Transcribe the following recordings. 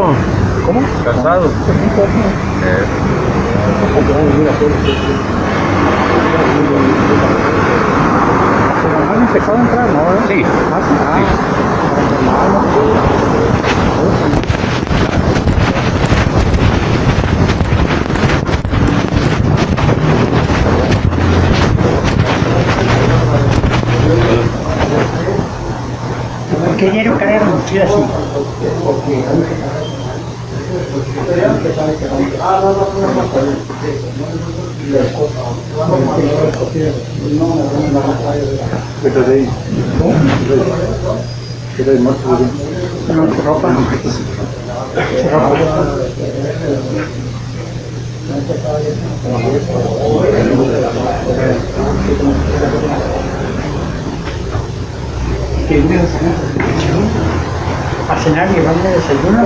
¿Cómo? Casado. ¿Han empezado a entrar, no? Sí. ¿Qué dinero cargan mochila así? Ropa. A cenar y llevarle desayuno.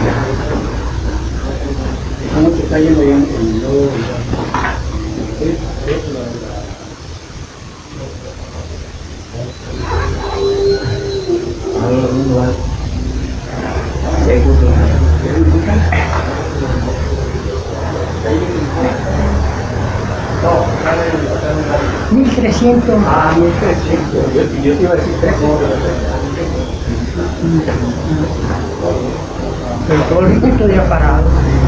¿Cómo te está yendo ya? $1,300. Ah, 1,300. Yo te iba a decir 3. Pero todo el resto ya parado.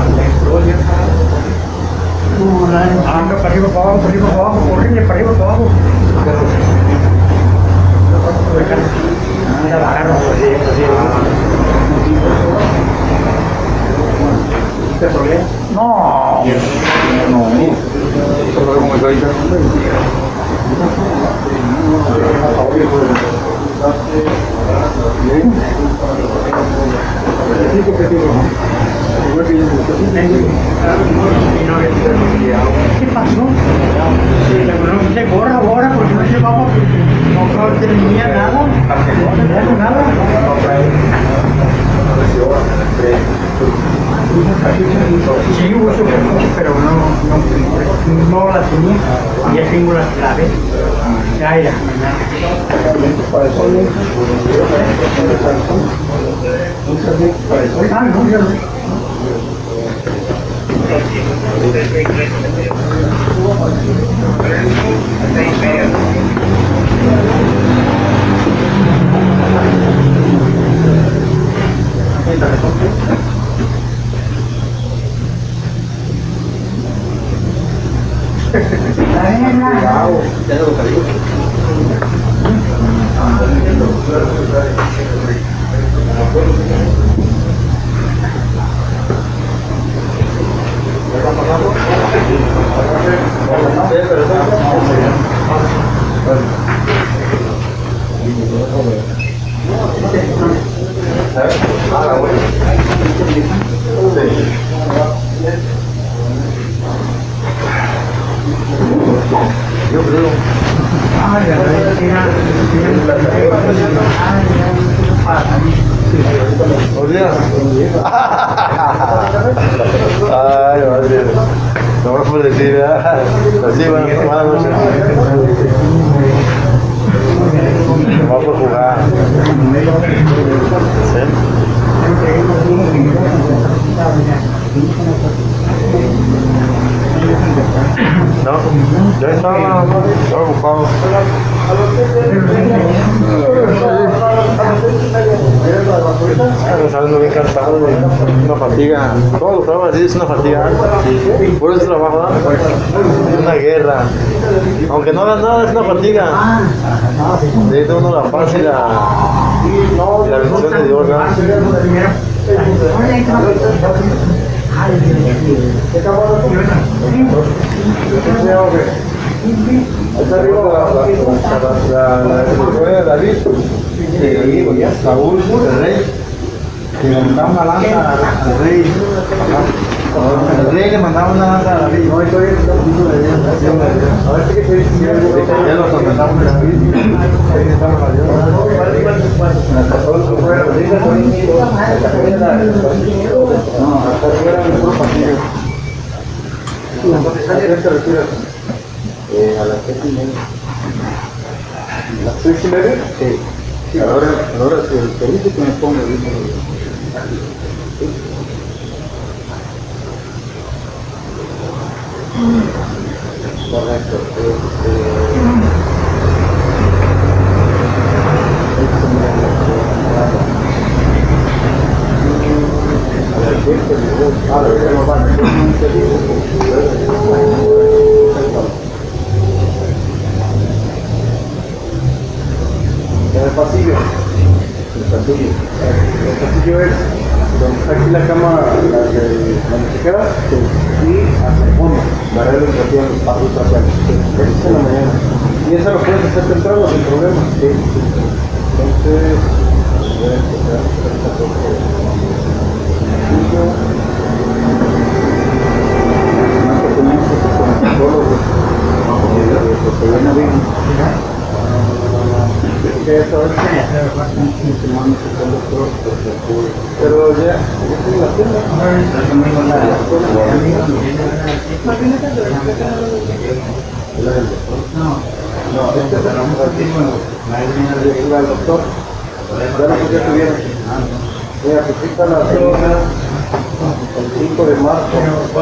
Para arriba, para abajo, para arriba, para abajo, horrible, para arriba, para abajo. ¿Este problema? No. ¿Cómo está ahí? ¿Qué pasó? Se borra ahora porque no llevamos, no tenía nada, no tenemos nada. Sí, hubo su pero no la tenía. Ya tengo las claves. Ya. Ah, no, ya no. Yo creo. Ay, madre. No me puedo decir, así, buenas noches. Vamos a jugar. ¿Sí? No, ya estaba ocupado. Saliendo bien cansado, una fatiga. Todo lo que trabajo así es una fatiga. Por eso trabajo, ¿no? Una guerra. Aunque no hagas nada, es una fatiga. Necesita uno la paz y la bendición de Dios, ¿no? Está arriba la historia de David, de Saúl, el rey, que le mandaba una lanza al rey. El rey le mandaba una lanza a David. No, estoy en a ver qué se dice. Ya lo comentamos en David. Ahí estamos a Dios. No, hasta fuera de puro pasillo. ¿A qué te retiras? A las 6:30. ¿Las 6:30? Sí. Ahora si el permiso que me ponga, Correcto. En el pasillo. El pasillo es donde está aquí la cama, la de la musiquera, y hacia el fondo, la red educativa, los pasos hacia el. Eso es en la mañana. Y eso lo puedes hacer temprano sin problema. Sí. Entonces, voy a empezar a hacer esta cosa de pasillo. Más que tenemos que con el psicólogo, porque ya no viene. Que eso es pero ya estoy en la tienda. No, este es el doctor. Ya lo que tuvieron. Mira, se fija la semana el 5 de marzo.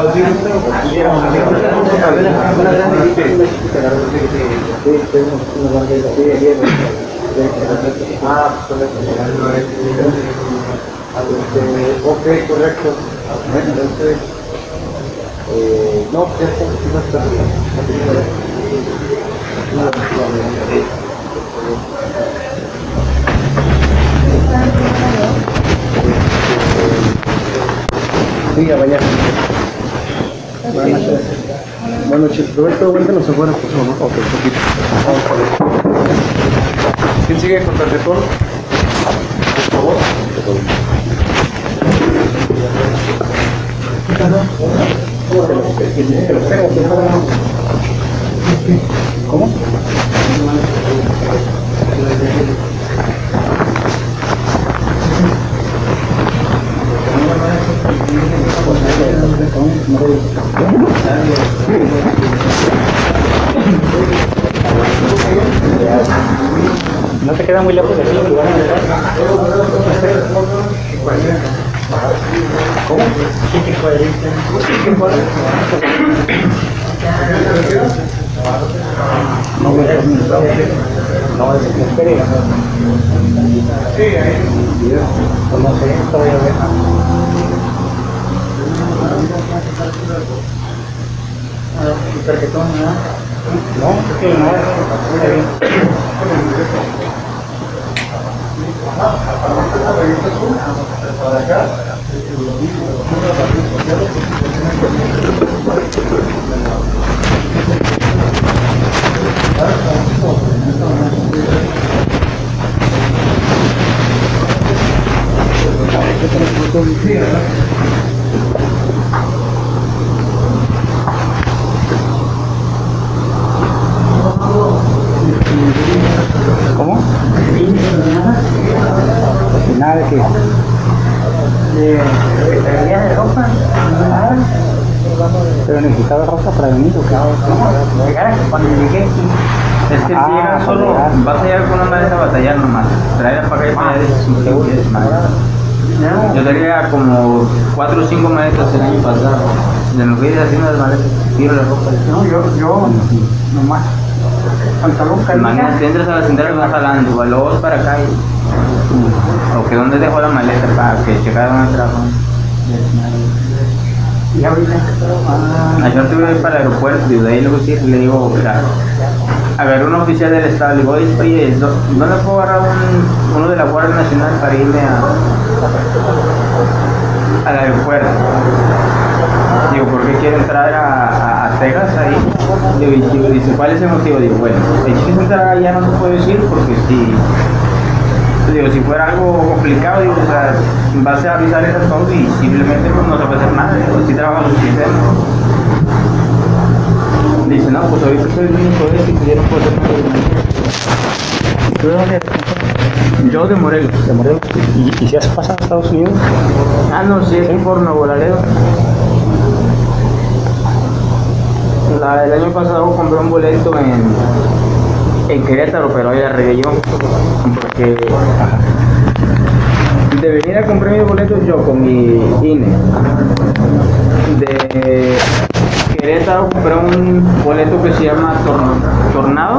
Ok, correcto. Entonces, no, ya está. Sí, a bañar. Buenas noches. Roberto, cuéntanos afuera, por favor. Ok, poquito. ¿Quién sigue con tarjetón? Por favor. ¿Cómo? No te queda muy lejos de aquí. ¿Cómo? No, espere. Sí, ahí. No sé, todavía ver. Tarjetón, ¿no? No, sí, no, está bien. Para acá. ¿Cómo? Nada de qué. De secretaría de ropa. Nada. Pero necesitaba ropa para venir o qué. Llegar cuando llegué aquí. Es que si llegas solo, vas a llegar con una maleta a batallar nomás. Traerla para acá y para allá es un desmadre. Yo traía como 4 o 5 maletas el año pasado. De lo que hice haciendo las maletas, tiro la ropa. No, yo nomás. Pantalón Mañana te entras a la central y vas jalando, o luego vas para acá y... O que dónde dejó la maleta para que checara dónde trabajo. y ahorita Ayer tuve que ir para el aeropuerto y de ahí luego sí le digo, mira, agarré un oficial del estado, le digo, oye, ¿dónde puedo agarrar uno de la Guardia Nacional para irme al aeropuerto? Digo, ¿por qué quiero entrar a Texas ahí? Digo, y dice, ¿cuál es el motivo? Digo, bueno, si quieres entrar allá no te puedo decir porque si fuera algo complicado, digo, o sea, vas a avisar esas cosas y simplemente pues, no se puede hacer nada, digo, si trabajamos lo suficiente. Dice, no, pues ahorita estoy el único de y pues ya no puedo hacer nada. ¿Tú de dónde eres? Yo de Morelos. De Morelos. ¿Y si has pasado a Estados Unidos? Ah, no, sí, aquí por Nuevo Laredo. El año pasado compré un boleto en Querétaro, pero ahí la regué yo. Porque de venir a comprar mi boleto yo con mi INE. De Querétaro compré un boleto que se llama Tornado,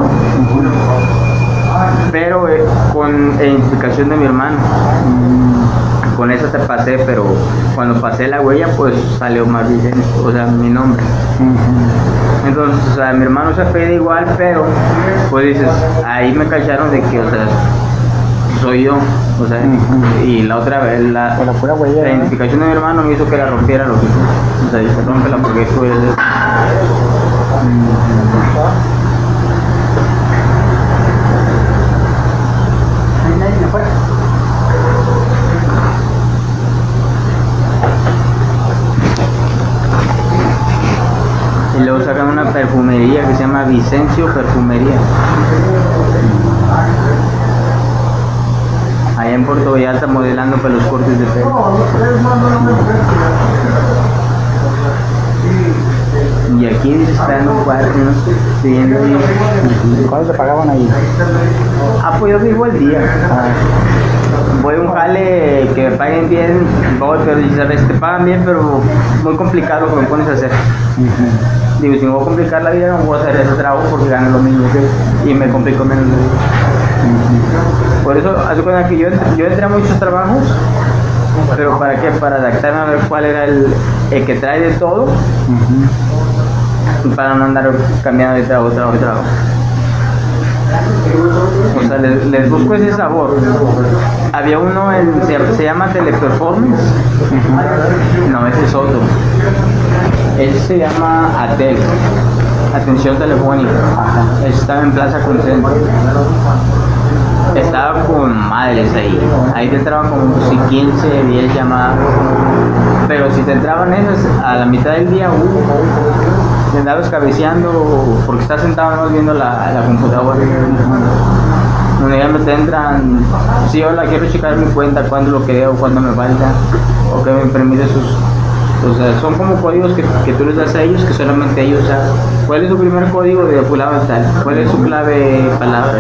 pero con identificación de mi hermano. Con esa te pasé, pero cuando pasé la huella, pues salió más bien, o sea, mi nombre. Entonces, o sea, mi hermano se apellida igual, pero pues dices, ahí me cacharon de que, o sea, soy yo, o sea, y la otra vez, la pura huella, identificación de mi hermano me hizo que la rompiera, lo que, o sea, dice, rómpela porque tú eres eso. Y luego sacan una perfumería que se llama Vicencio Perfumería. Allá en Puerto Vallarta modelando para los cortes de pelo. Y aquí está en un cuarto, ¿no? Pidiendo. ¿Cuánto te pagaban ahí? Ah, pues yo vivo el día. Voy a un jale que me paguen bien, voy, pero sabes, te pagan bien, pero muy complicado lo que me pones a hacer. Digo, si me voy a complicar la vida, no voy a hacer ese trabajo porque gano lo mismo y me complico menos la vida. Por eso, hace cuenta que yo entré a muchos trabajos, pero ¿para qué? Para adaptarme a ver cuál era el que trae de todo, para no andar cambiando de trabajo. O sea, les busco ese sabor. Había uno, se llama Teleperformance. No, ese es otro. Ese se llama ATEL, Atención Telefónica. Estaba en Plaza Concentro. Estaba con madres ahí. Ahí te entraban como si 15, 10 llamadas. Pero si te entraban esas a la mitad del día, te andabas cabeceando porque estás sentado no viendo la computadora. Donde ya me te entran, sí, hola, quiero checar mi cuenta, cuándo lo que debo, cuándo me falta, o que me permite sus. O sea, son como códigos que tú les das a ellos, que solamente ellos saben. ¿Cuál es su primer código de fulano tal? ¿Cuál es su clave palabra?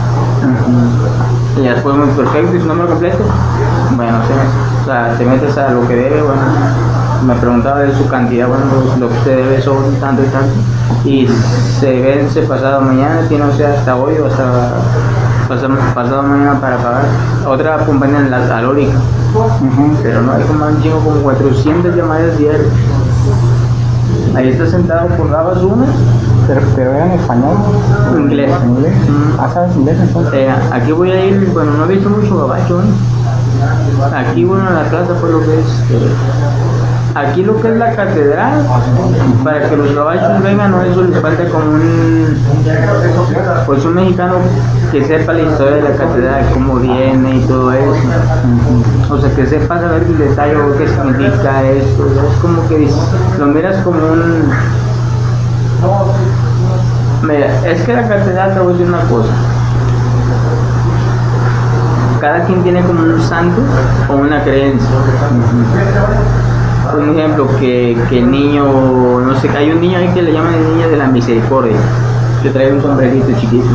Y ya después muy perfecto, ¿y su número completo? Bueno, o sea, te metes a lo que debe, bueno, me preguntaba de su cantidad, bueno, lo que usted debe son tanto y tanto, y se vence pasado mañana, tiene, o sea, hasta hoy o hasta pasado mañana para pagar. Otra compañía en la Lórica, pero no, hay como un chingo, como 400 llamadas diarias. Ahí está sentado, colgabas una. Pero era en español. Inglés. ¿Inglés? ¿Sabes inglés entonces? Aquí voy a ir, bueno, no he visto mucho gabacho, ¿no? Aquí, bueno, en la plaza fue lo que es. Aquí lo que es la catedral, para que los gabachos vengan, no, eso les falta como pues un mexicano que sepa la historia de la catedral, cómo viene y todo eso. O sea, que sepa saber el detalle, qué significa esto. Es como que lo miras como un. Mira, es que la catedral, te voy a decir una cosa. Cada quien tiene como un santo o una creencia. Un ejemplo, que el niño, no sé, hay un niño ahí que le llaman el niño de la misericordia, que trae un sombrerito chiquito.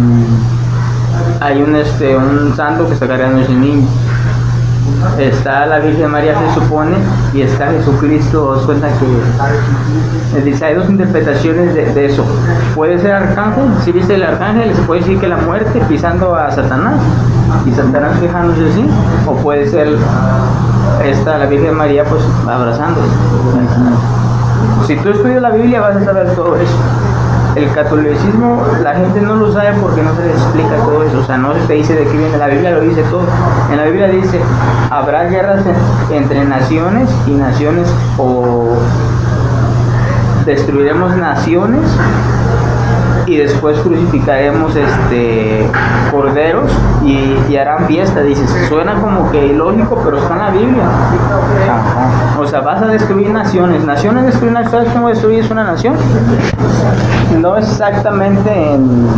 Hay un santo que está cargando a ese niño. Está la Virgen María, se supone, y está Jesucristo. Os cuenta que dice, hay dos interpretaciones de eso. Puede ser arcángel, si viste el arcángel, se puede decir que la muerte pisando a Satanás y Satanás quejándose así, o puede ser la Virgen María pues abrazándose. Si tú estudias la Biblia vas a saber todo eso. El catolicismo, la gente no lo sabe porque no se les explica todo eso. O sea, no se te dice de qué viene. La Biblia lo dice todo. En la Biblia dice, habrá guerras entre naciones y naciones, o destruiremos naciones y después crucificaremos corderos y harán fiesta. Dices, suena como que ilógico, pero está en la Biblia. O sea, vas a destruir naciones. Destruir naciones. ¿Sabes cómo destruyes una nación? No exactamente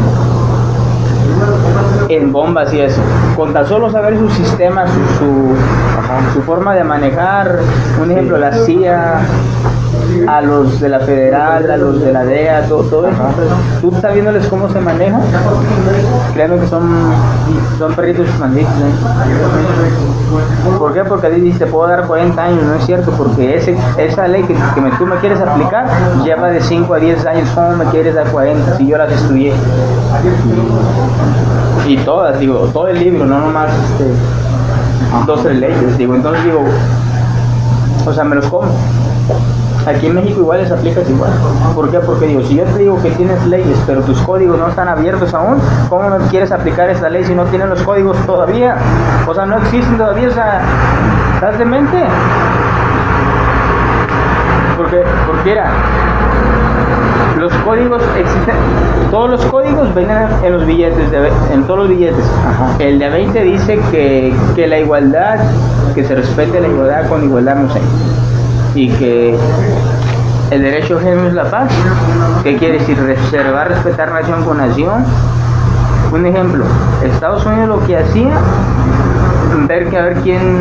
en bombas y eso. Con tan solo saber su sistema, su forma de manejar. Un ejemplo, la CIA, a los de la federal, a los de la DEA, todo eso. Tú estás viéndoles cómo se maneja, créanme que son perritos malditos, ¿eh? ¿Por qué? Porque dice, te puedo dar 40 años, no es cierto, porque esa ley que tú me quieres aplicar lleva de 5 a 10 años, ¿cómo me quieres dar 40 si yo las estudié? Y todas, digo, todo el libro, no nomás 12 leyes, digo, entonces digo, o sea, me los como. Aquí en México igual les aplicas igual. ¿Por qué? Porque digo, si yo te digo que tienes leyes, pero tus códigos no están abiertos aún, ¿cómo me quieres aplicar esa ley si no tienen los códigos todavía? O sea, no existen todavía, o sea, ¿estás demente? Porque era, los códigos existen, todos los códigos vienen en los billetes, en todos los billetes. Ajá. El de 20 dice que la igualdad, que se respete la igualdad con igualdad, no sé. Y que el derecho ajeno es la paz. ¿Qué quiere decir? Reservar, respetar nación con nación. Un ejemplo, Estados Unidos lo que hacía, ver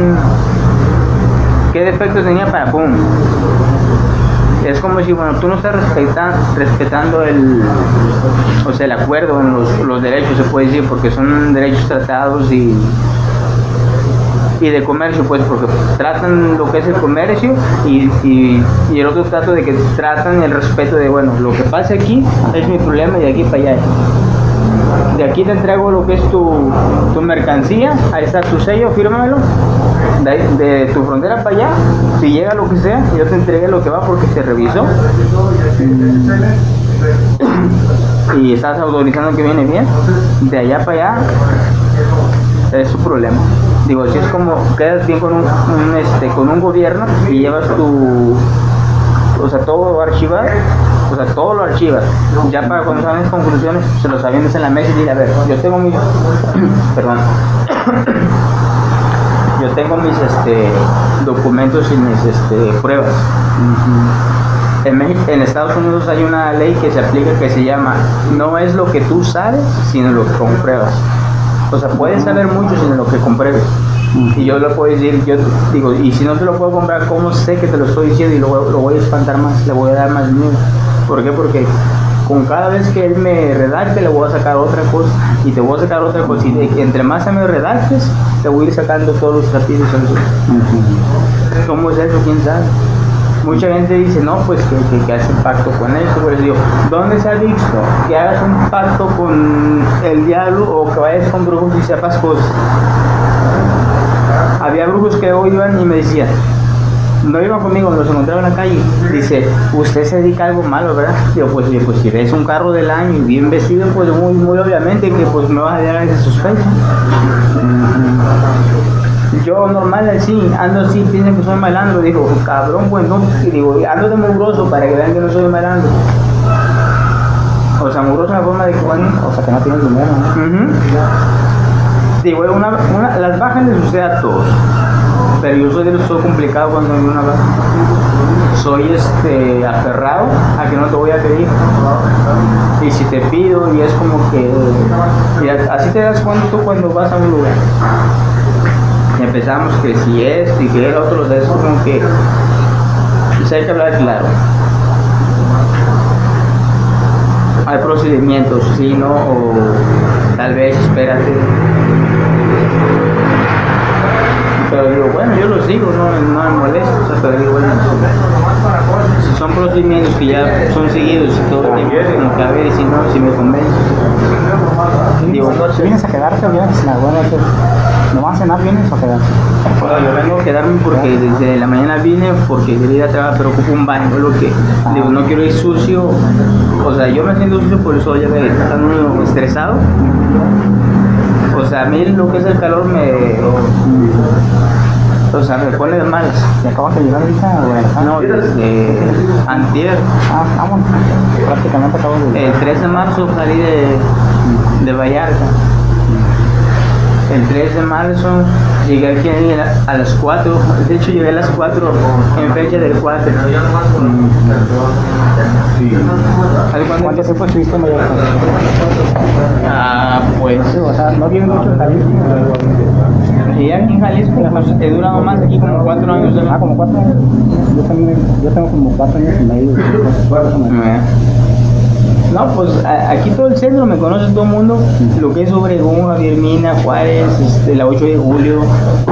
qué defectos tenía para pum. Es como si, bueno, tú no estás respetando el acuerdo en los derechos, se puede decir, porque son derechos tratados y de comercio, pues, porque tratan lo que es el comercio y el otro trato de que tratan el respeto de, bueno, lo que pasa aquí es mi problema y de aquí para allá. De aquí te entrego lo que es tu mercancía, ahí está tu sello, fírmamelo. De tu frontera para allá, si llega lo que sea, yo te entregué lo que va porque se revisó. Y estás autorizando que viene bien. De allá para allá es su problema. Digo, si es como quedas bien con un gobierno y llevas todo archivado, todo lo archivas. Ya para cuando salen las conclusiones, se los avientas en la mesa y dices, a ver, yo tengo mis documentos y mis pruebas. En Estados Unidos hay una ley que se aplica que se llama, no es lo que tú sabes, sino lo que compruebas. O sea, puedes saber mucho sin lo que compruebes. Y yo lo puedo decir, yo digo, y si no te lo puedo comprar, ¿cómo sé que te lo estoy diciendo? Y lo voy a espantar más, le voy a dar más miedo. ¿Por qué? Porque con cada vez que él me redacte, le voy a sacar otra cosa, y te voy a sacar otra cosa, y entre más me redactes, te voy a ir sacando todos los trapitos. ¿Cómo es eso? ¿Quién sabe? Mucha gente dice, no, pues que hace pacto con esto, pero les digo, ¿dónde se ha visto que hagas un pacto con el diablo o que vayas con brujos y sepas cosas? Había brujos que hoy iban y me decían, no iban conmigo, me los encontraba en la calle, dice, usted se dedica a algo malo, ¿verdad? Digo, pues si ves un carro del año y bien vestido, pues muy obviamente que pues me vas a dar esa sospecha. Yo normal así, ando así, piensan que soy malandro, digo, cabrón, pues no, y digo, ando de mugroso para que vean que no soy malandro. O sea, mugroso en la forma de que, bueno, O sea, que no tienes dinero, ¿no? Digo, las bajas les sucede a todos, pero yo soy de los todo complicado cuando me una baja. Soy aferrado a que no te voy a pedir. Y si te pido, y es como que, así te das cuenta tú cuando vas a un lugar. Y empezamos que si esto y que el otro, es como que pues hay que hablar claro. Hay procedimientos, sí, ¿no? O tal vez espérate. Pero digo, bueno, yo lo sigo, no me molesto, o sea, pero digo, bueno, si son procedimientos que ya son seguidos y todo el tiempo, como que a ver si no, si me convence. Digo, si vienes a quedarte o vienes a cenar, bueno, ¿no vas a cenar, vienes o a quedarte? Bueno, yo vengo a quedarme porque desde la mañana vine porque quería ir a trabajar, pero ocupo un baño, es lo que digo, no quiero ir sucio, o sea, yo me siento sucio por eso ya me están uno estresado. O sea, a mí lo que es el calor me pone de malas. ¿Y acabas de llegar ahorita? No, desde antier. Bueno, prácticamente acabo de... El 3 de marzo salí de Vallarta. El 3 de marzo llegué aquí a las 4, de hecho llegué a las 4 en fecha del 4. Sí. ¿Cuánto tiempo estuviste en Vallarta? Pues... O sea, no viene mucho salir. Y aquí en Jalisco, pues he durado más aquí como 4 años. Ah, como 4 años. Yo tengo como 4 años y medio. No, pues aquí todo el centro me conoce todo el mundo, lo que es Obregón, Javier Mina, Juárez, la 8 de julio,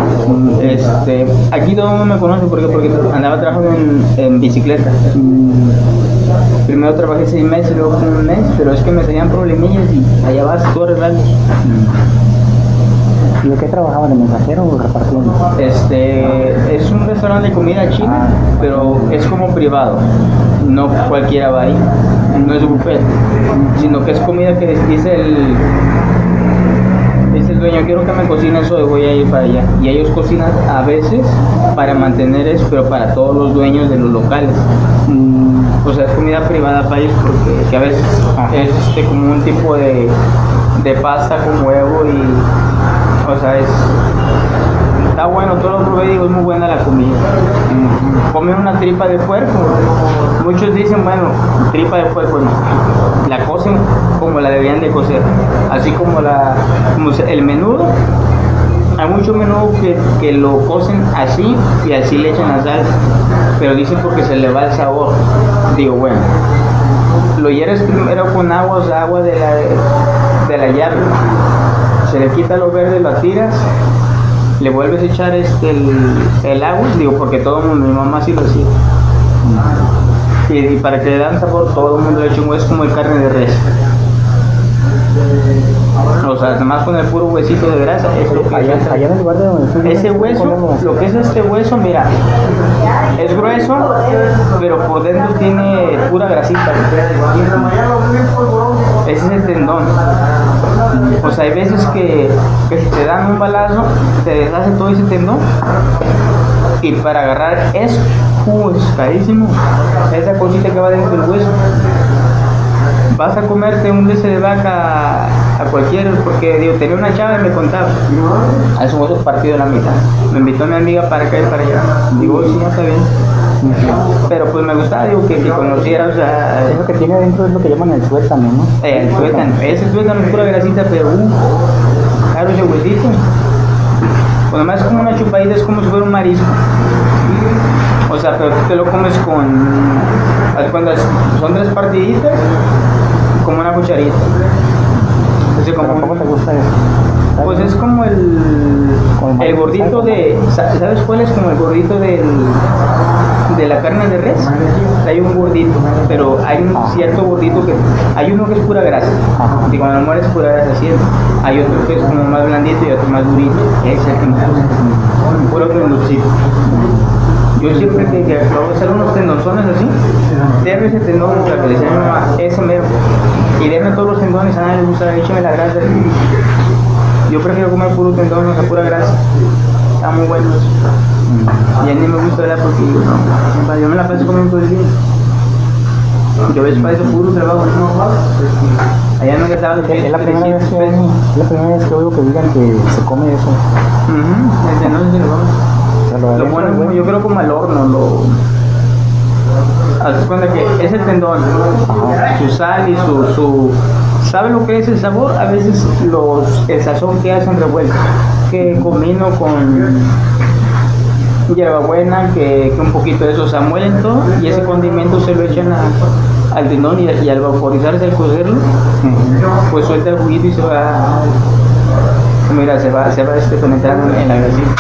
aquí todo el mundo me conoce porque andaba trabajando en bicicleta. Primero trabajé 6 meses, luego como un mes, pero es que me salían problemillas y allá vas todo arreglando. ¿Y de qué trabajaban? ¿De mensajero o repartiendo? Es un restaurante de comida china, pero es como privado, no cualquiera va ahí, no es buffet, sino que es comida que dice el dueño, quiero que me cocine eso y voy a ir para allá. Y ellos cocinan a veces para mantener eso, pero para todos los dueños de los locales. O sea, es comida privada para ellos porque que a veces es como un tipo de pasta con huevo y, o sea, está bueno, todo lo probé y digo, es muy buena la comida. Comen una tripa de puerco, muchos dicen, bueno, tripa de puerco, no, la cocen como la deberían de cocer, así como el menudo. Hay mucho menudo que lo cocen así y así le echan la sal, pero dicen porque se le va el sabor. Digo, bueno, lo hierves primero con agua, o sea, agua de la llave, se le quita lo verde, lo tiras, le vuelves a echar el agua, digo, porque todo el mundo, mi mamá sí lo hacía. Y para que le dan sabor, todo el mundo le echa un hueso como el carne de res. O sea, además con el puro huesito de grasa, es lo que allá en el lugar de donde estoy. ese hueso, lo que es este hueso, mira, es grueso, pero por dentro tiene pura grasita. Ese es el tendón. O sea, hay veces que si te dan un balazo, te deshace todo ese tendón. Y para agarrar eso, es carísimo. Esa cosita que va dentro del hueso. Vas a comerte un dese de vaca a cualquier, porque digo, tenía una chava y me contaba, a esos huesos partidos de la mitad. Me invitó a mi amiga para acá y para allá. Digo, sí, ya está bien. Pero pues me gustaba, digo, que conociera, o sea... Eso que tiene adentro es lo que llaman el tuétano, ¿no? El tuétano, ese tuétano es pura grasita, pero claro, ese huesito. Pues nomás es como una chupadita, es como si fuera un marisco. O sea, pero tú te lo comes cuando son 3 partiditas, como una cucharita. Entonces, ¿Cómo te gusta eso? Pues es como el gordito de... ¿Sabes cuál es? Como el gordito de la carne de res. Hay un gordito, pero hay un cierto gordito que... Hay uno que es pura grasa. Y cuando lo mueres es pura grasa siempre. Hay otro que es como más blandito y otro más durito. Ese es el que me gusta. Puro peluchito. Yo siempre que acabo de hacer unos tendonzones así, déme ese tendón, o sea, que le decía a mi mamá, ese mero, y déme todos los tendones, a nadie le gusta, échame la grasa. Yo prefiero comer puro tendón, o sea, pura grasa, está muy bueno eso. Y a mí me gusta, ¿verdad? Porque yo me la paso comiendo todo el día. Yo ves para eso puro trabajo, ¿no? Allá no gastaba los Es la primera vez que oigo que digan que se come eso. El tendón se lo vamos. Lo bueno, yo creo como al horno, haz cuenta que ese tendón, su sal y su ¿sabe lo que es el sabor? A veces el sazón que hacen revuelto, que comino con hierbabuena, que un poquito de eso, o sea, muelen todo y ese condimento se lo echan al tendón y al vaporizarse, al cocerlo, pues suelta el juguito y se va, mira, se va penetrando en la grasita.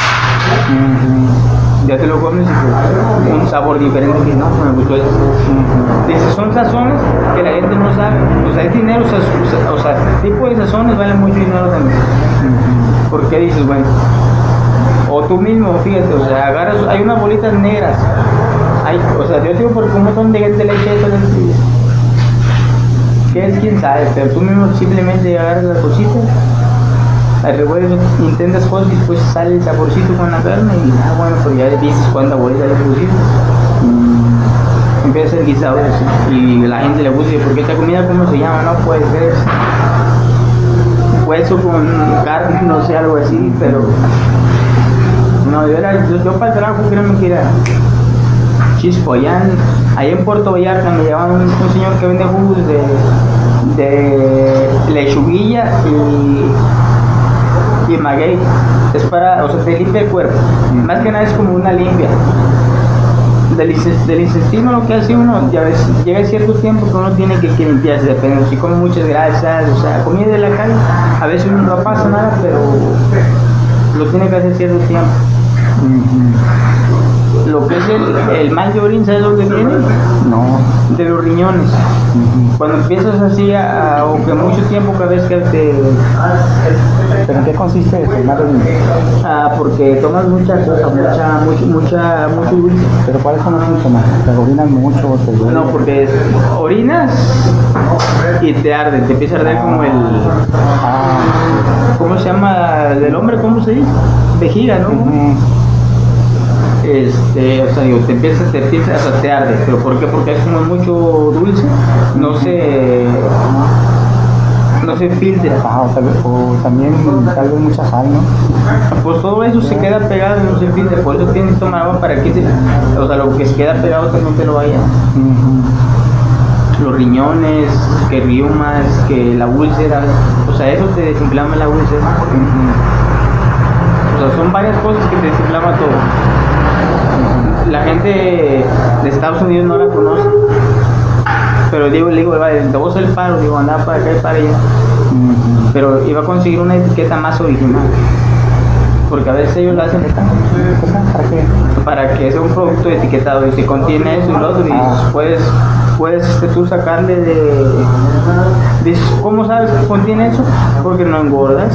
Ya te lo comes y pues, un sabor diferente que no, me gustó eso. Dice, son sazones que la gente no sabe, o sea, es dinero, o sea, tipo de sazones vale mucho dinero también. ¿Por qué dices, bueno? O tú mismo, fíjate, o sea, agarras, hay unas bolitas negras, o sea, yo digo porque un montón de gente le echa eso en el... ¿Qué es? ¿Quién sabe? Pero tú mismo simplemente agarras las cositas, al revuelvo, intentas cosas y después sale el saborcito con la carne y bueno, pues ya dices cuánta bolita le pusiste. Empieza el guisado y la gente le gusta, porque esta comida, ¿cómo se llama? No puede ser hueso con carne, no sé, algo así, pero no, yo para el trabajo créanme que era Chispo, allá en Puerto Vallarta me llevaban un señor que vende jugos de lechuguilla y maguey. es para, o sea, te limpia el cuerpo. Más que nada es como una limpia. Del intestino lo que hace uno, ya ves, llega cierto tiempo que uno tiene que limpiarse, depende, si come muchas grasas, o sea, comida de la calle, a veces uno no pasa nada, pero lo tiene que hacer cierto tiempo. Lo que es el mal de orina, ¿sabes dónde viene? No. De los riñones. Cuando empiezas así, o que mucho tiempo que ves que te... ¿Pero en qué consiste el mal de orina? porque tomas mucha cosa, mucho dulce. ¿Pero cuáles son los síntomas? ¿Te orinas mucho o te duele? No, porque orinas y te arde, te empieza a arder como el... ¿Cómo se llama? Del hombre, ¿cómo se dice? Vejiga, ¿no? O sea, digo, te empieza, hasta te arde. ¿Pero por qué? Porque es como mucho dulce, no se filtra. O también tal vez mucha sal, ¿no? Pues todo eso se queda pegado y no se filtra, por eso tienes que tomar agua para que o sea, lo que se queda pegado también te lo vaya. Los riñones, que reumas, que la úlcera, o sea, eso te desinflama la úlcera. O sea, son varias cosas que te desinflama todo. La gente de Estados Unidos no la conoce, pero le digo, vale, te voy a hacer el paro, digo, andaba para acá y para allá, pero iba a conseguir una etiqueta más original, porque a veces ellos la hacen ¿Para qué? para que sea un producto etiquetado y si contiene eso y lo otro, y puedes tú sacarle dices, ¿cómo sabes que contiene eso? Porque no engordas,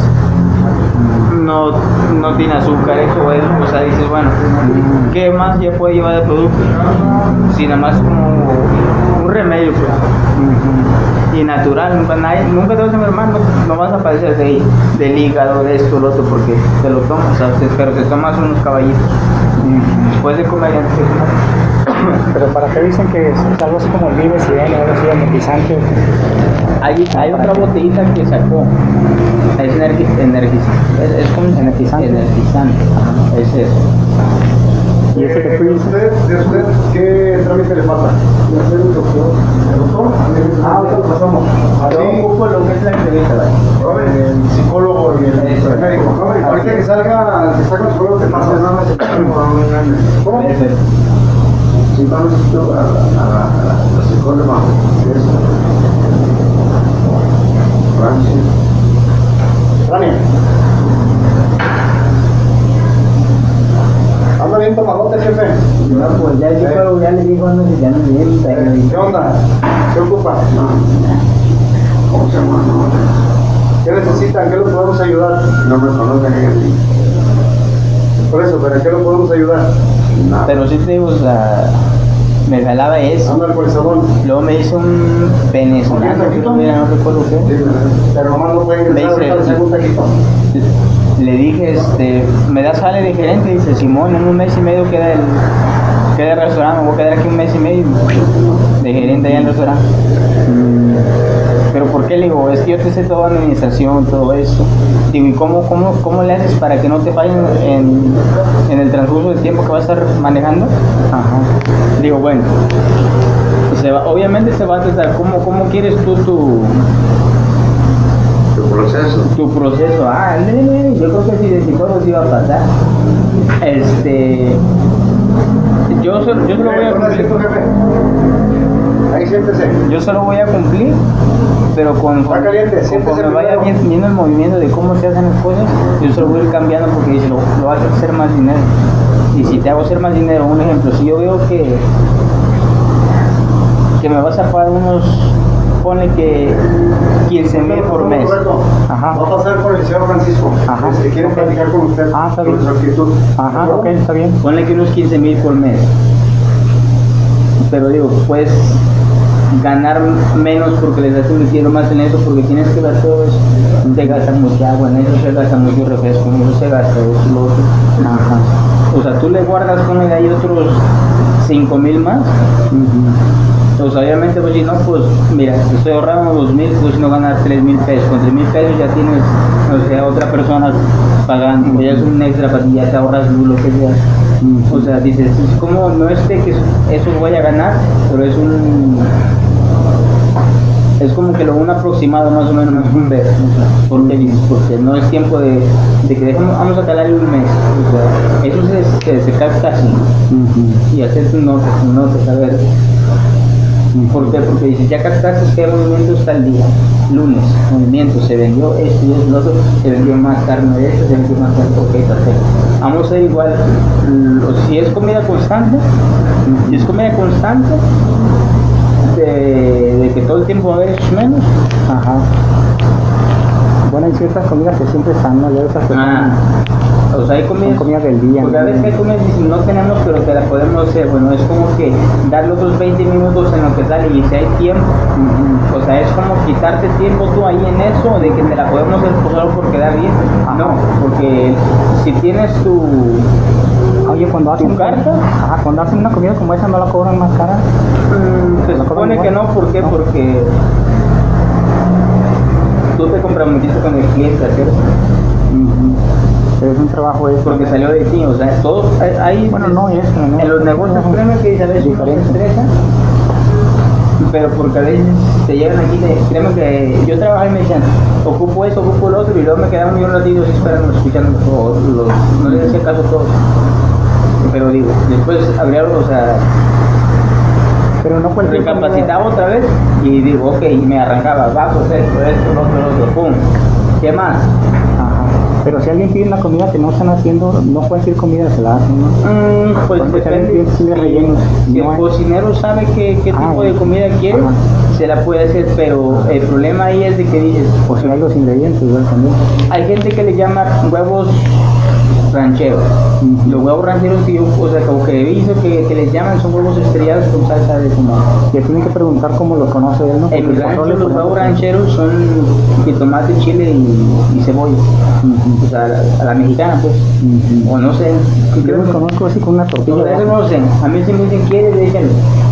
no tiene azúcar, eso o eso, o sea, dices, bueno, ¿qué más ya puede llevar de producto? Si nada más como un remedio, pues. Y natural, nunca te vas a enfermar, no vas a padecer del hígado, de esto, lo otro, porque te lo tomas, o sea, pero te tomas unos caballitos después de comer antes de comer. ¿Pero para qué dicen que es algo así como el Vive 100 o algo así energizante? Hay otra botellita que sacó, es energizante, es como energizante, es eso. ¿Y ese que tú dices? ¿De usted qué trámite le falta? ¿El doctor? Ahorita lo pasamos. Yo ocupo lo que es la entrevista, ¿vale? El psicólogo y el médico. Ahorita que salga el psicólogo te pasa. ¿Cómo? Perfecto. Si no necesito a la psicóloga. Rania. Anda bien tomadote, jefe. No, pues ya el psicólogo ya le dijo, no sé, ya no bien, pero... ¿Qué onda? ¿Qué ocupa? ¿Cómo se llama? ¿Qué necesitan? ¿Qué lo podemos ayudar? No me conocen aquí. Por eso, ¿pero en qué lo podemos ayudar? Nada. Pero sí te digo, o sea, me jalaba eso. Anda por el sabón. Luego me hizo un venezolano, que no recuerdo qué. Pero nomás no puede ingresar Me ahorita dice- el segundo taquito. Le dije, ¿me das sale de gerente? Dice, Simón, en un mes y medio queda el restaurante, me voy a quedar aquí un mes y medio de gerente allá en el restaurante. Pero ¿por qué? Le digo, es que yo te sé toda la administración, todo eso. Digo, ¿y cómo le haces para que no te fallen en el transcurso del tiempo que vas a estar manejando? Digo, bueno, pues obviamente se va a tratar, ¿cómo quieres tú tu proceso? Yo creo que si de psicólogo sí iba a pasar. Yo se lo voy a cumplir. Ahí siéntese. Yo solo voy a cumplir, pero Está caliente, siéntese conforme vaya primero. viendo el movimiento de cómo se hacen las cosas, yo se lo voy a ir cambiando porque dice, lo vas a hacer más dinero. Y si te hago hacer más dinero, un ejemplo, si yo veo que me vas a pagar pone que 15,000 por mes. Ajá. Va a pasar por el señor Francisco. Ajá. Quiere platicar con usted. Está bien. Sobre su actitud. Ajá, ok, está bien. Ponle que unos 15,000 por mes. Pero digo, puedes ganar menos porque les estás invirtiendo más en eso, porque tienes que ver todo eso. Se gasta mucha agua en eso, se gasta mucho refresco, en eso se gasta eso, lo otro. Ajá. O sea, tú le guardas con ahí otros 5,000 más. Pues obviamente, pues si no, pues mira, te estoy ahorrando 2,000, pues no ganar 3,000 pesos. Con 3,000 pesos ya tienes, o sea, otra persona pagando, ya es un extra para ti, ya te ahorras lo que sea. O sea, dices, es como, no es de que eso voy a ganar, pero es Es como que un aproximado más o menos, más un mes. Porque dices, porque no es tiempo de que vamos a calar un mes. O sea, eso se capta así. Y hacer tus notas, a ver. ¿Por qué? Porque dices, ya captaste qué movimiento está el día. Lunes, movimiento, se vendió esto y esto, lo otro, se vendió más carne de esto, se vendió más carne, ok, perfecto. Vamos a ir igual, si es comida constante, de que todo el tiempo va a haber esos menos. Ajá. Bueno, hay ciertas comidas que siempre están, ¿no? Ya esas que O sea, hay comidas, son comidas del día. porque a veces hay comidas que no tenemos, pero te la podemos hacer. Bueno, es como que darle otros 20 minutos en lo que sale y si hay tiempo, o sea, es como quitarte tiempo tú ahí en eso, de que te la podemos hacer solo por quedar bien. No, porque si tienes tu... Oye, cuando hacen carta, cuando hacen una comida como esa, ¿no la cobran más cara? Se supone que no, ¿por qué? No. Porque tú te comprometiste con el cliente, ¿cierto? Es un trabajo eso. Porque salió de ti, o sea, todo hay... Bueno, no es, ¿no? En los negocios, créeme que a veces uno se estresa, pero porque a veces te llegan aquí, créeme que yo trabajé y me decían, ocupo eso, ocupo lo otro, y luego me quedaban un ratito así esperando, escuchando, no les hacía caso a todos. Pero digo, después habría, o sea, pero no recapacitaba otra vez y digo, ok, y me arrancaba, va, pues esto, lo otro, pum, ¿qué más? Pero si alguien pide una comida que no están haciendo, no cualquier comida se la hacen, ¿no? Pues depende. Si el cocinero sabe qué tipo de comida quiere, se la puede hacer, pero el problema ahí es de que dices... O si hay los ingredientes, igual también. Hay gente que le llama huevos rancheros. Los huevos rancheros que yo, o sea, como que he visto que les llaman son huevos estrellados con salsa de tomate. Y tienen que preguntar cómo los conoce él, ¿no? En mi rancho los huevos rancheros son de tomate, chile y cebolla. O sea, a la mexicana, pues. O no sé. Yo los conozco así con una tortilla. Eso no sé. A mí si me dicen, ¿quieres? Déjenlo.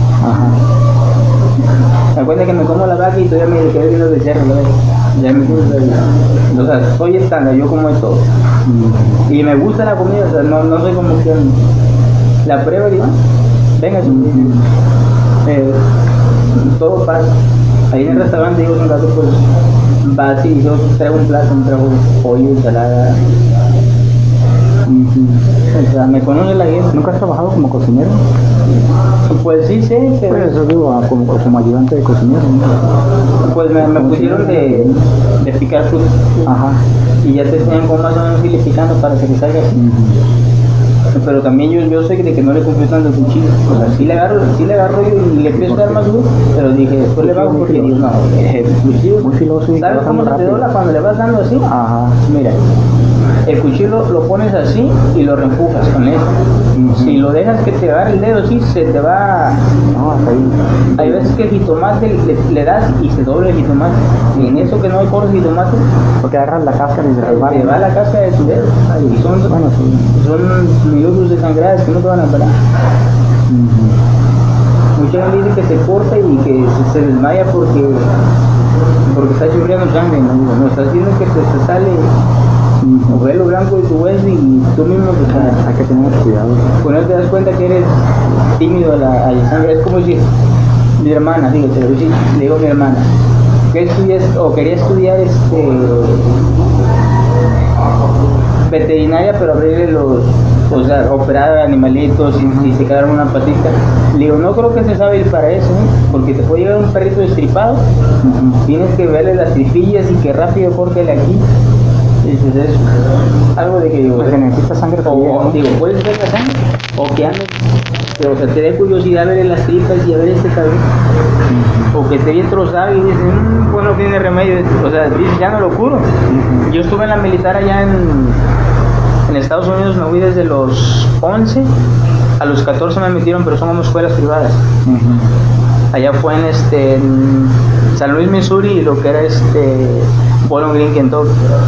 Me acuerdo que me como la vaca y todavía me quedé viendo de cerro, ¿verdad? Ya me gusta, o sea, soy estándar, yo como de todo. Y me gusta la comida, o sea, no soy como que la prueba y digo, venga, todo pasa. Ahí en el restaurante digo un rato, pues vas y yo traigo un plato, traigo pollo, ensalada. O sea, me conoce la gente. ¿Nunca has trabajado como cocinero? Pues sí, pero... Pues eso digo, como ayudante de cocinero, ¿no? Pues me pusieron de picar frutas. Y ya te enseñan cómo más o menos irle picando para que te salga así. Pero también yo sé de que no le confío tanto el cuchillo. O sea, sí le agarro y le empiezo a dar más duro, pero dije, después le bajo porque digo, no, el cuchillo... Muy filoso y ¿sabes cómo se te dobla cuando le vas dando así? Mira, el cuchillo lo pones así y lo reempujas con esto. Si lo dejas que te agarre el dedo así, se te va... No, hasta ahí. Hay veces que el jitomate le das y se dobla el jitomate. Y en eso que no hay por jitomate, porque agarras la cáscara y se resbala. Te va la cáscara de tu dedo. Y son minutos de sangradas que no te van a parar. Mucha gente dice que se corta y que se desmaya porque está chorreando sangre. No estás viendo que te sale o ve lo blanco de tu hueso y tú mismo te hay que tener cuidado. Cuando te das cuenta que eres tímido a la sangre, es como decir, mi hermana, digo, le digo a mi hermana, ¿qué estudias o quería estudiar veterinaria, pero abrirle o sea, operar animalitos y se quedaron una patita? Le digo, no creo que se sabe ir para eso, porque te puede llegar un perrito destripado, tienes que verle las tripillas y que rápido córtele aquí. Dices, es algo de que digo, pues se necesita sangre o digo, puedes ver la sangre o que andes, pero o sea, te dé curiosidad ver las tripas y a ver cabrón, o que te bien trozado y dices, bueno, tiene remedio, o sea, dices, ya no lo curo. Yo estuve en la militar allá en Estados Unidos, me fui desde los 11 a los 14 me metieron, pero son como escuelas privadas. Allá fue en San Luis, Missouri, y lo que era Bowling Green, Kentucky.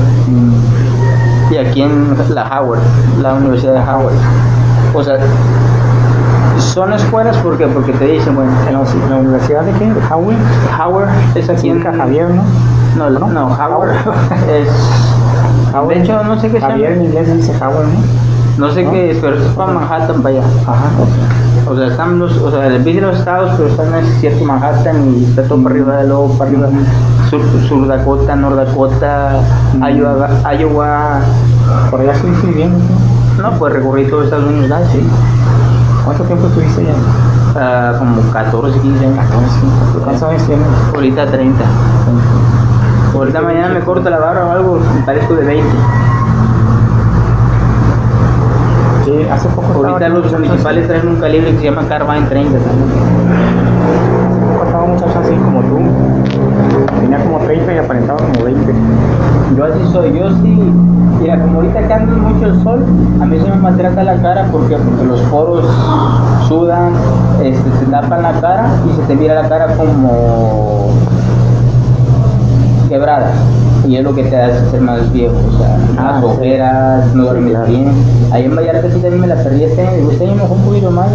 Y aquí en la Universidad de Howard. O sea, son escuelas porque te dicen, bueno, ¿la universidad de qué? Howard es aquí en Javier, ¿no? No, Howard es... Howard. De hecho, no sé qué Javier en inglés dice Howard, ¿no? No sé qué es, pero es para Manhattan, para allá. O sea, están o sea, el bici de los estados, pero están en cierto Manhattan y está todo para arriba, luego para arriba, sur Dakota, North Dakota, Iowa. Por allá estuviste viviendo, ¿no? No, pues recorrí todo Estados Unidos, ¿no? Sí. ¿Cuánto tiempo estuviste allá? Como 14, 15 años. ¿Cuántos años tienes? Ahorita 30. Ahorita mañana me corto la barra o algo, me parezco de 20. Sí, hace poco Ahorita los municipales traen un calibre que se llama Carbine 30 también. Estaba un muchacho así como tú. Tenía como 30 y aparentaba como 20. Yo así soy, yo sí. Mira, como ahorita que anda mucho el sol, a mí se me maltrata la cara. ¿Por qué? Porque los poros sudan, te tapan la cara y se te mira la cara como quebrada. Y es lo que te hace ser más viejo, o sea, más ojeras, no duermes bien. Ahí en Vallarta sí también me la perdí este año me mojó un poquito más.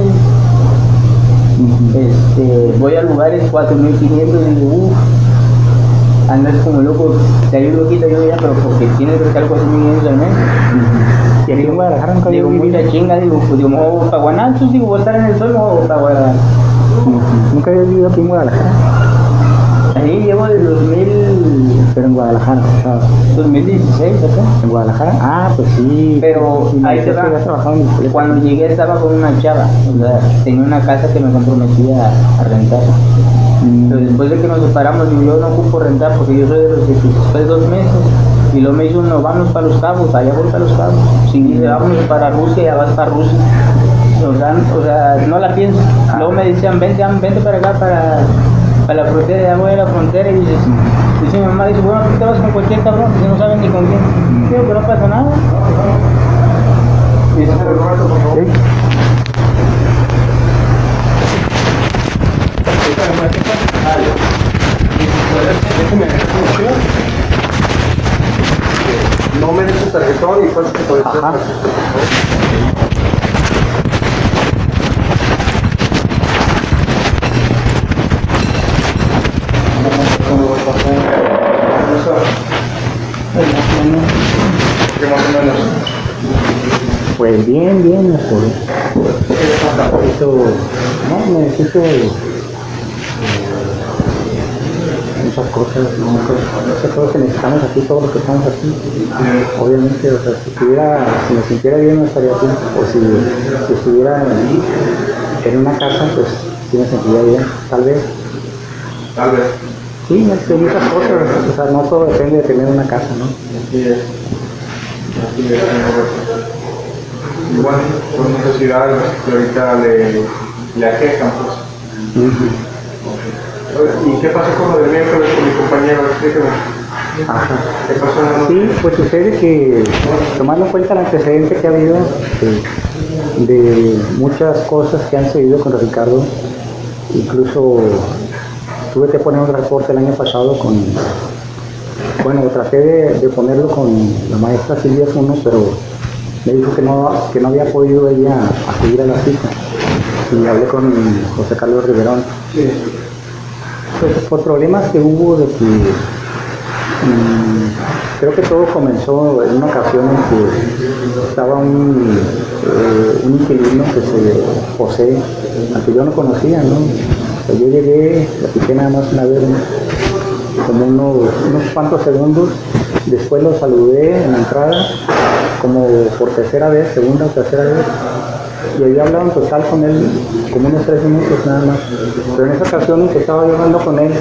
Voy a lugares 4.500 y digo, uff, andas como loco, te hay un loquito yo ya, pero porque tienes que sacar 4.500 al mes. Y aquí en Guadalajara nunca digo, mucha chinga, digo, pues digo, me voy para Guanatos, digo, voy a estar en el sol, me voy para Guadalajara. ¿Nunca habías vivido aquí en Guadalajara? Ahí llevo del 2000. Pero en Guadalajara, ¿sabes? 2016 acá. ¿En Guadalajara? Ah, pues sí. Pero sí, ahí te va. Cuando llegué estaba con una chava, o sea, tenía una casa que me comprometía a rentar. Pero después de que nos separamos, yo no ocupo rentar porque yo soy de los que después de 2 meses y luego me dice uno, vamos para los Cabos, allá voy para los Cabos. Si dice, vamos para Rusia, ya vas para Rusia. O sea, no la pienso. Luego me decían, vente para acá, para la frontera, ya voy a la frontera y dice mi mamá, dice, bueno, tú te vas con cualquier cabrón, que no saben ni con quién. Digo, que no pasa nada. Y dice, ¿sí? No me des tu tarjetón y cuánto te puede ser. Ajá. ¿Qué más o menos? Pues bien, mejor. Necesito muchas cosas, muchas cosas que necesitamos aquí, todos los que estamos aquí. Obviamente, o sea, si me sintiera bien no estaría aquí, o si estuviera en una casa, pues sí me sentiría bien, tal vez. Tal vez. Sí, hay muchas cosas, o sea, no todo depende de tener una casa, ¿no? Así es. Así es, Roberto. Y bueno, son necesidades que ahorita le aquejan, pues. ¿Y qué pasó con lo del miércoles con mi compañero? Explíqueme. Ajá. ¿Qué pasó? Sí, pues sucede que, tomando en cuenta el antecedente que ha habido de muchas cosas que han sucedido con Ricardo, incluso tuve que poner un reporte el año pasado traté de ponerlo con la maestra Silvia Funo, pero me dijo que no había podido ella acudir a la cita. Y hablé con José Carlos Riverón. Sí. Pues por problemas que hubo de que creo que todo comenzó en una ocasión en que estaba un inquilino que se José, al que yo no conocía, ¿no? O sea, yo llegué, platiqué nada más una vez, como unos cuantos segundos, después lo saludé en la entrada, como por segunda o tercera vez, y había hablado en total con él como unos 3 minutos nada más. Pero en esa ocasión en que estaba yo hablando con él,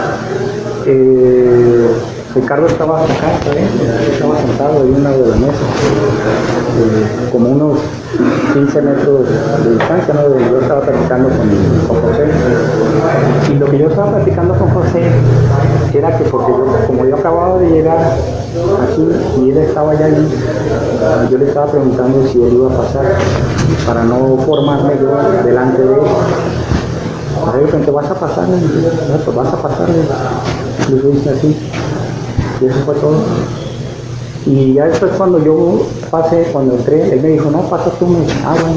Ricardo estaba acá, estaba sentado ahí en un lado de la mesa, como unos 15 metros de distancia, ¿no? Donde yo estaba platicando con José. Y lo que yo estaba platicando con José era que porque como yo acababa de llegar aquí y él estaba allá ahí, yo le estaba preguntando si él iba a pasar para no formarme yo delante de él. Ahora yo pensé, ¿vas a pasar? Pues vas a pasar. Yo hice así. Y eso fue todo. Y ya después cuando yo pasé, cuando entré, él me dijo, no, pasa tú, me dijo, bueno.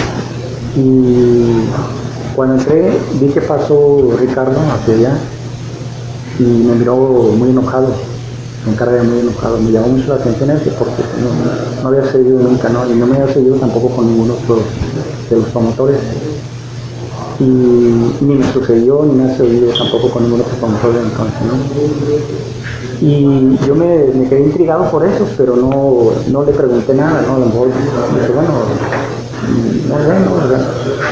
Y cuando entré, vi que pasó Ricardo hacia allá y me miró muy enojado, me encargué muy enojado, me llamó mucho la atención eso porque no había seguido nunca, ¿no? Y no me había seguido tampoco con ninguno de los promotores. Y ni me sucedió, ni me ha sucedido tampoco con ningún otro promotor de entonces, ¿no? Y yo me quedé intrigado por eso, pero no le pregunté nada, ¿no? A lo mejor dije, bueno, no sé, ¿no? ¿Verdad?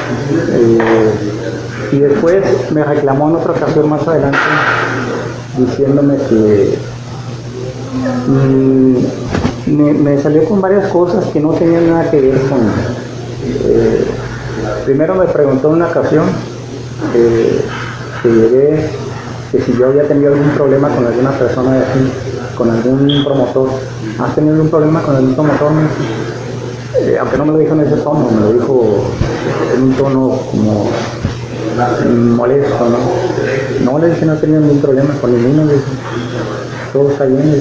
Y después me reclamó en otra ocasión más adelante, diciéndome que me salió con varias cosas que no tenían nada que ver con... primero me preguntó en una ocasión que llegué, que si yo había tenido algún problema con alguna persona de aquí, con algún promotor. ¿Has tenido algún problema con algún promotor? Aunque no me lo dijo en ese tono, me lo dijo en un tono como molesto, ¿no? No, le dije, no he tenido ningún problema con ninguno, le dije, todo está bien.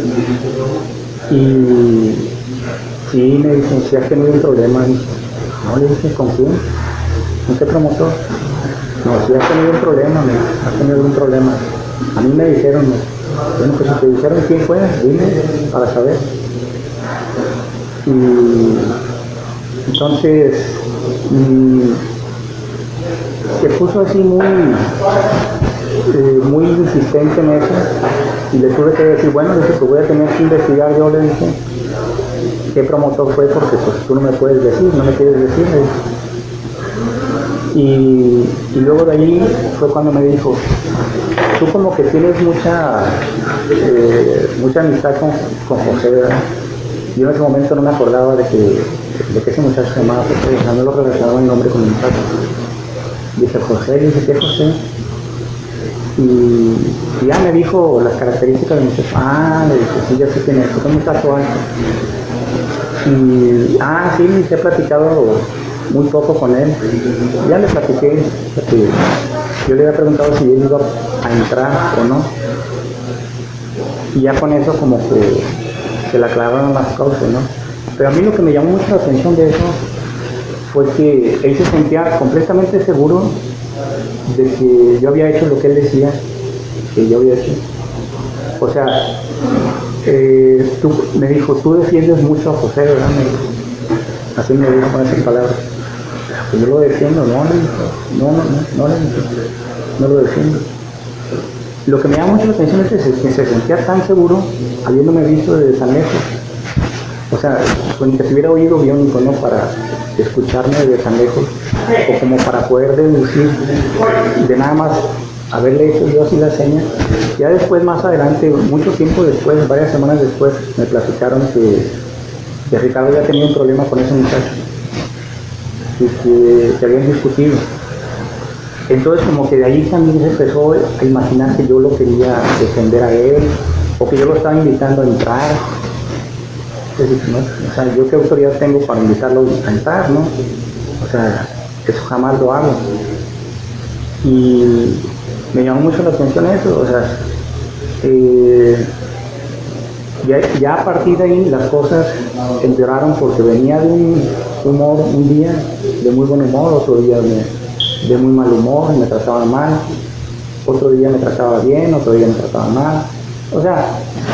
Y sí, me dicen, si has tenido un problema, dije, no, le dije, ¿con quién? ¿Con qué promotor? No, si has tenido un problema, has tenido algún problema. A mí me dijeron, bueno, pues si te dijeron quién fue, dime, para saber. Y entonces, se puso así muy insistente en eso, y le tuve que decir, bueno, le dije, pues voy a tener que investigar, yo le dije, qué promotor fue, porque pues tú no me puedes decir, no me quieres decir, le dije. Y luego de ahí fue cuando me dijo, tú como que tienes mucha amistad con José, ¿verdad? Yo en ese momento no me acordaba de que ese muchacho se llamaba José, o sea, no lo relacionaba el nombre con el muchacho. Dice José, dice, ¿qué José? Y ya me dijo las características del muchacho. Le dije, sí, ya sé quién es, es un muchacho alto. Y, sí, he platicado muy poco con él. Ya le platiqué, porque yo le había preguntado si él iba a entrar o no. Y ya con eso como que se le aclararon las cosas, ¿no? Pero a mí lo que me llamó mucho la atención de eso fue que él se sentía completamente seguro de que yo había hecho lo que él decía que yo había hecho. O sea, me dijo, tú defiendes mucho a José, ¿verdad? Así me dijo con esas palabras. Pues yo lo defiendo, no lo defiendo. Lo que me llama mucho la atención es que se sentía tan seguro habiéndome visto desde tan lejos. O sea, con que se hubiera oído biónico, ¿no? Para escucharme desde tan lejos, o como para poder deducir de nada más haberle hecho yo así la seña. Ya después, más adelante, mucho tiempo después, varias semanas después, me platicaron que Ricardo había tenido un problema con ese muchacho y que se habían discutido. Entonces como que de ahí también se empezó a imaginar que yo lo quería defender a él, o que yo lo estaba invitando a entrar. Entonces, ¿no? O sea, ¿yo qué autoridad tengo para invitarlo a entrar, no? O sea, eso jamás lo hago. Y me llamó mucho la atención eso, o sea, ya a partir de ahí las cosas empeoraron, porque venía de un humor un día de muy buen humor, otro día de muy mal humor, me trataba mal, otro día me trataba bien, otro día me trataba mal. O sea,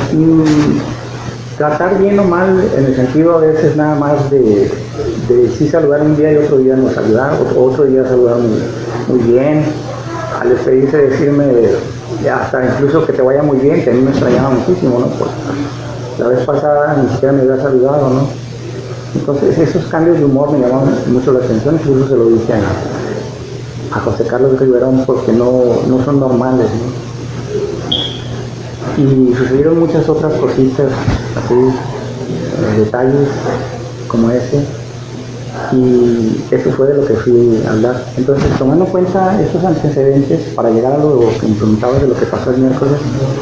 tratar bien o mal en el sentido a veces nada más de sí saludar un día y otro día no saludar, otro día saludar muy bien, al despedirse decirme hasta incluso que te vaya muy bien, que a mí me extrañaba muchísimo, ¿no? Porque la vez pasada ni siquiera me había saludado, ¿no? Entonces esos cambios de humor me llamaban mucho la atención, incluso se lo dije a José Carlos Riverón, porque no son normales, ¿no? Y sucedieron muchas otras cositas, así, detalles como ese, y eso fue de lo que fui a hablar. Entonces, tomando en cuenta estos antecedentes, para llegar a lo que me preguntabas de lo que pasó el miércoles,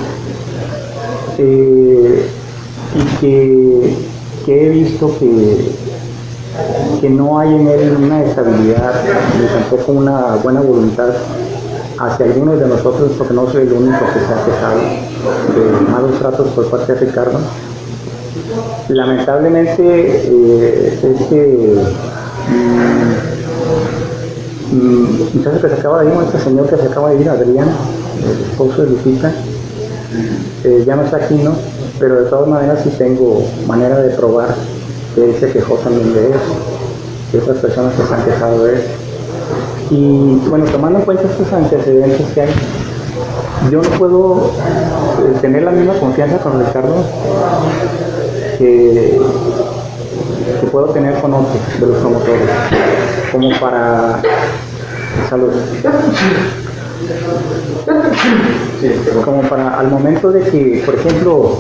y que he visto que no hay en él una estabilidad, ni tampoco una buena voluntad hacia algunos de nosotros, porque no soy el único que se ha quejado de malos tratos por parte de Ricardo. Lamentablemente, muchacho que se acaba de ir, este señor que se acaba de ir, Adrián, el esposo de Lupita, ya no está aquí, ¿no? Pero de todas maneras sí tengo manera de probar que él se quejó también de eso, que otras personas que se han quejado de él. Y bueno, tomando en cuenta estos antecedentes que hay, yo no puedo tener la misma confianza con Ricardo que puedo tener con otros de los promotores, como para salud. Como para al momento de que, por ejemplo,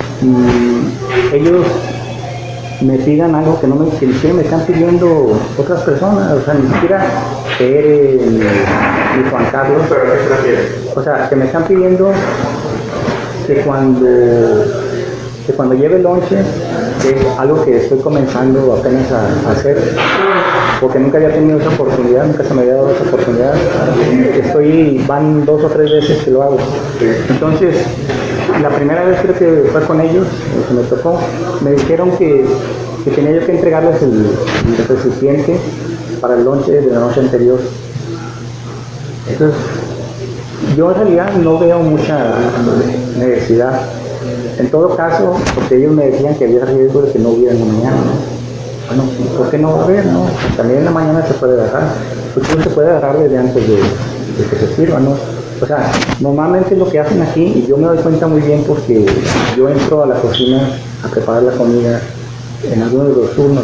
ellos me pidan algo que no me, que ni siquiera me están pidiendo otras personas, o sea, ni siquiera Pere ni Juan Carlos. ¿Pero a qué se refiere? O sea, que me están pidiendo que cuando lleve el lonche, que es algo que estoy comenzando apenas a hacer, porque nunca había tenido esa oportunidad, nunca se me había dado esa oportunidad. Van 2 o 3 veces que lo hago. Entonces, la primera vez creo que fue con ellos, que me tocó, me dijeron que tenía yo que entregarles el recipiente para el lonche de la noche anterior. Entonces, yo en realidad no veo mucha necesidad. En todo caso, porque ellos me decían que había riesgo de que no hubiera en la mañana, ¿no? Bueno, ¿por qué no va a haber, no? También en la mañana se puede agarrar. Pues se puede agarrar desde antes de que se sirva, ¿no? O sea, normalmente lo que hacen aquí, y yo me doy cuenta muy bien porque yo entro a la cocina a preparar la comida en algunos de los turnos,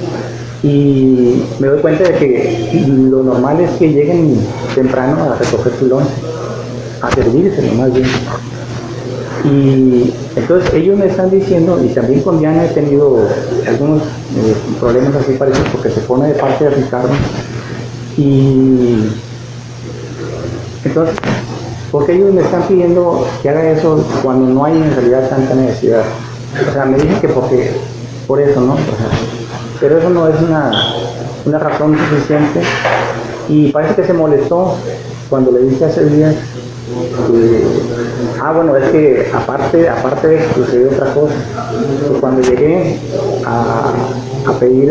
y me doy cuenta de que lo normal es que lleguen temprano a recoger su lonche, a servírselo más bien. Y entonces ellos me están diciendo, y también con Diana he tenido algunos problemas así parecidos, porque se pone de parte de Ricardo, y entonces, porque ellos me están pidiendo que haga eso cuando no hay en realidad tanta necesidad. O sea, me dicen que por eso, ¿no? O sea, pero eso no es una razón suficiente, y parece que se molestó cuando le dije hace días bueno, es que aparte de eso sucedió otra cosa, que cuando llegué a pedir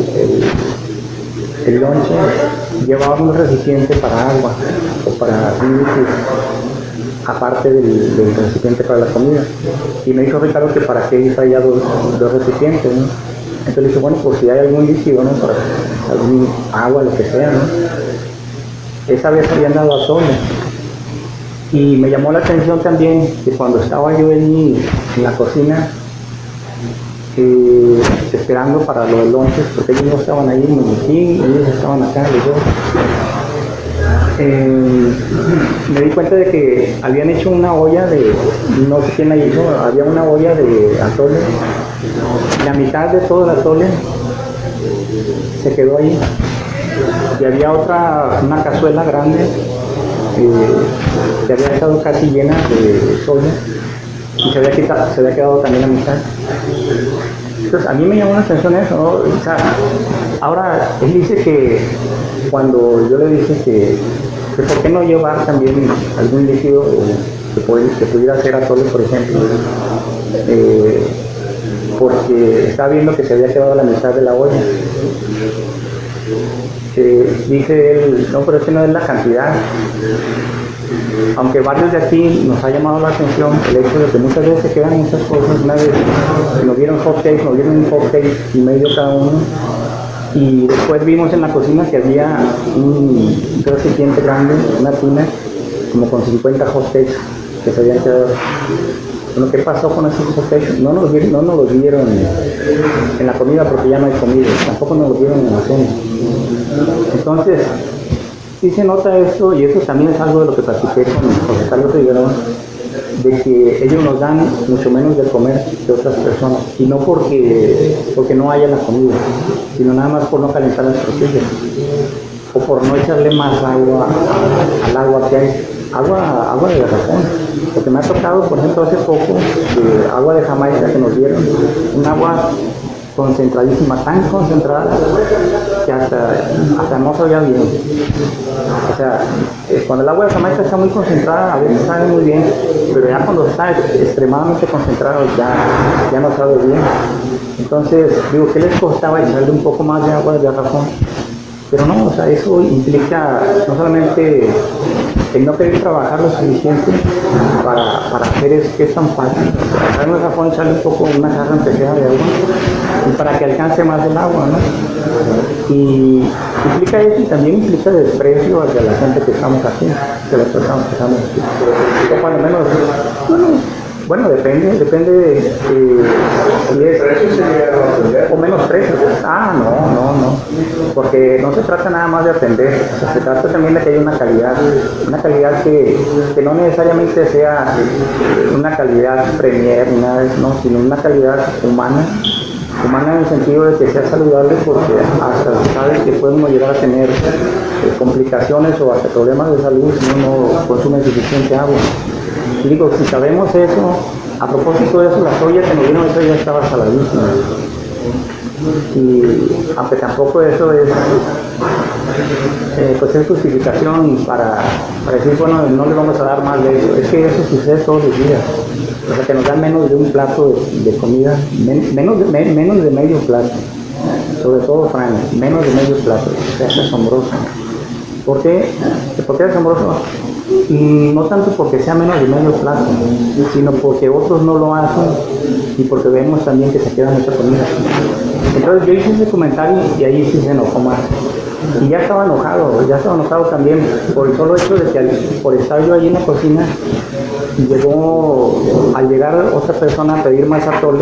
el lonche, llevaba un recipiente para agua o para un líquido, aparte del recipiente para la comida, y me dijo Ricardo que para qué traía dos recipientes, ¿no? Entonces le dije, bueno, pues si hay algún líquido, ¿no? Para algún agua, lo que sea, ¿no? Esa vez habían dado a Sonia. Y me llamó la atención también que cuando estaba yo en la cocina, esperando para los lonches, porque ellos no estaban ahí, me metí, ellos estaban acá, los dos. Me di cuenta de que habían hecho una olla no sé quién la hizo, había una olla de atole, la mitad de todo el atole se quedó ahí, y había una cazuela grande que había estado casi llena de soya, y se había quedado también la mitad. Entonces a mí me llamó la atención eso, ¿no? O sea, ahora él dice que cuando yo le dije que por qué no llevar también algún líquido que pudiera ser atole, por ejemplo, porque estaba viendo que se había quedado la mitad de la olla. Dice él, no, pero es que no es la cantidad. Aunque varios de aquí nos ha llamado la atención el hecho de que muchas veces se quedan muchas cosas. Una vez que nos dieron hot cakes, nos dieron un hot cake y medio cada uno, y después vimos en la cocina que había un recipiente grande, una tina, como con 50 hot cakes que se habían quedado. Bueno, ¿qué pasó con esos hot cakes? No nos los dieron en la comida porque ya no hay comida, tampoco nos los dieron en la cena. Entonces, sí se nota esto, y eso también es algo de lo que platiqué con José Carlos Figueroa, de que ellos nos dan mucho menos de comer que otras personas, y no porque no haya la comida, sino nada más por no calentar las tortillas, o por no echarle más agua al agua que hay, agua de garrafón. Porque me ha tocado, por ejemplo, hace poco, agua de Jamaica que nos dieron, un agua concentradísima, tan concentrada que hasta no sabía bien. O sea, cuando el agua de Jamaica está muy concentrada, a veces sabe muy bien, pero ya cuando está extremadamente concentrado ya no sabe bien. Entonces, digo, ¿qué les costaba echarle un poco más de agua de garrafón? Pero no, o sea, eso implica no solamente el no querer trabajar lo suficiente para hacer es que es tan fácil. Traer un garrafón, echarle un poco, una jarra aunque sea de agua, y para que alcance más el agua, ¿no? Y implica eso y también implica desprecio hacia la gente que estamos aquí, que las personas que estamos aquí. O cuando menos, bueno, depende de si es o menos precio. No, porque no se trata nada más de atender, o sea, se trata también de que haya una calidad que no necesariamente sea una calidad premier ni nada de eso, no, sino una calidad humana en el sentido de que sea saludable, porque hasta sabes que podemos llegar a tener complicaciones o hasta problemas de salud si uno consume suficiente agua. Y digo, si sabemos eso, a propósito de eso, la soya que nos vino, eso ya estaba saladísima. Y aunque tampoco eso es, pues es justificación para decir, bueno, no le vamos a dar más de eso. Es que eso sucede todos los días. O sea, que nos dan menos de un plato de comida, menos de medio plato. Sobre todo, Fran, menos de medio plato. O sea, es asombroso. ¿Por qué? ¿Por qué es asombroso? No tanto porque sea menos de medio plato, sino porque otros no lo hacen y porque vemos también que se queda mucha comida. Entonces yo hice ese comentario y ahí sí se enojó más. Y ya estaba enojado también por el solo hecho de que por estar yo allí en la cocina, al llegar otra persona a pedir más atole,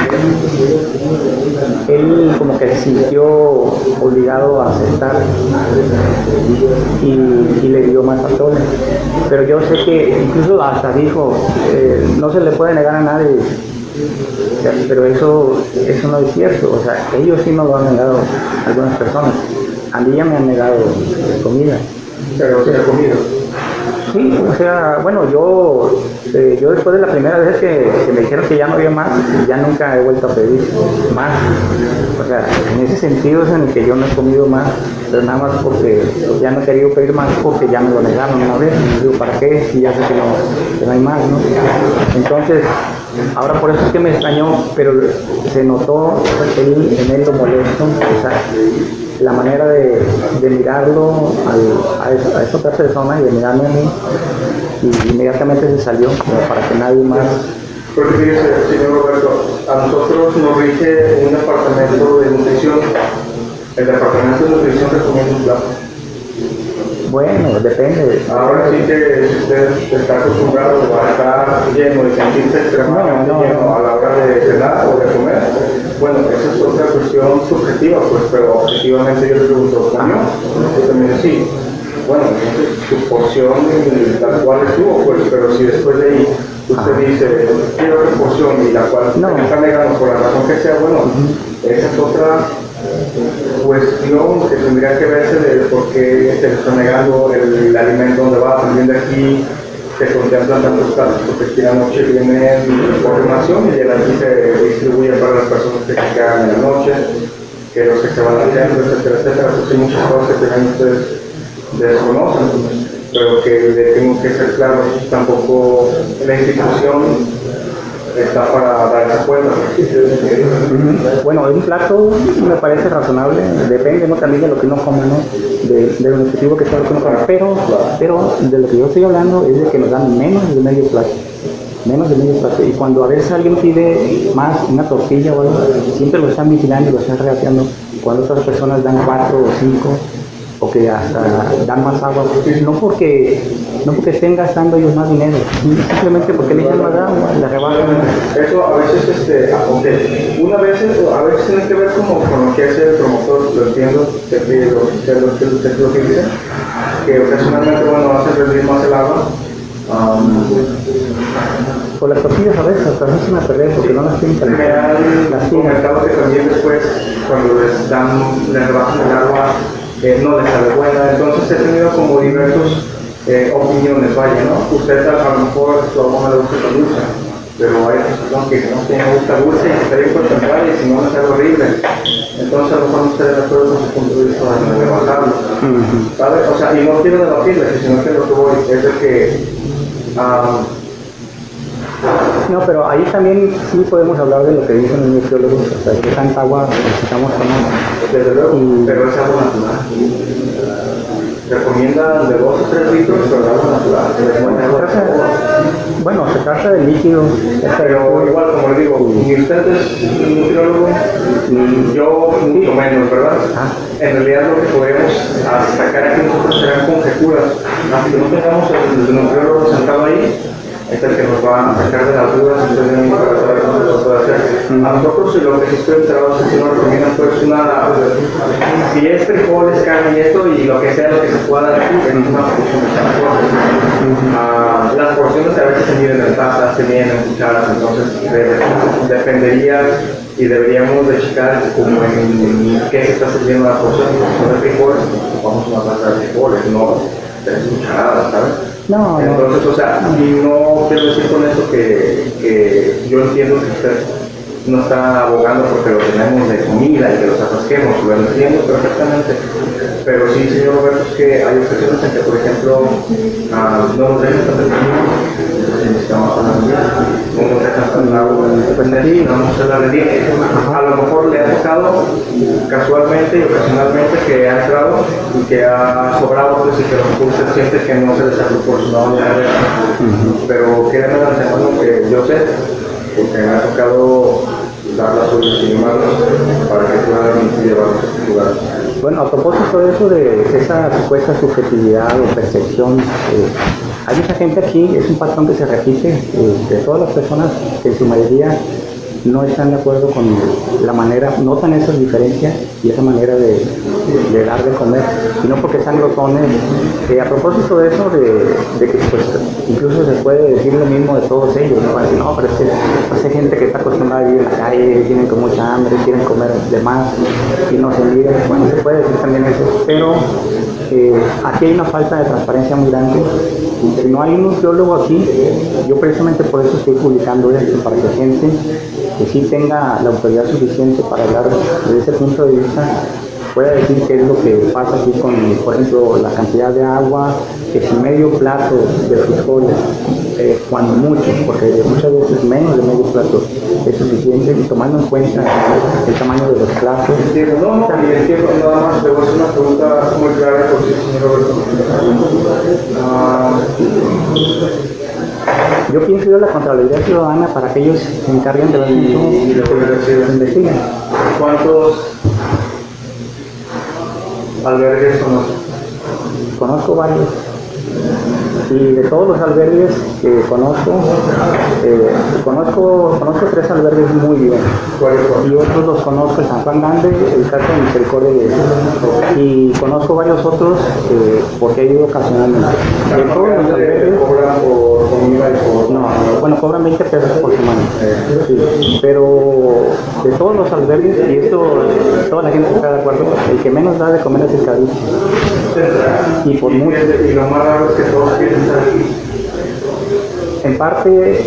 él como que se sintió obligado a aceptar y le dio más atole. Pero yo sé que incluso hasta dijo, no se le puede negar a nadie, pero eso no es cierto. O sea, ellos sí no lo han negado, algunas personas. A mí ya me han negado comida. Pero se ha comido. Sí, o sea, bueno, yo después de la primera vez que me dijeron que ya no había más, ya nunca he vuelto a pedir más. O sea, en ese sentido es en el que yo no he comido más, pero nada más porque ya no he querido pedir más porque ya me lo negaron una vez. Digo, ¿para qué? Si ya sé que no hay más, ¿no? Entonces, ahora por eso es que me extrañó, pero se notó en él lo molesto, o sea, la manera de mirarlo a esa otra persona y de mirarme a mí, y inmediatamente se salió como para que nadie más. Porque fíjese, señor Roberto, a nosotros nos rige un departamento de nutrición. El departamento de nutrición recomienda un plato. Bueno, depende. Ahora sí que si usted está acostumbrado a estar lleno y sentirse extremadamente lleno a la hora de cenar o de comer, bueno, esa es otra cuestión subjetiva, pues, pero objetivamente yo le pregunto, ¿comió? Usted también sí. Bueno, entonces su porción la cual estuvo, pues, pero si después de ahí usted dice, quiero otra porción y la cual no está negando por la razón que sea, bueno, esa es otra cuestión que tendría que verse de por qué se le está negando el alimento donde va. También de aquí se contemplan tantos casos, porque aquí la noche viene información y de aquí se distribuye para las personas que se quedan en la noche, que los que se van al centro, etcétera, etcétera. Pues hay muchas cosas que también ustedes desconocen, pero que le tengo que ser claro, tampoco la institución está para dar la cuenta. Bueno, un plato me parece razonable, depende, ¿no?, también de lo que uno come, ¿no?, del nutritivo que sea lo que uno come, pero de lo que yo estoy hablando es de que nos dan menos de medio plato, y cuando a veces alguien pide más, una tortilla o algo, siempre lo están vigilando y lo están regateando, cuando otras personas dan 4 o 5, o que hasta dan más agua, no porque estén gastando ellos más dinero, simplemente porque le echan más agua, le rebajan. Eso a veces, a veces tiene que ver como con lo que hace el promotor, lo entiendo, usted lo que dice, que ocasionalmente, bueno, hace rendir más el agua. Por las tortillas a veces hasta no se me perder porque no las tienen Me han comentado que también después, cuando les rebajan el agua, no les sale buena. Entonces he tenido como diversos opiniones, vaya, ¿no? Usted a lo mejor su agua no le gusta la dulce, pero hay personas que no me gusta dulce y está bien por temporada y si no, es algo horrible. Entonces a lo mejor no está de acuerdo con su punto de vista de rebajarlo, ¿sabe? O sea, y no quiero debatirle, sino que lo que voy es de que no, pero ahí también sí podemos hablar de lo que dicen los nutriólogos, o sea, que tanta agua necesitamos tomar. Desde luego, pero es agua natural. recomiendan de 2 a 3 litros, pero de agua natural. Bueno, se trata de líquido. Pero igual, como le digo, ni usted es un nutriólogo, ni yo mucho menos, ¿verdad? En realidad lo que podríamos sacar aquí nosotros serán conjeturas. Aunque no tengamos el nutriólogo sentado ahí, es el que nos va a sacar de las dudas y para saber cómo se puede hacer. A nosotros, lo que sí estoy enterado es que nos recomiendan pues si es frijoles, carne y esto, y lo que sea lo que se pueda dar aquí, es una porción de cada cosa. Las porciones a veces se miden en tazas, se miden en cucharas, entonces dependería y deberíamos de checar como en qué se está sirviendo la porción. Si son de frijoles, vamos a una taza de frijoles, no 3 cucharadas, ¿sabes? No, entonces, o sea, y no quiero decir con esto que yo entiendo que usted no está abogando porque lo tenemos de comida y que los atasquemos, lo entiendo perfectamente, pero sí, señor Roberto, es que hay ocasiones en que, por ejemplo, no nos dejan tan si necesitamos hablar bien, no nos dejan tan agua, necesitamos hacerla bien. A lo mejor le ha tocado casualmente y ocasionalmente que ha entrado y que ha sobrado, pues, y que los recursos siente que no se les ha proporcionado la vez. Pero créanme, hermano, que yo sé, porque me ha tocado dar las ollas sin manos para que puedan llevarnos a este lugar. Bueno, a propósito de eso, de esa supuesta subjetividad o percepción, hay mucha gente aquí, es un patrón que se repite, de todas las personas que en su mayoría no están de acuerdo con la manera, notan esas diferencias y esa manera de dar de comer, y no porque sean glotones. A propósito de eso, de que pues, incluso se puede decir lo mismo de todos ellos, ¿no? Van a decir, no, pero es que pues, hay gente que está acostumbrada a vivir en la calle, tienen con mucha hambre, quieren comer de más y no se miden. Bueno, se puede decir también eso, pero aquí hay una falta de transparencia muy grande. Si no hay un nutriólogo aquí, yo precisamente por eso estoy publicando esto, para que gente que sí tenga la autoridad suficiente para hablar desde ese punto de vista pueda decir qué es lo que pasa aquí con, por ejemplo, la cantidad de agua, que si medio plato de frijoles, cuando mucho, porque muchas veces menos de medio plato es suficiente, y tomando en cuenta el tamaño de los platos. Entiendo, no, y entiendo, nada más, le voy a hacer una pregunta muy clara, por si, señor Roberto. Yo pienso ir a la Contraloría Ciudadana para que ellos se encarguen de la y le voy a decir, investiguen. ¿cuántos albergues conocen? Conozco varios, y de todos los albergues que conozco, conozco 3 albergues muy bien, y otros los conozco, el San Juan Grande, el Casa de Misericordia de Jesús, y conozco varios otros porque he ido ocasionalmente. De todos los albergues, ¿Cobran por comida y por...? no, bueno, cobran 20 pesos por semana, sí, pero de todos los albergues, y esto toda la gente está de acuerdo, el que menos da de comer es el Cavichi, y por mucho. Y lo más raro es que todos quieren estar aquí. En parte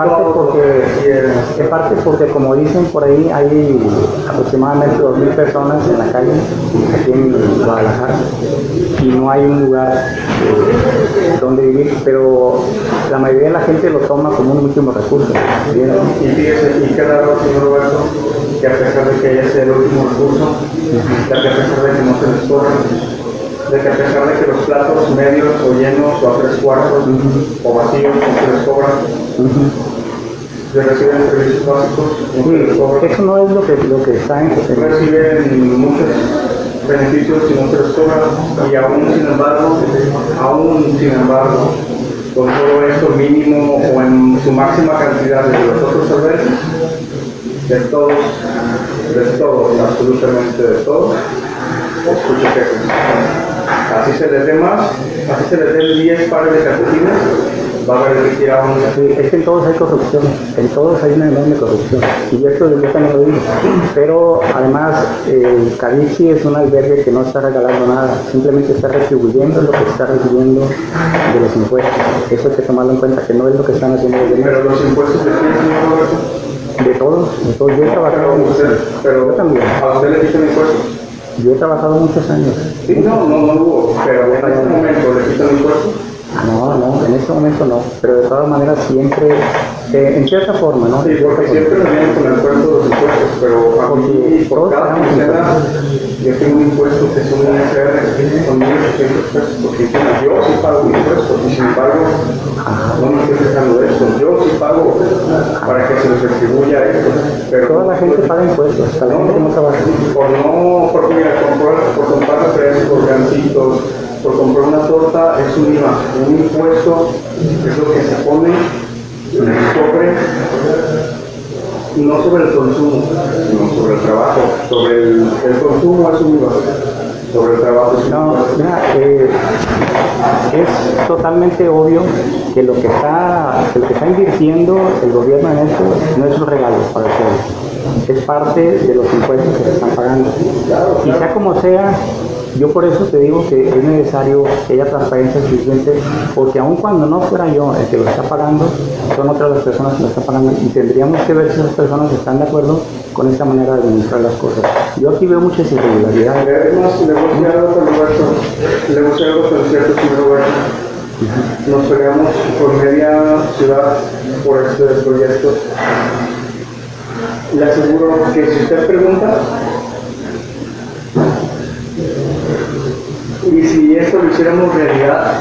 porque como dicen por ahí, hay aproximadamente 2,000 personas en la calle aquí en Guadalajara y no hay un lugar donde vivir, pero la mayoría de la gente lo toma como un último recurso. ¿Bien? Y fíjese, y qué raro, señor Roberto, que a pesar de que haya sido el último recurso, que a pesar de que no se les corra, de que a pesar de que los platos medios o llenos o a 3/4 o vacíos no se les cobran, se reciben servicios básicos, no se les cobran. Eso no es lo que está en Reciben muchos beneficios y no se les cobran, y aún sin embargo, con todo esto mínimo o en su máxima cantidad de los otros albergues, de todos, absolutamente de todos, escucho que así se les dé más, así se les dé 10 pares de calcetines, va a haber que tirar uno. Sí, es que en todos hay corrupción, en todos hay una enorme corrupción, y esto yo también lo digo, pero además el Cavichi es un albergue que no está regalando nada, simplemente está retribuyendo lo que está recibiendo de los impuestos. Eso hay que tomarlo en cuenta, que no es lo que están haciendo los demás. Pero los impuestos de quién, señor Roberto. De todos, yo he trabajado pero yo también. ¿A usted le quitan impuestos? Yo he trabajado muchos años. Sí, no hubo, pero en este momento le quitan impuestos. No, en este momento no, pero de todas maneras siempre, en cierta forma, ¿no? Sí, porque siempre nos vienen con el cuento de los impuestos, pero a mí por Todos cada pagamos quincena yo tengo un impuesto que es un ISR, son 1.800 pesos, porque yo sí pago un impuesto, y sin embargo, no me estoy quejando de esto, yo sí pago para que se les retribuya esto, pero Toda la gente paga impuestos, hasta la gente que no trabaja. porque mira, por comprar refrescos, gancitos, por comprar una torta es un IVA, un impuesto es lo que se pone sobre, no sobre el consumo, sino sobre el trabajo. Sobre el consumo es un IVA, sobre el trabajo es un No, IVA. mira, es totalmente obvio que lo que está invirtiendo el gobierno en esto no es un regalo para el pueblo, es parte de los impuestos que se están pagando. Y sea como sea, yo por eso te digo que es necesario que haya transparencia suficiente, porque aun cuando no fuera yo el que lo está pagando, son otras las personas que lo están pagando y tendríamos que ver si esas personas están de acuerdo con esta manera de administrar las cosas. Yo aquí veo muchas irregularidades. Además, le voy a decir algo con Roberto, le voy a decir algo con cierto señor Roberto. Nos peleamos por media ciudad por este proyecto. Le aseguro que si usted pregunta, y si esto lo hiciéramos realidad,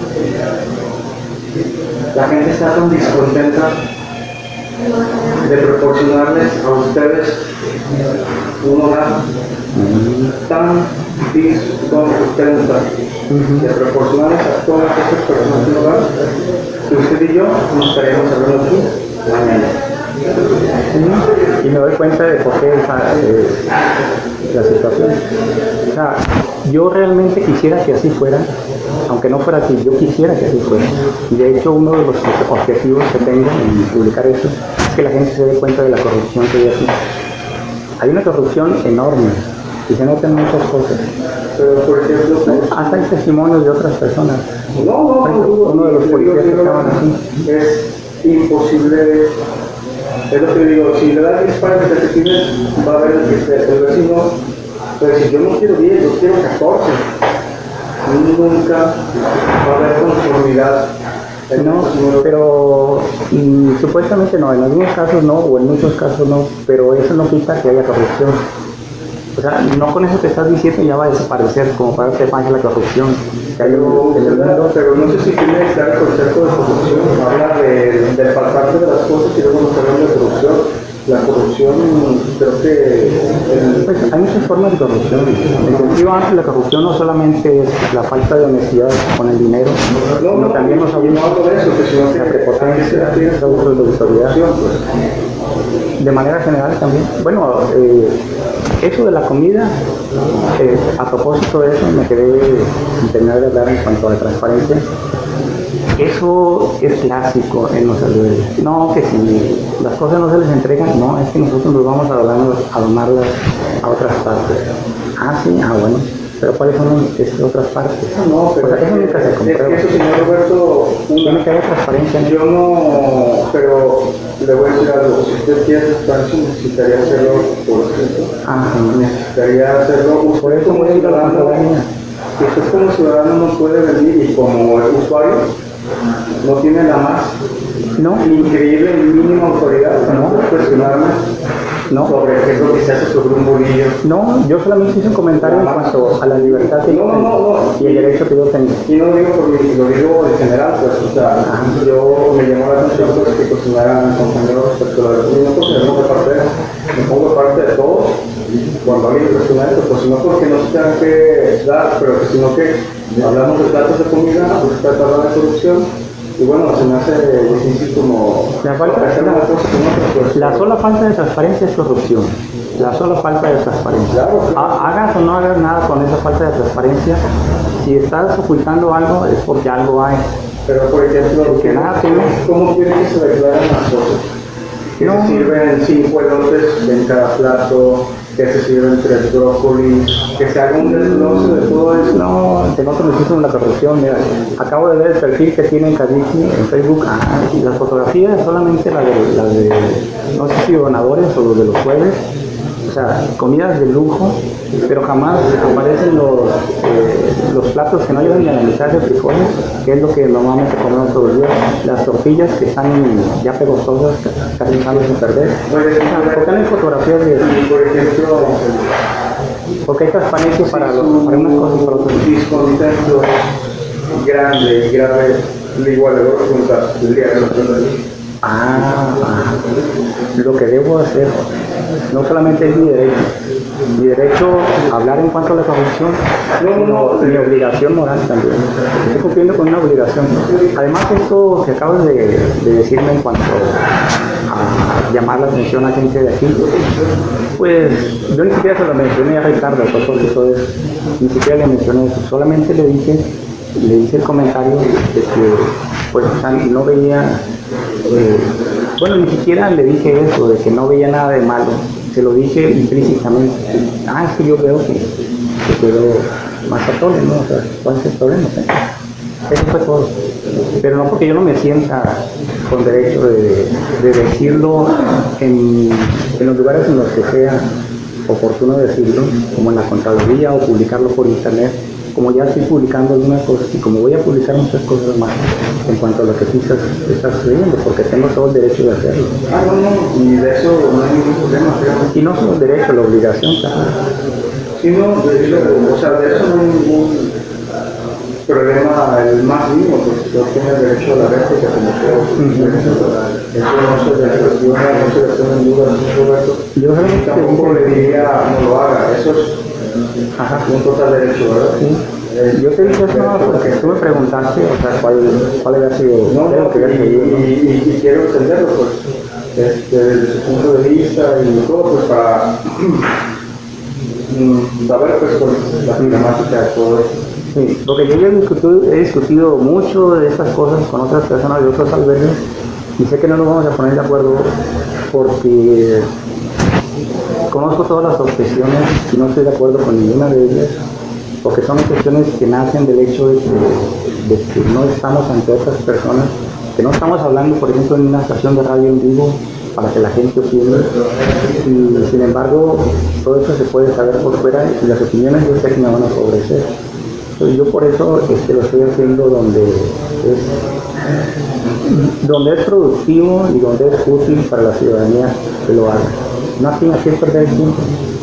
la gente está tan descontenta de proporcionarles a ustedes un hogar tan descontenta de proporcionarles a todas estas personas un hogar que usted y yo nos estaremos hablando aquí mañana. Y me doy cuenta de por qué la situación. O sea, yo realmente quisiera que así fuera, aunque no fuera así, yo quisiera que así fuera. Y de hecho, uno de los objetivos que tengo en publicar esto es que la gente se dé cuenta de la corrupción que hay aquí. Hay una corrupción enorme y se notan muchas cosas. Pero, por ejemplo, Hasta hay testimonios de otras personas. Uno de los policías que estaban aquí. Es imposible. Es lo que digo, si le das 10 pares de calcetines, va a haber el vecino, pero si yo no quiero 10, yo quiero 14. Nunca va a haber conformidad. No, pero supuestamente no, en algunos casos no, o en muchos casos no, pero eso no quita que haya corrupción. O sea, no con eso te estás diciendo ya va a desaparecer, como para que pase la corrupción. Pero no sé si tiene claro el concepto de corrupción, habla del faltarte de las cosas y luego nos habla de corrupción. La corrupción, creo que... Pues hay muchas formas de corrupción. En sentido amplio, la corrupción no solamente es la falta de honestidad con el dinero, sino también los abusos, la prepotencia, los abusos de autoridad. De manera general también. Bueno, eso de la comida, a propósito de eso, me quedé sin terminar de hablar en cuanto a la transparencia. Eso es clásico en los albergues. No, que si las cosas no se les entregan, no, es que nosotros nos vamos a donarlas a otras partes. Ah, sí, bueno. Pero ¿cuáles son estas otras partes? No, pero eso nunca se comprueba. Eso, señor Roberto, tiene que haber transparencia. Yo no, pero le voy a decir algo. Si usted quiere transparencia, necesitaría hacerlo por escrito. Necesitaría hacerlo. Usted como ciudadano, no puede venir y como usuario no tiene la más increíble y mínima autoridad para no cuestionarme sobre qué es lo que se hace sobre un bolillo. No, yo solamente hice un comentario en cuanto a la libertad que yo tengo y el derecho que yo tengo. Y no lo digo por mí, lo digo en general, pues, o sea, yo me llamó la atención pues, que cocinaran compañeros respecto a la comida, porque me pongo de parte de todos cuando alguien cuestiona esto, pues no porque no se tengan que dar, pero sino que hablamos de platos de comida, pues se trata de corrupción. Y bueno, se me hace difícil como... La sola falta de transparencia es corrupción. La sola falta de transparencia. Hagas o no hagas nada con esa falta de transparencia, si estás ocultando algo es porque algo hay. Pero por ejemplo, ¿cómo quieren que se declaren las cosas? Que se sirven 5 elotes en cada plato, que se sirven 3 brócolis, que se haga un desglose de todo eso. No, te noto muchísimo la corrupción. Mira, acabo de ver el perfil que tiene Kadiki en Facebook. Y las fotografías, solamente la de no sé si donadores o los de los jueves, o sea, comidas de lujo, pero jamás aparecen los platos que no llevan ni a la mitad de frijoles, que es lo que normalmente comemos todos los días, las tortillas que están ya pegostosas, casi echándose a perder. Porque no hay fotografías de, Por ejemplo, porque hay transparencia para unas cosas y para otras. un discontento es grande y grave, igual le voy a preguntar, tendría que responder. Lo que debo hacer no solamente es mi derecho a hablar en cuanto a la corrupción, sino mi obligación moral también. Estoy cumpliendo con una obligación. Además, esto que acabas de decirme en cuanto a llamar la atención a gente de aquí, pues yo ni siquiera se lo mencioné a Ricardo, ni siquiera le mencioné eso, solamente le hice el comentario de que pues no veía, bueno, ni siquiera le dije eso, de que no veía nada de malo, se lo dije implícitamente. Es que yo veo que quedó más atole, ¿no? O sea, ¿cuál es el problema? Eso fue todo. Pero no porque yo no me sienta con derecho de decirlo en los lugares en los que sea oportuno decirlo, como en la Contraloría o publicarlo por internet, como ya estoy publicando algunas cosas y como voy a publicar muchas cosas más en cuanto a lo que tú estás sucediendo, porque tengo todo el derecho de hacerlo. No, y de eso no hay ningún problema. Y no solo el derecho, la obligación, claro. Sí, no, o sea, de eso no hay ningún problema, el más mínimo, porque yo tengo el derecho a la réplica como sea. Eso no se le pone en duda, Roberto. Yo realmente tampoco le diría no lo haga, eso es un total derecho, ¿verdad? Sí. Yo te dije eso porque tú me preguntaste, o sea, cuál había sido, y quiero entenderlo, pues, desde su punto de vista y todo, pues, para saber, pues, la problemática de todo esto. Sí, porque yo ya he discutido mucho de estas cosas con otras personas de otros albergues y sé que no nos vamos a poner de acuerdo porque conozco todas las objeciones y no estoy de acuerdo con ninguna de ellas, porque son objeciones que nacen del hecho de que no estamos ante otras personas, que no estamos hablando, por ejemplo, en una estación de radio en vivo para que la gente opine, y sin embargo todo eso se puede saber por fuera y las opiniones yo sé que me van a favorecer. Entonces, yo por eso lo estoy haciendo donde es productivo y donde es útil para la ciudadanía que lo haga. No tiene que perder el tiempo.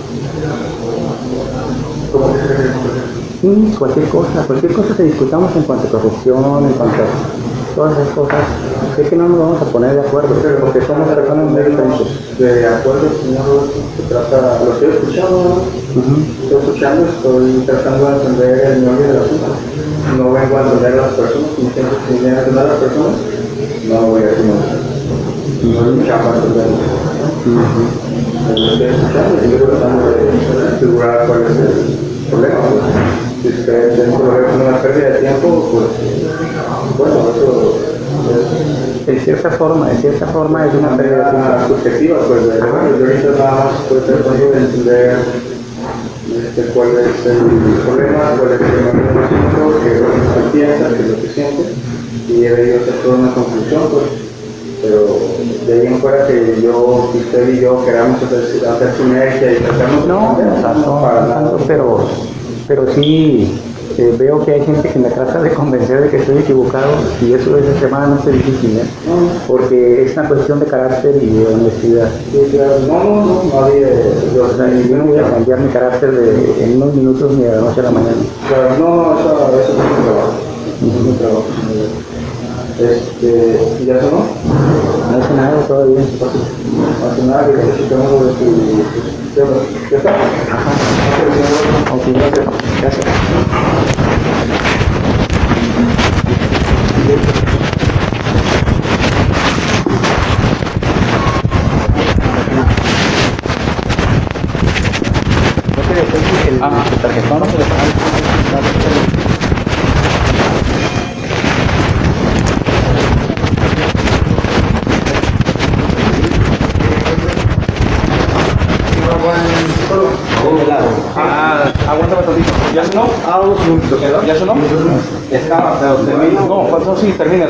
Sí, cualquier cosa que discutamos en cuanto a corrupción, en cuanto a todas esas cosas, sé que no nos vamos a poner de acuerdo, porque somos personas muy diferentes. De acuerdo, señor, se trata, lo estoy escuchando, estoy tratando de entender el meollo del asunto. No vengo a entender a las personas, no tengo que entender a las personas, no voy a decir nada. No es mi chamba entenderlo. Lo estoy escuchando y estoy tratando de asegurar cuál es el problema. Si usted dentro de una pérdida de tiempo, pues, bueno, eso es... De cierta forma es una pérdida de tiempo. Subjetiva, pues, yo ahorita nada más estoy tratando de entender cuál es el problema, cuál es el asunto, qué es lo que usted piensa, qué es lo que siente, y de ello hacer toda una conclusión, pues. Pero de ahí en fuera que usted y yo queramos hacer sinergia y tratarnos no para nada, pero sí veo que hay gente que me trata de convencer de que estoy equivocado y eso es extremadamente difícil, porque es una cuestión de carácter y de honestidad. Sí, claro. No, nadie. Yo no voy a cambiar mi carácter en unos minutos ni de la noche a la mañana. Claro, eso es un trabajo. Es un trabajo. ¿Ya sonó? No hace nada todavía. No hace nada, que necesitamos lo de tu... ¿Ya está? Ajá. Ok, gracias. El tarjetón no se le paga. Aguántame tantito. ¿Ya sonó? ¿Ya sonó? Estaba, pero termina. No, pues sí, termina.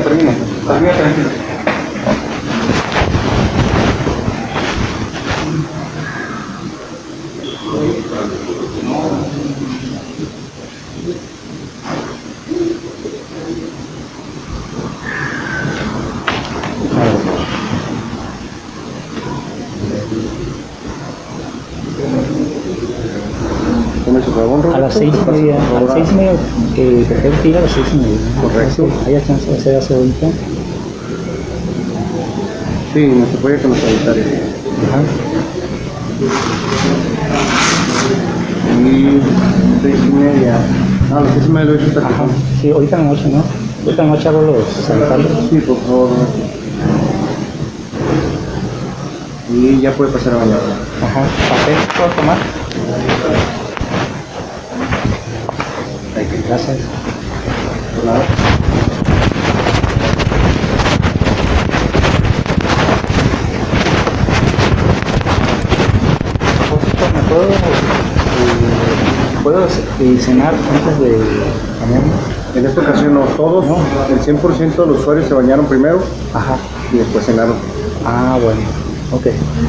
A las 6:30, a las 6:30, prefiero que ir a las 6:30. Correcto. ¿Hay chance de hacer hace ahorita? Sí, no se puede con los sanitarios. Ajá. Y 6:30. Ah, a las 6:30 lo he hecho. Ajá. Sí, ahorita en la noche, ¿no? Ahorita en la noche hago los sanitarios. Sí, por favor. Y ya puede pasar a bañar. Ajá. ¿Café puedo tomar? Gracias. Nada. ¿Puedo cenar antes de bañarme? En esta ocasión no, todos, No. el 100% de los usuarios se bañaron primero Ajá. y después cenaron. Ah, bueno. Ok.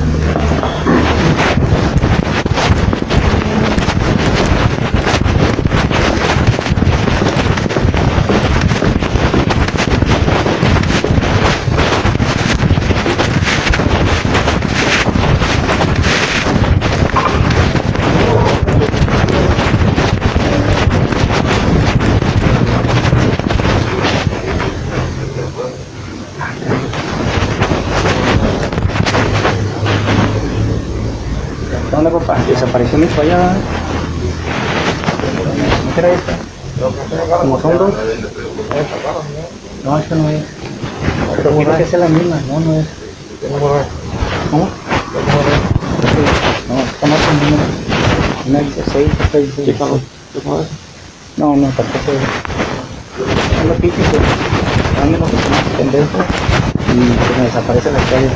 ¿Dónde, papá? Desapareció mi toalla. ¿No era esta? ¿Como son dos? No, esta no es. Pero tiene que ser la misma. No, no es. ¿Cómo? No, está más un número. Una dice 6, otra dice 6. No, no, tampoco es. Es lo típico. Dame lo que se me pendejo y se me desaparece la toalla.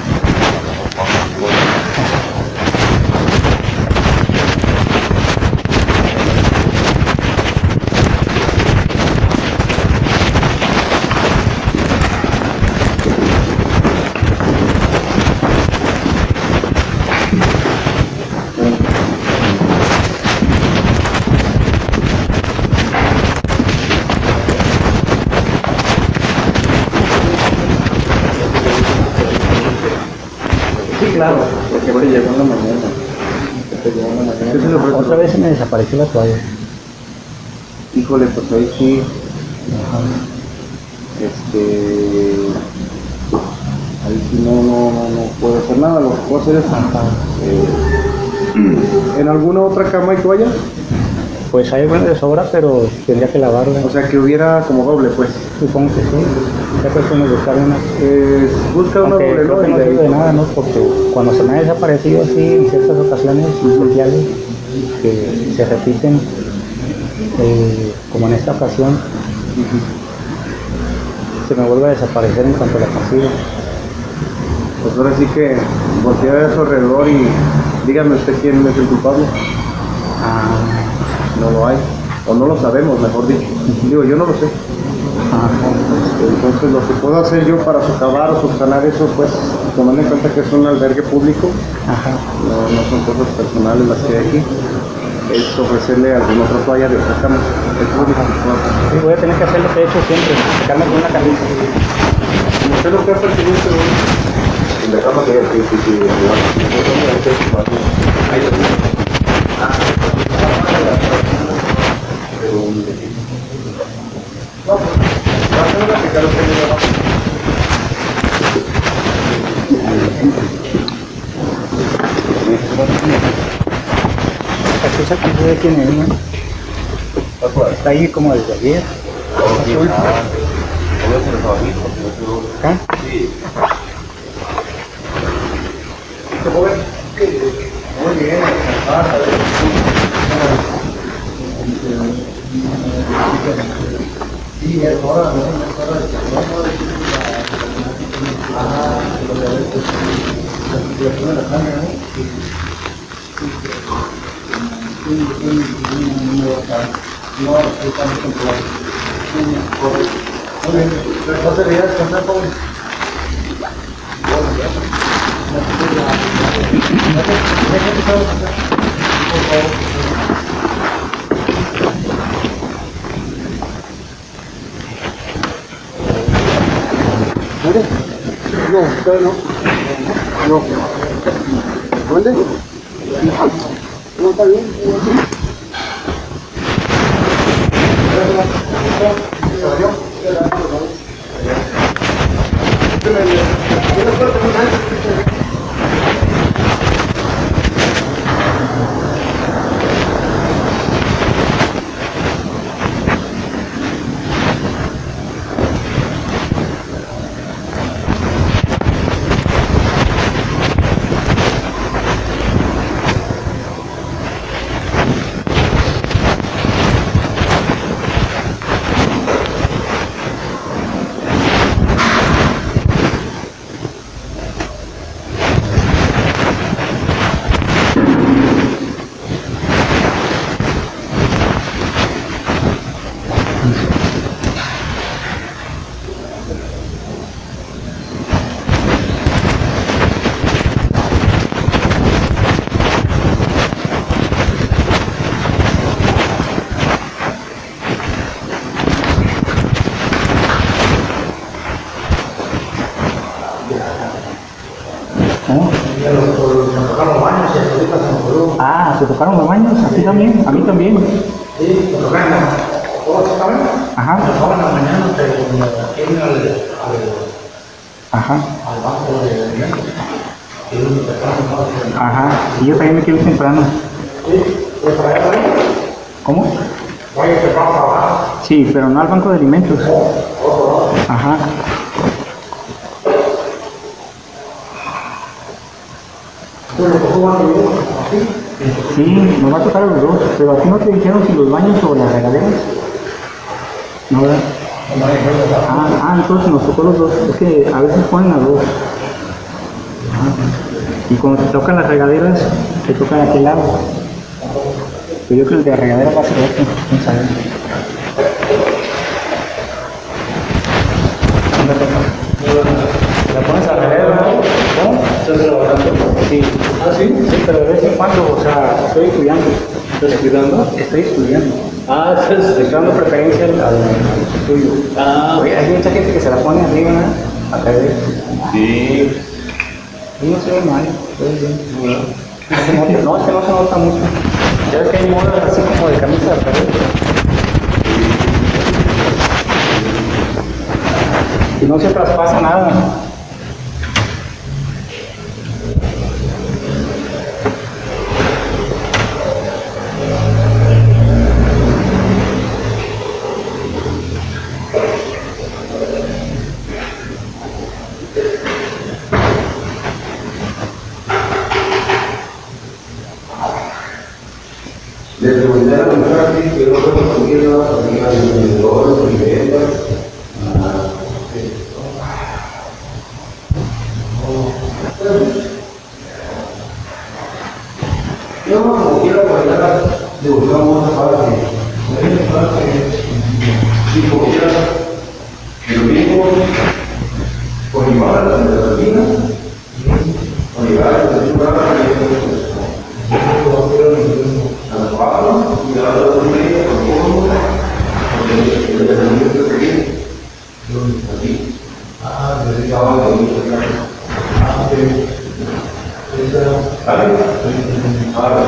Sí, claro, porque me llegó en la mañana. Otra vez se me desapareció la toalla. Híjole, pues ahí sí. Ahí sí no puedo hacer nada. Lo que puedo hacer es ¿en alguna otra cama hay toalla? Pues hay alguna de sobra, pero tendría que lavarla. O sea, que hubiera como doble, pues. Supongo que sí. Ya podemos buscar una. Busca una Aunque doble, creo ¿no? que no Y de ahí- sirve de nada, ¿no? Porque cuando se me ha desaparecido así en ciertas ocasiones especiales que se repiten, como en esta ocasión, se me vuelve a desaparecer en cuanto la consigo. Pues ahora sí que voltea a su alrededor y dígame usted quién es el culpable. Ah, No lo hay. O no lo sabemos, mejor dicho. Digo, yo no lo sé. Entonces lo que puedo hacer yo para socavar o subsanar eso, pues tomando en cuenta que es un albergue público, ajá. no son cosas personales las que hay aquí, es ofrecerle alguna otra toalla de otra cama. Es público. Sí, voy a tener que hacer lo que he hecho siempre, sacarme con una camisa. Como usted lo que ha percibido, en la cama que hay aquí, Esa camisa tiene una. Está ahí como desde ayer. Azul. ¿Acá? muy bien, sí, es hora, no se veía descansar, Paul. ¿Dónde? No, usted no. No. ¿Dónde? No, está bien. Ah, ¿se tocaron los baños? ¿Aquí también? ¿A mí también? Sí, por lo menos. ¿Todos saben? Ajá, Todos en la mañana, pero aquí en ajá, al banco de alimentos. Y uno temprano, ¿no? ajá. Y yo también me quiero ir temprano. Sí, ¿voy para allá, ¿no? ¿Cómo? Voy a temprano para abajo. Sí, pero no al banco de alimentos. Ajá. Bueno, pues tú vas a vivir aquí. Sí, nos va a tocar a los dos. Pero a ti no te dijeron si los baños o las regaderas. No, ¿verdad? Entonces nos tocó los dos. Es que a veces ponen las dos. Y cuando te tocan las regaderas, te tocan a aquel lado. Pero yo creo que el de la regadera va a ser otro. ¿Quién sabe? ¿La pones al revés, no? ¿Cómo? ¿Estás trabajando? Sí. ¿Ah, sí? Sí, pero de vez en cuando, o sea, estoy estudiando. ¿Estás estudiando? Estoy estudiando. Ah, Le estoy dando preferencia al estudio. Oye, hay mucha gente que se la pone arriba, ¿no? Acá de. Sí. Y no se ve mal, se ve bien. No, es que no se nota mucho. Ya ves que hay modas así como de camisa al revés. Y no se traspasa nada. Le pregunté a la muchacha que yo puedo conseguir la familia de vendedores, viviendas. Yo como quiero bailar, le buscamos otra parte. Si como quiera, lo mismo, por igual a la gasolina, por igual a la churrada, a las 4 y a las 2:30 por todo, porque el desayuno que viene, aquí. Desde el sábado de domingo, ¿sabes? Ahora.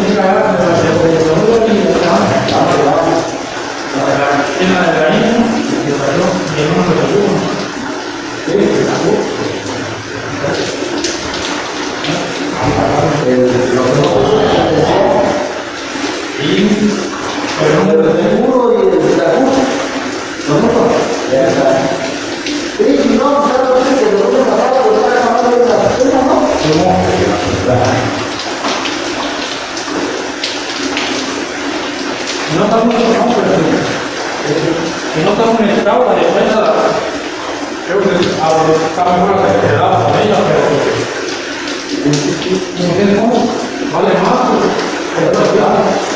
no estamos en estado de defensa, creo que está mejor la secretaria con ella, pero no, vale más, pero ya.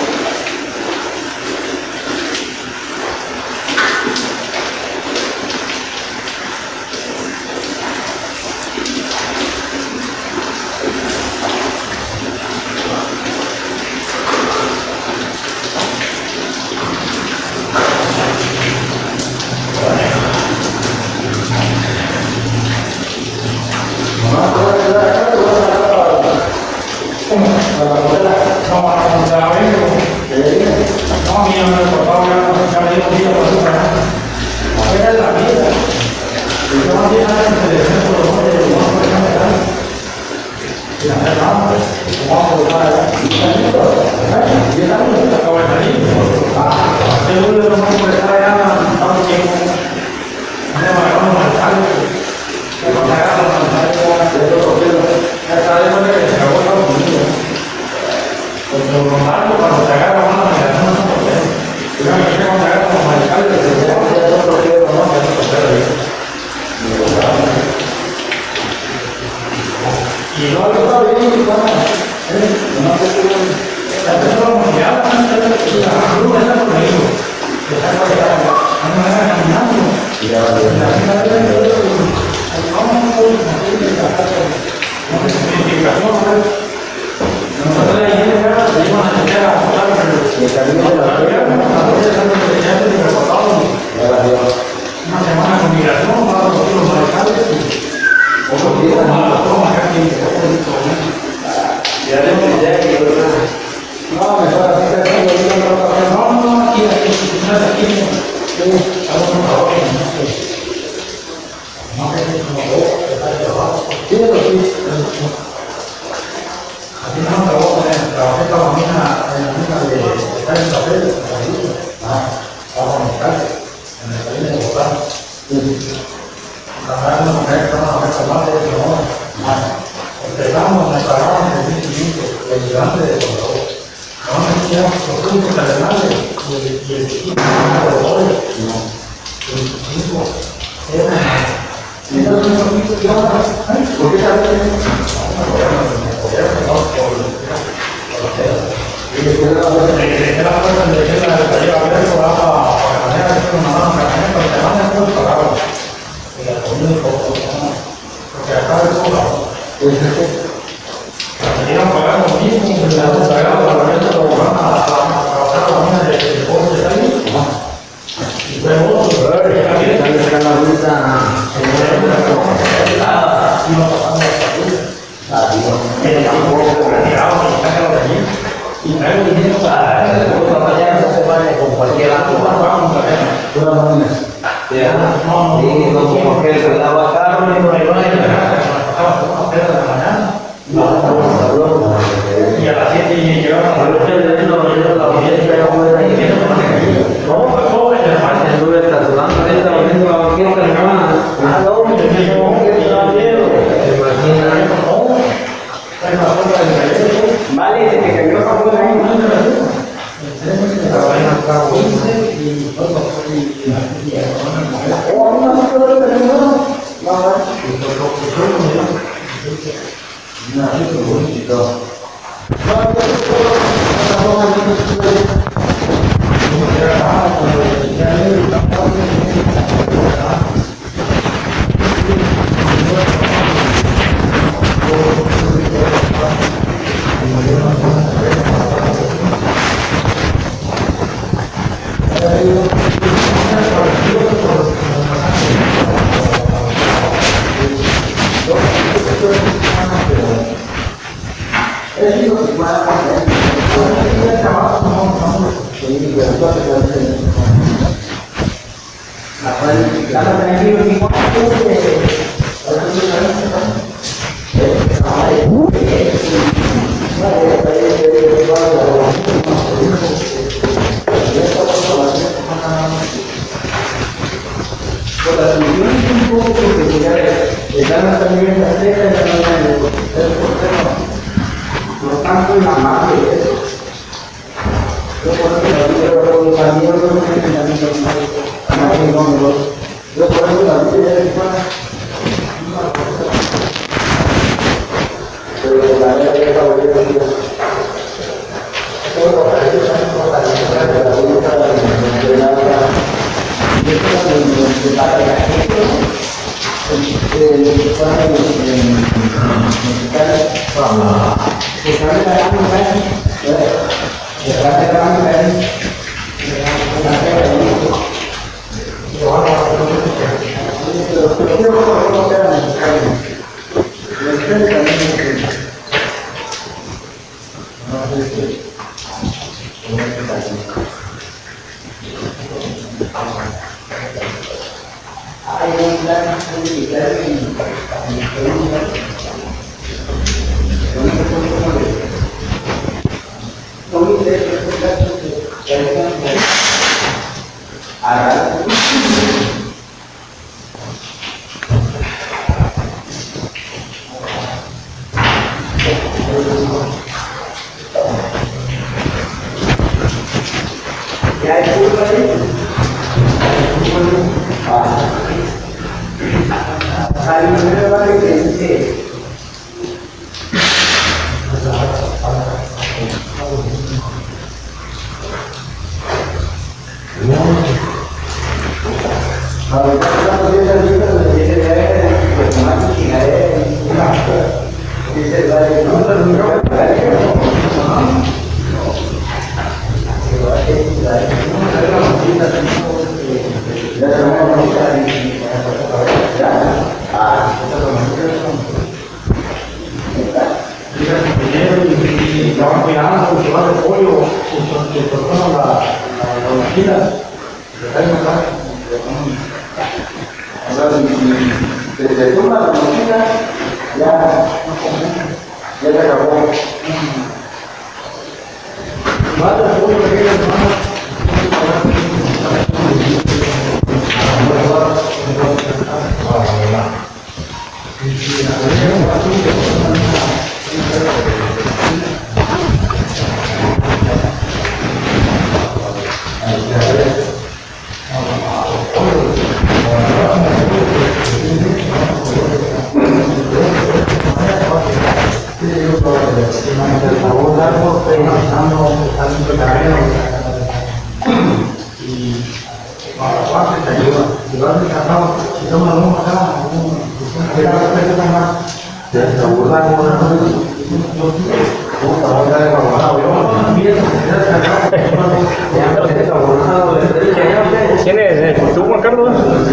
¿Quién es? ¿Tú, Juan Carlos?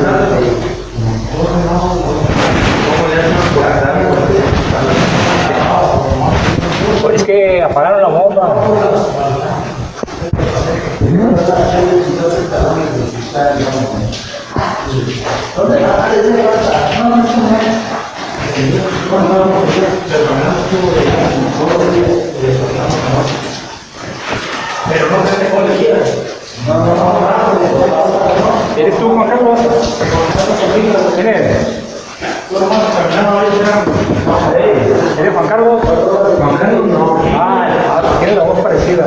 Es que apagaron la bomba. ¿Eres tú, Juan Carlos? ¿Quién eres? ¿Eres Juan Carlos? Juan Carlos no. Ah, tiene la voz parecida.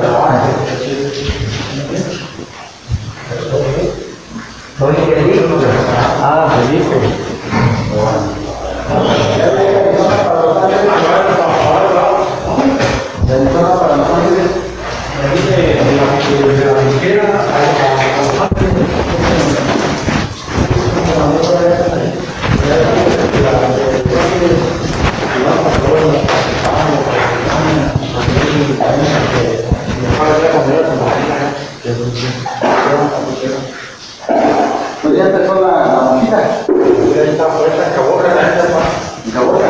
Ah, Felipe. Pues ya empezó la mojita. Ya está puesta en Caborca, en Caborca.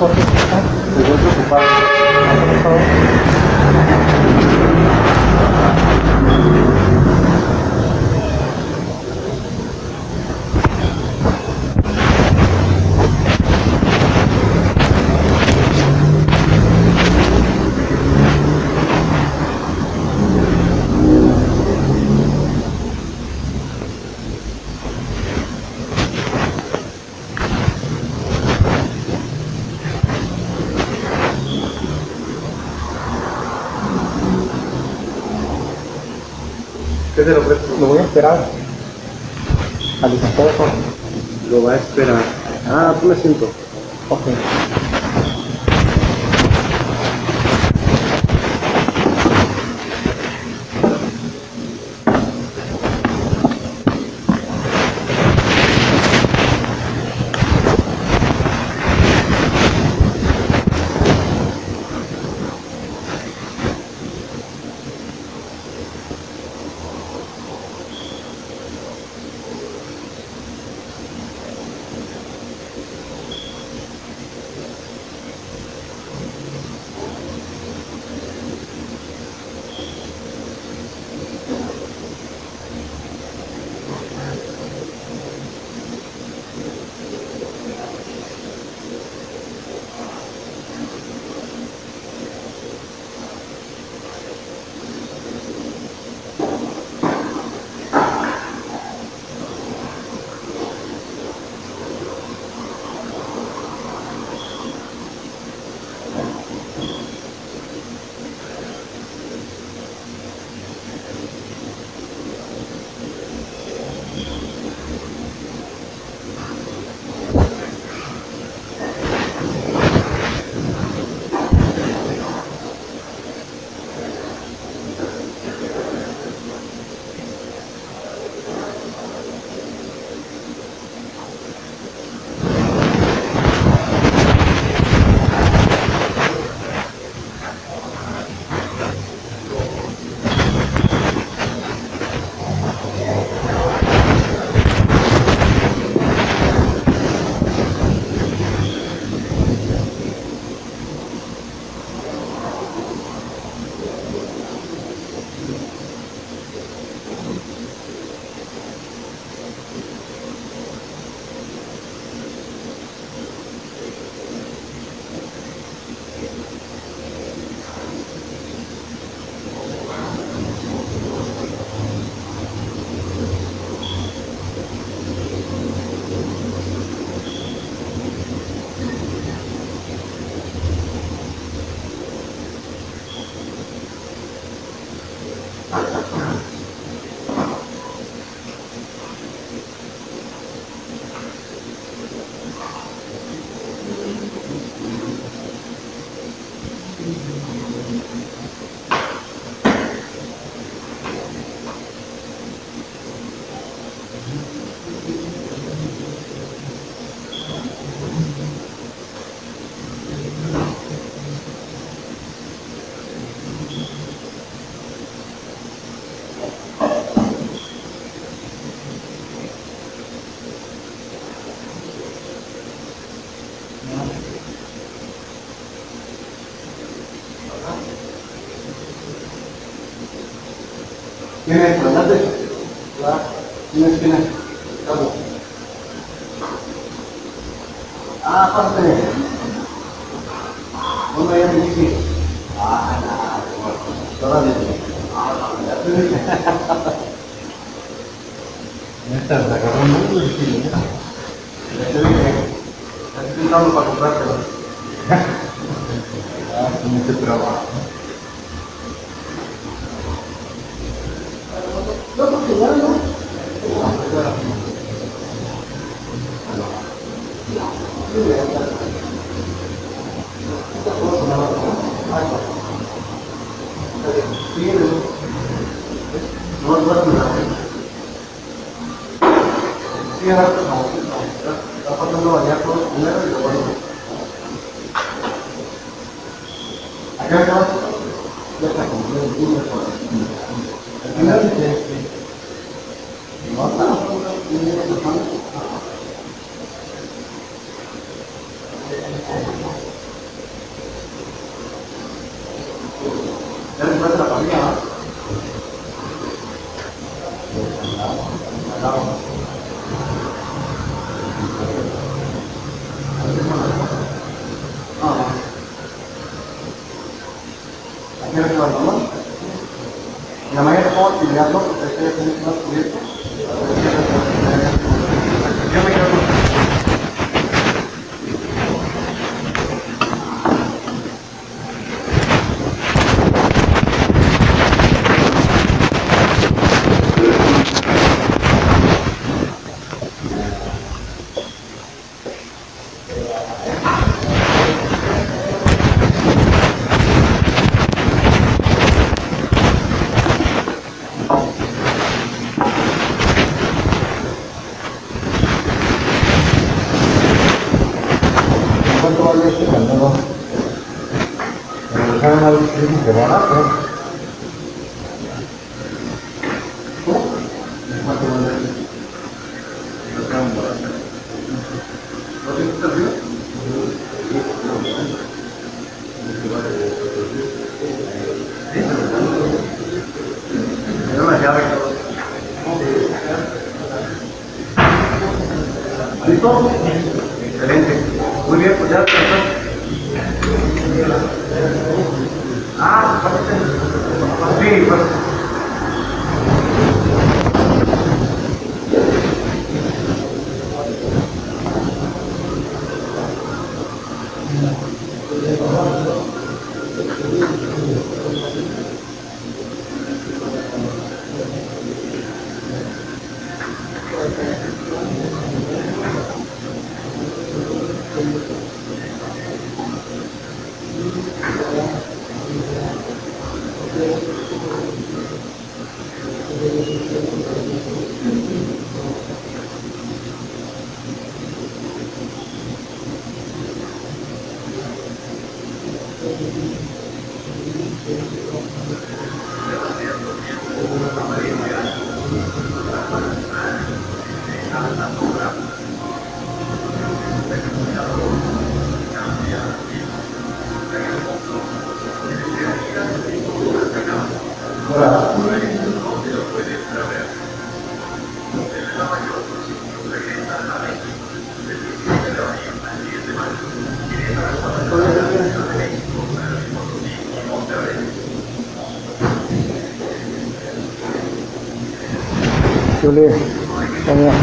fotos. Se encuentra ocupado. Por favor. ¿Qué se lo ofrece? Lo voy a esperar. Al licenciado Jorge. Lo va a esperar. Ah, tú me siento. Ok. ¿Tienes mandate? ¿Tienes quién es? Carlos. Ah, pásate. ¿Dónde hay mi bici? Ah, no. Órale. Esta la agarró muy difícil. Ya te dije. Estoy intentando para comprártelo. Ah, sí, mucho trabajo. Está pasando a bañar todos primero y luego acá acá ya está completo el turno por al final no está quieres la mamá. En la mañana estamos estudiando, porque hay que tener más proyectos. Yo me quedo con ¿cuánto vale este candado? Me dejaron algo que barato. ¿Cuánto vale? ¿No tienes servicio? No me llave. ¿Listo? Excelente. Muy bien, pues ya. Ah, sí, pues. Julie, vamos.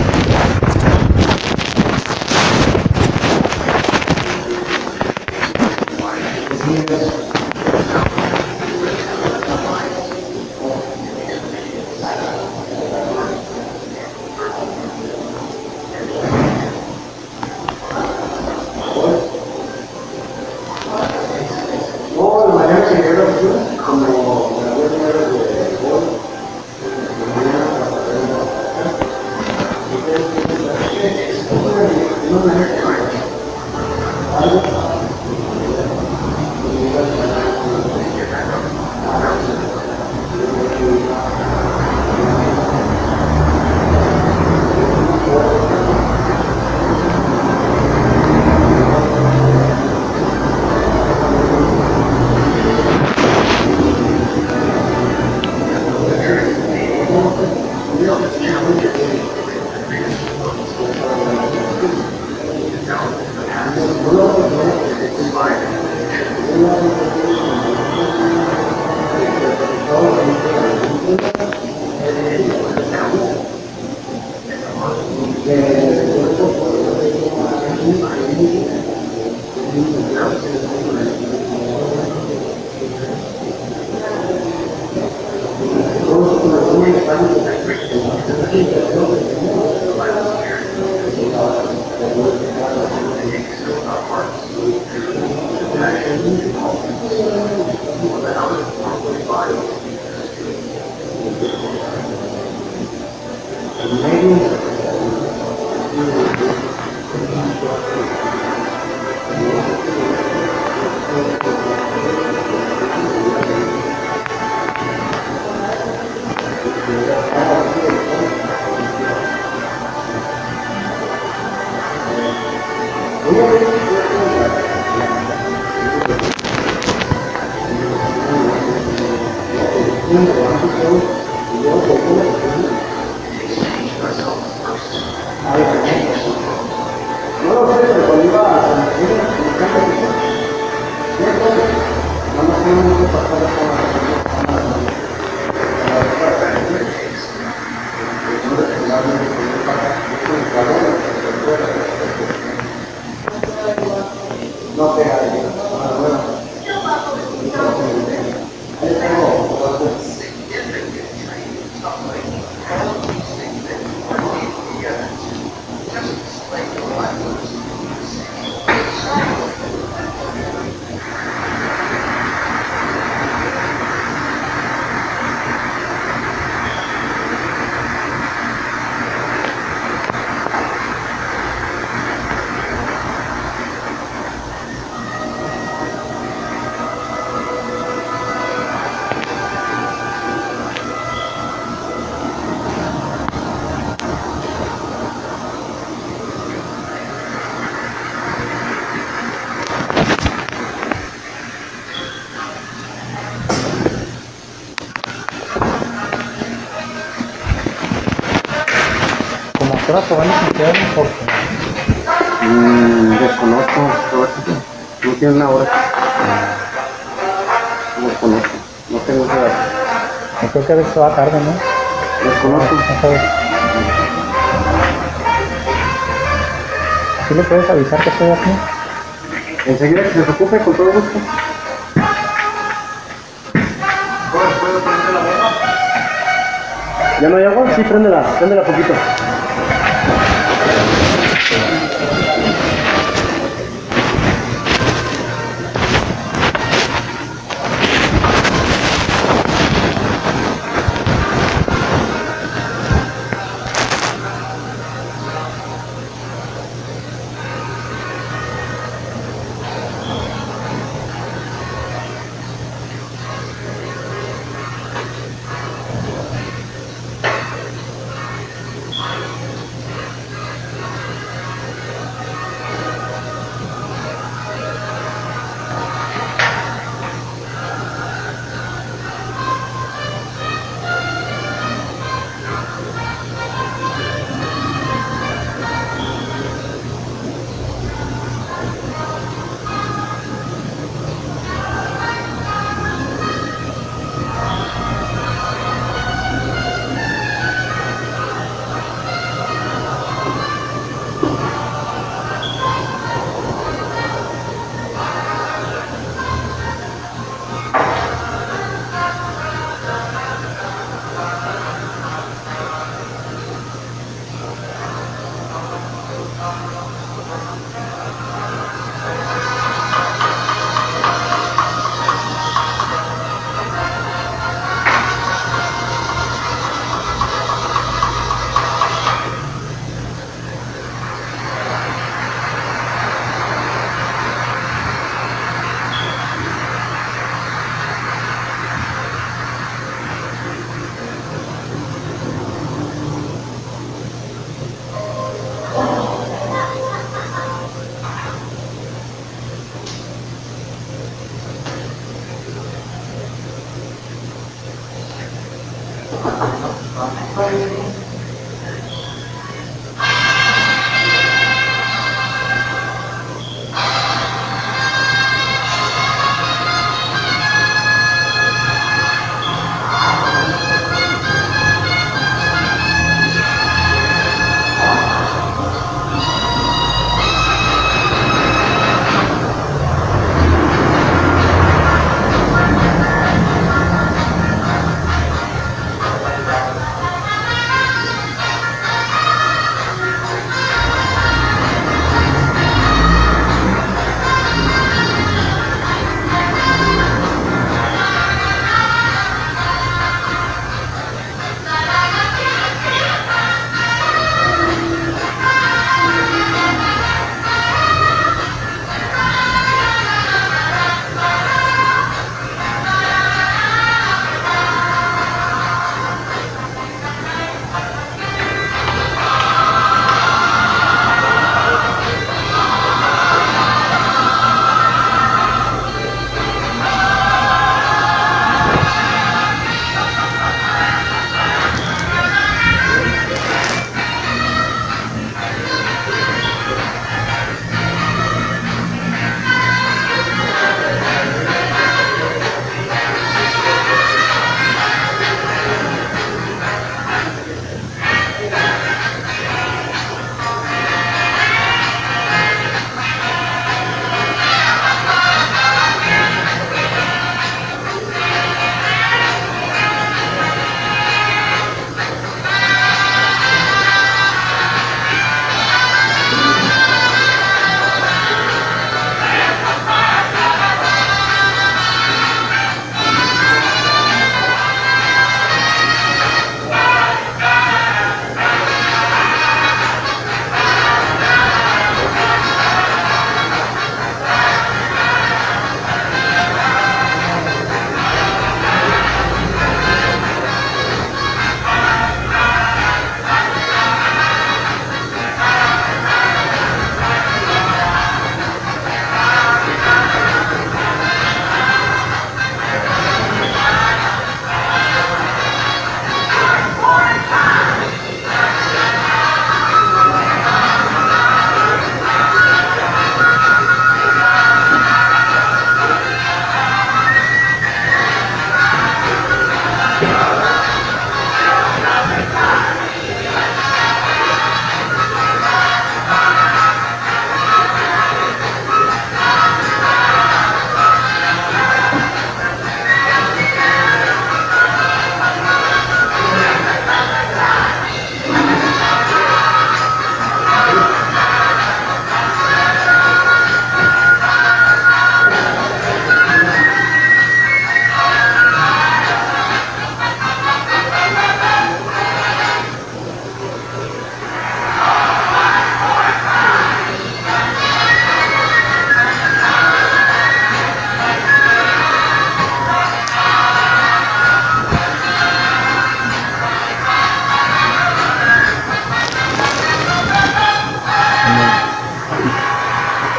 Vamos a hacer un pasar No pega. Como que ahora se van a quedar un poco. Desconozco. No tiene una hora. Desconozco. No tengo ese dato. Yo creo que a veces va tarde, ¿no? Desconozco. No sabes. ¿Sí le puedes avisar que estoy aquí? Enseguida que se preocupe, con todo gusto. ¿Ya no hay agua? Sí, préndela poquito.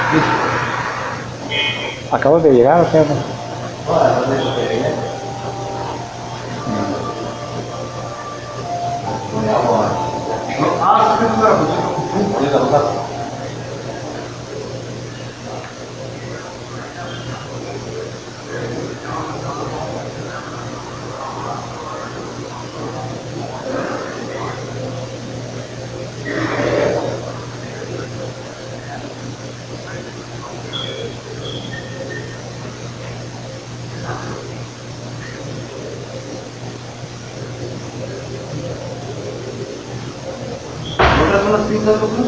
Acabo de llegar, ¿o qué? ¿Otras son las pinzas, doctor?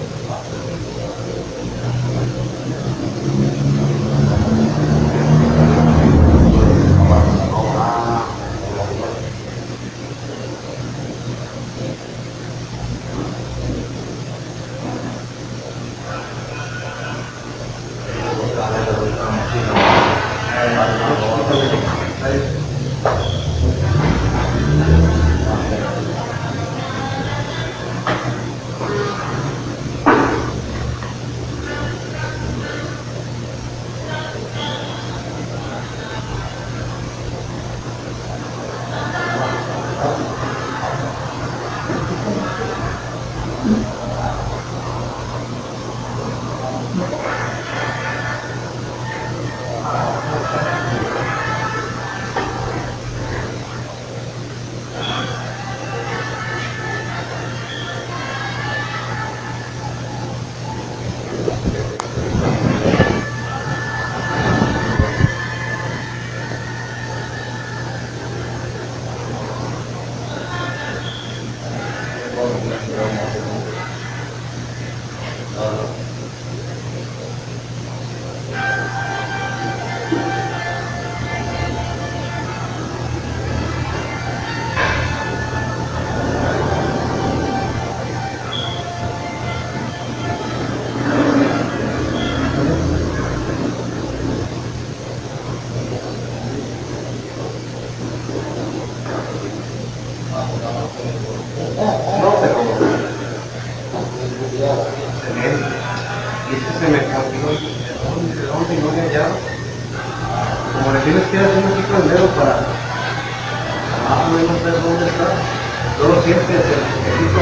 Como le tienes que hacer un chico de dedo para más o menos ver dónde está, solo sientes el chico.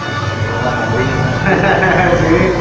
Sí.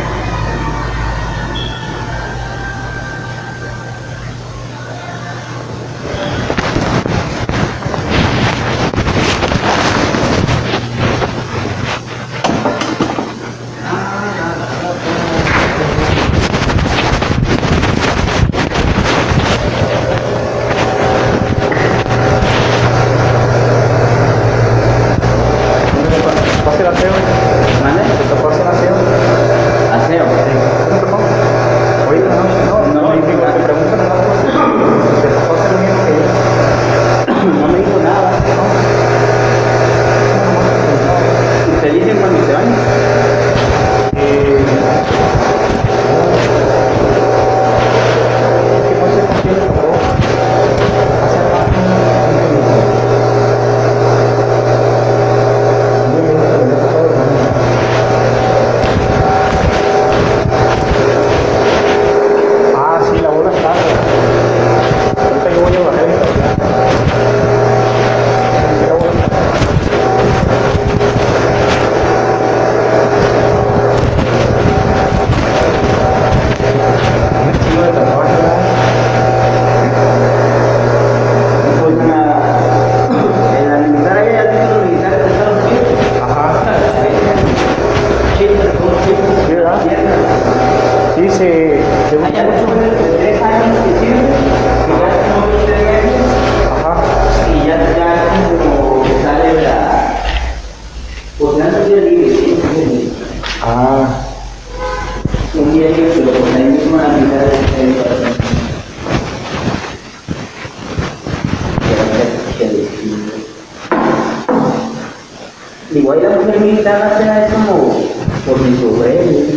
Igual la mujer militar hace como por mi sobrino.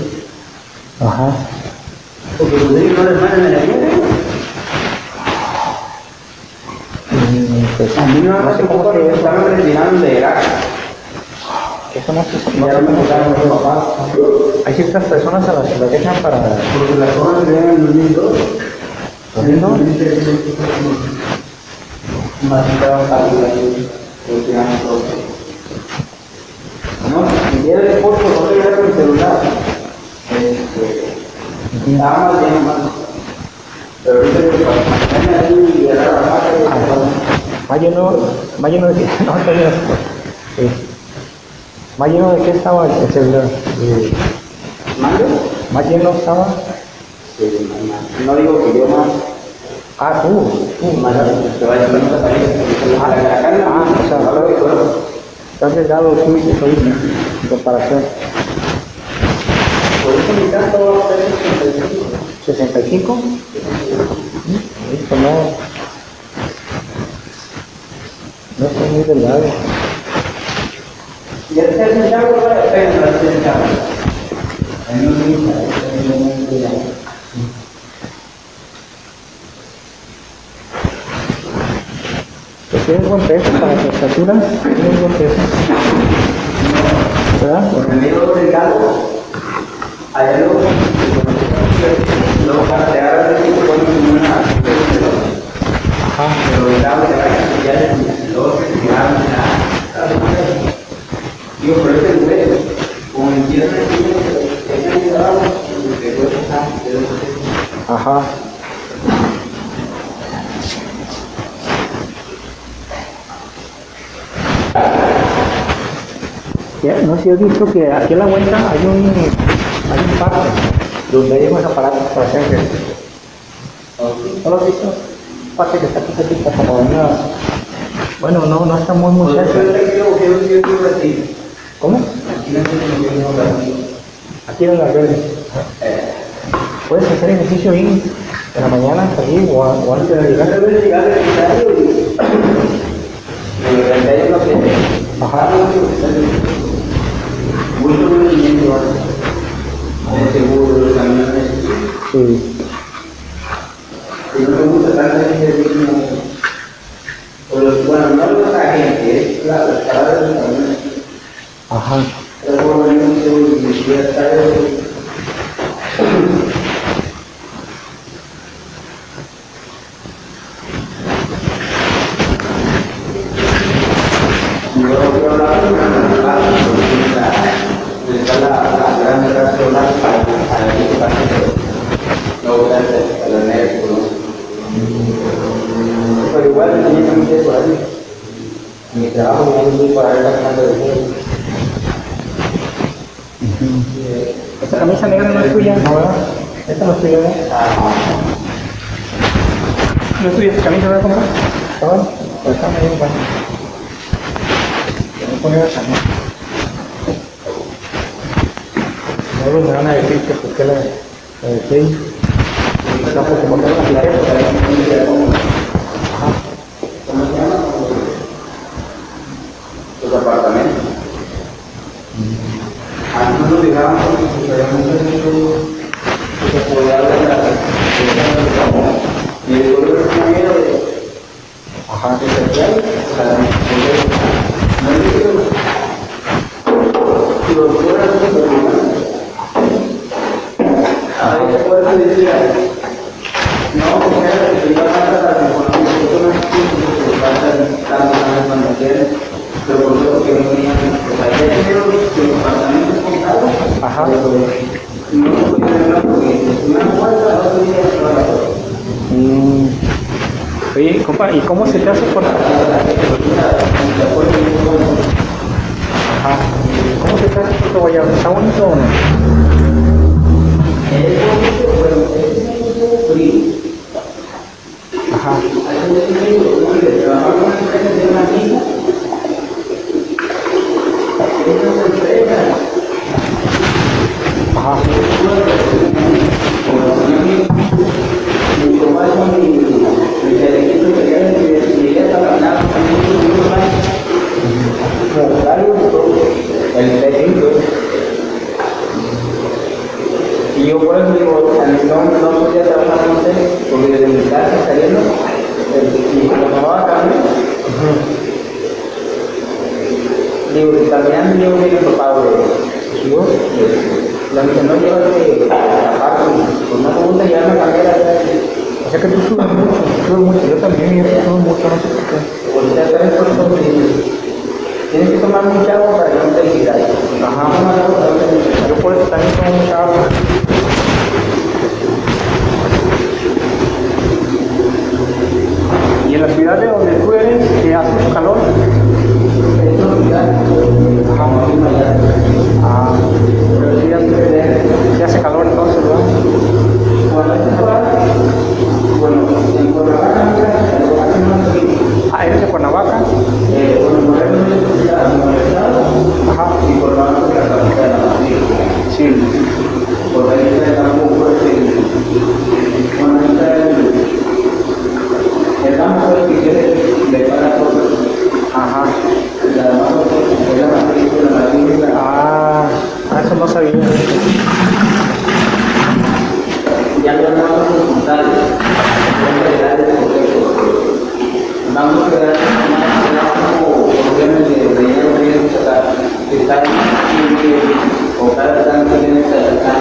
Ajá. Porque los niños no les mandan a la guerra. Pues, A mí no sé cómo se estaban retirando de Irak. Eso no hay ciertas personas a las que las dejan para... Porque las zonas se ven en 2002. ¿2002? Más ahí. No, si quieres foto, no te veas con el celular. Nada más bien más. Pero ahorita que mañana ahí y agarrar la vaca y Más lleno de qué, no, todavía, más lleno de qué estaba el celular. ¿Mande? Más lleno estaba. No digo que yo más. Ah, tú. Más te vaya a poner la pared. O sea, estás delgado tú y tú en comparación. Por eso mi canto va a ser 65. ¿65? Listo, no. No estoy muy delgado. Y el tercer chavo no vale la pena, el tercer chavo. En un mismo, Pues tienes buen peso para tu estatura. Tienes buen peso. ¿Verdad? por el medio delgado, allá luego para te agarrar el tipo con una Ajá. pero delgado te va a cambiar el luego se tiraron digo, por este nivel, como en tierra Ajá. No sé si has visto que aquí en la vuelta hay un parque donde hay unos aparatos para hacer ejercicio. ¿No lo has visto? Un parque que está aquí cerquita, como una... Bueno, no está muy cerca. ¿Cómo? Aquí en la verde. Puedes hacer ejercicio ahí en la mañana, allí o antes de llegar. Ajá. Mucho movimiento, seguro, los camiones. Sí. Y no me gusta tanto ese ritmo. Bueno, no le gusta a la gente, es las paradas de los camiones. Ajá. Pero por lo menos yo ya está. Pero igual también me por ahí. Mi trabajo no es muy para estar hablando de juego. Esta camisa negra no es tuya, ¿no? ¿Verdad? Esta no es tuya, ¿verdad? ¿No es tuya esta camisa, verdad? ¿Cómo? ¿Está bueno? Pues está medio bueno. Voy a poner acá, ¿no? Luego me van a decir que por qué la dejé. No, porque por qué la apliqué. Ajá. Los apartamentos. Antes nos dejaban porque se podía hablar de la y el gobierno tenía miedo de Ajá. que se vea, no le digo si los fueran los problemas. Ahí se puede decir no, porque se iba a pasar a la economía, que va a estar tanto cuando quieran, pero por eso que no tenían, pues ahí hay dinero que los apartamentos comprados. Ajá. No se podía hablar porque si una puerta no tenía que hablar. Oye, compa, ¿y cómo se te hace con la... Ajá. ¿Cómo se te hace con tu guayabo? ¿Está bonito o no? Es bonito, pero es mucho frío. Ajá. Hay un frío, porque trabajamos en una empresa de una amiga. Esas empresas. Ajá. Mi papá es mi teléfono que llegué a trabajar con muchos años. El técnico. año yo me he topado de hijos, la que no lleva de tapar con una segunda ya me cambié O sea que tú subes mucho, yo también, yo subo mucho, no sé por qué. ahorita tres personas tienes que tomar mucha agua para que no te deshidrates. Ajá, yo por eso también tomo mucha agua. ¿Y en la ciudad de donde tú eres, que hace mucho calor? Ah, pero sí hace calor entonces, ¿verdad? Cuando es temporada, bueno, en Cuernavaca, Ah, ¿eres de Cuernavaca? bueno, Morelos es la universidad Ajá. y Cuernavaca es la capital de la nación. Sí. Por ahí está el campo fuerte, bueno, ahí está el campo fuerte que quiere le para todo. Ajá. La demás es la matrícula, Eso no sabía. ya lo vamos a consultar, vamos a quedar como problemas de dinero que sacar, que están o cada tanto tiene que sacar.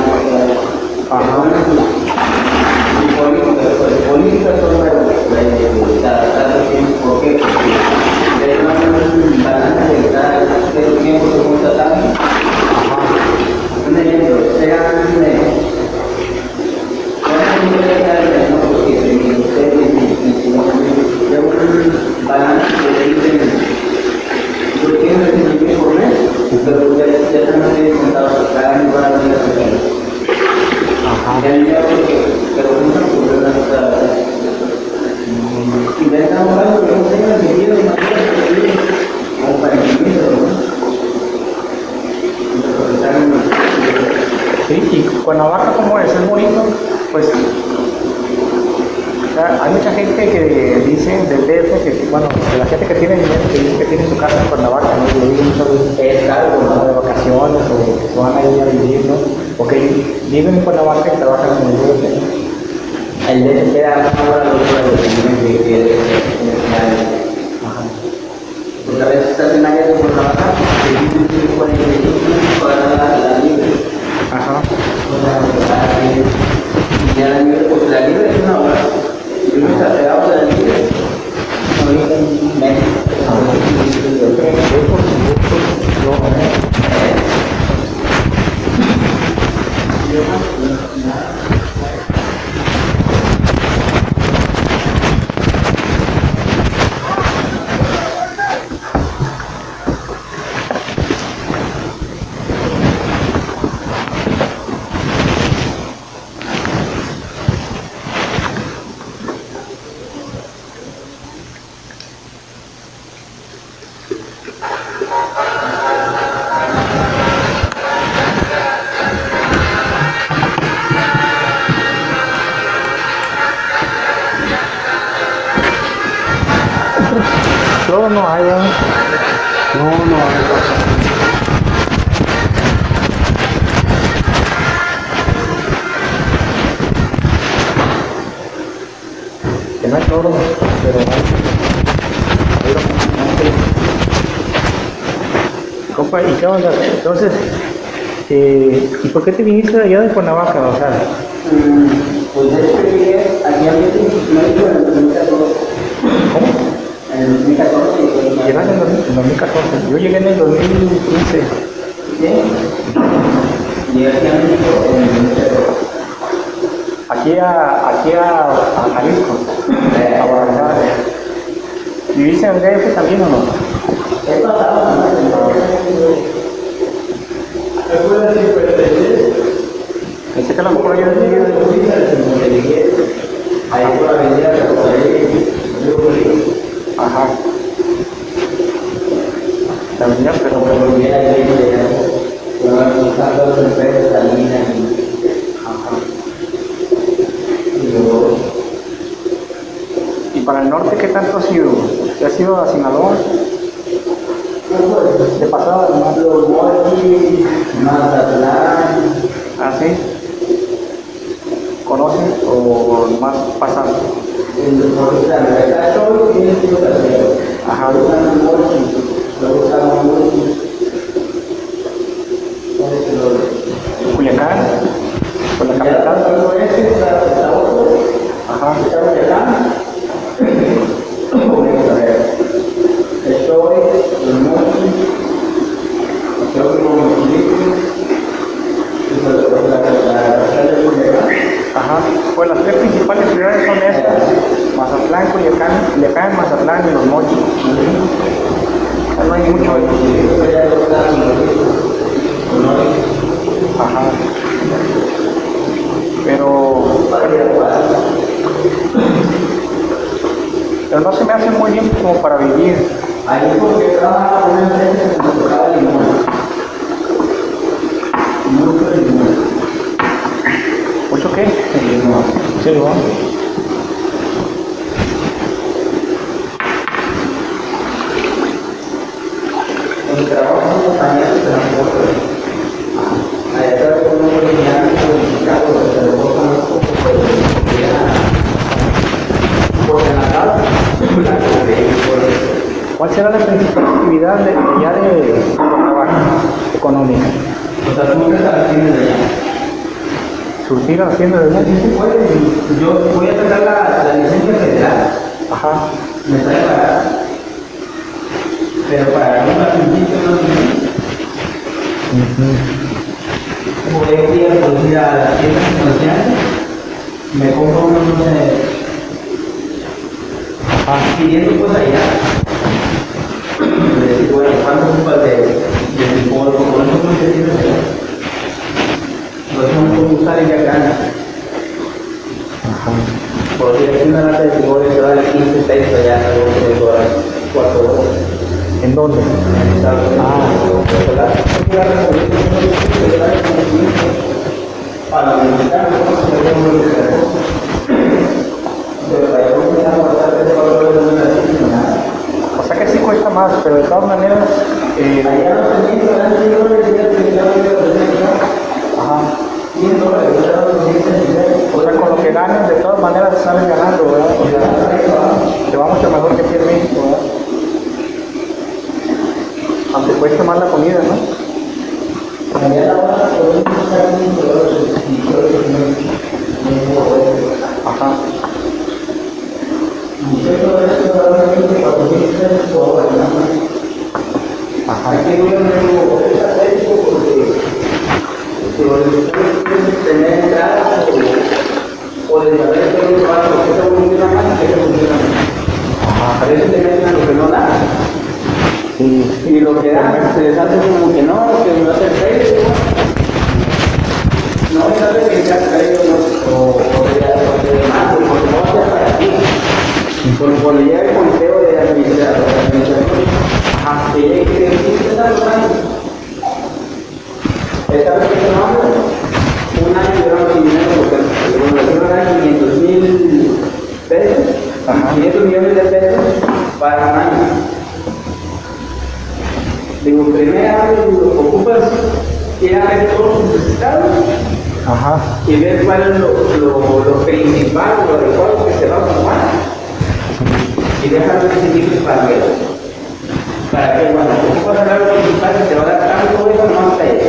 Y políticas son cada tiempo, ¿por qué? Porque de una balance de cada tiempo se junta tanto. Un ejemplo, sea Sí, y Cuernavaca, ¿cómo es? ¿Es bonito? Pues hay mucha gente que dice del DF que, bueno, de la gente que tiene dinero que dice que tiene su casa en Cuernavaca, ¿no? Y le digo muchas veces es algo, de vacaciones o que se van a ir a vivir, ¿no? O que viven en Cuernavaca y trabajan en el DF. el de queda una hora, 2 horas de que porque a veces estás en áreas de Cuernavaca que viven 45 para la libre. Ajá. Y ya la libre, pues la libre es una hora. Y uno está pegado de la libre. Ahorita en México. Flor no hay, ¿verdad? No hay. Que no hay flor, pero hay. Compa, ¿y qué onda? Entonces, ¿y por qué te viniste de allá de Cuernavaca? O sea, Pues de hecho llegué aquí a México en el 2014. ¿cómo? En el 2014 Llegaste en el 2014. Yo llegué en el 2015. ¿Sí? Llegué aquí a México en el 2014. Aquí a Jalisco, a Guadalajara. ¿Viviste en el DF también o no? He pasado, ¿no? Pensé que a lo mejor yo vivido Ahí por la avenida de Ajá. La avenida, pero volví a ir buscando los empresas, Salinas y luego. ¿Y para el norte qué tanto has ido? ¿Te has ido a Sinaloa? ¿De pasada nomás? Los Mochis, Mazatlán. ¿Ah, sí? ¿Conoces o nomás pasas? Todo lo que tiene que hacer. Ajá. Luego están los Mochis, luego están los Mochis. Culiacán, por la capital. Ajá. Ajá, pues las tres principales ciudades son estas: Mazatlán, Culiacán, Mazatlán y Los Mochis. No hay mucho ahí. Ajá. Pero no se me hace muy bien como para vivir. Ahí porque trabaja una empresa que nos tocaba limón. Mucho limón. ¿Mucho qué? Limón. Sí, limón. Donde trabaja en compañías de transporte. Allá está con un original modificado, donde lo botan un poco porque en la casa ¿Cuál será la principal actividad de allá de trabajo económica? o sea, tú nunca la tienes de allá. ¿Surtir a la tienda de allá? Sí se puede. Yo voy a sacar la licencia federal. Ajá. Me sale barata. Pero para un principio no tiene. Voy a ir a producir a las tiendas comerciales. Me compro unos 500 cosas allá. Le digo, bueno, ¿cuánto ocupas de mi polvo? Con eso no se tiene allá. No es como usar en gana. Porque aquí una lata de frijoles se vale 15 pesos allá, algo que $4. ¿En dónde? Para visitar, O sea que sí cuesta más, pero de todas maneras... Ajá. O sea, con lo que ganes, de todas maneras salen ganando, ¿verdad? O sea, te va mucho mejor que aquí en México, ¿verdad? Aunque cueste más la comida, ¿no? Ajá. Ajá. Tener entradas o de saber que un trabajo que funciona más y que funciona más. A veces te meten a lo que no da. Y lo que da se les hace como que no, que me va a hacer feo. No me sale que sea feo o de más, porque no va a ser para ti. Porque cuando llega el conteo de administración, que llegue y que te está logrando. Esta vez que no hablo, un año llevamos sin dinero porque bueno, yo gané 500,000 pesos, 500 millones de pesos para un año. Digo, primer año ocupas ir a ver todos sus estados y ver cuál es lo principal o lo adecuado que se va a ocupar y dejar los principios para ver. Para que cuando ocupas hablar lo principal que te va a dar tanto eso no hasta eso.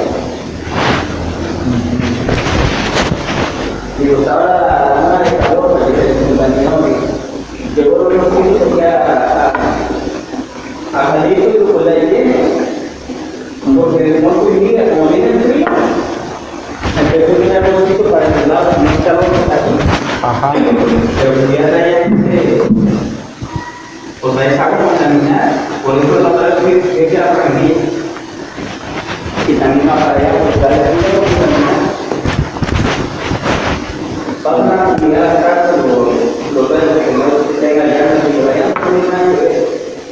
Digo, estaba la dama de calor, que se compañero llegó los mismos aquí a salir y pues la llené. Porque no coinvida, como viene el frío, empezó a mirar un poquito para el lado, no calor aquí. Ajá. Pero si ya está allá, pues hay agua contaminada, por eso la otra vez que era para mí. Y también va para allá, porque está allá contaminada. Vamos a mirar la casa, los dueños que no tengan llaves y por allá no tienen nada que ver.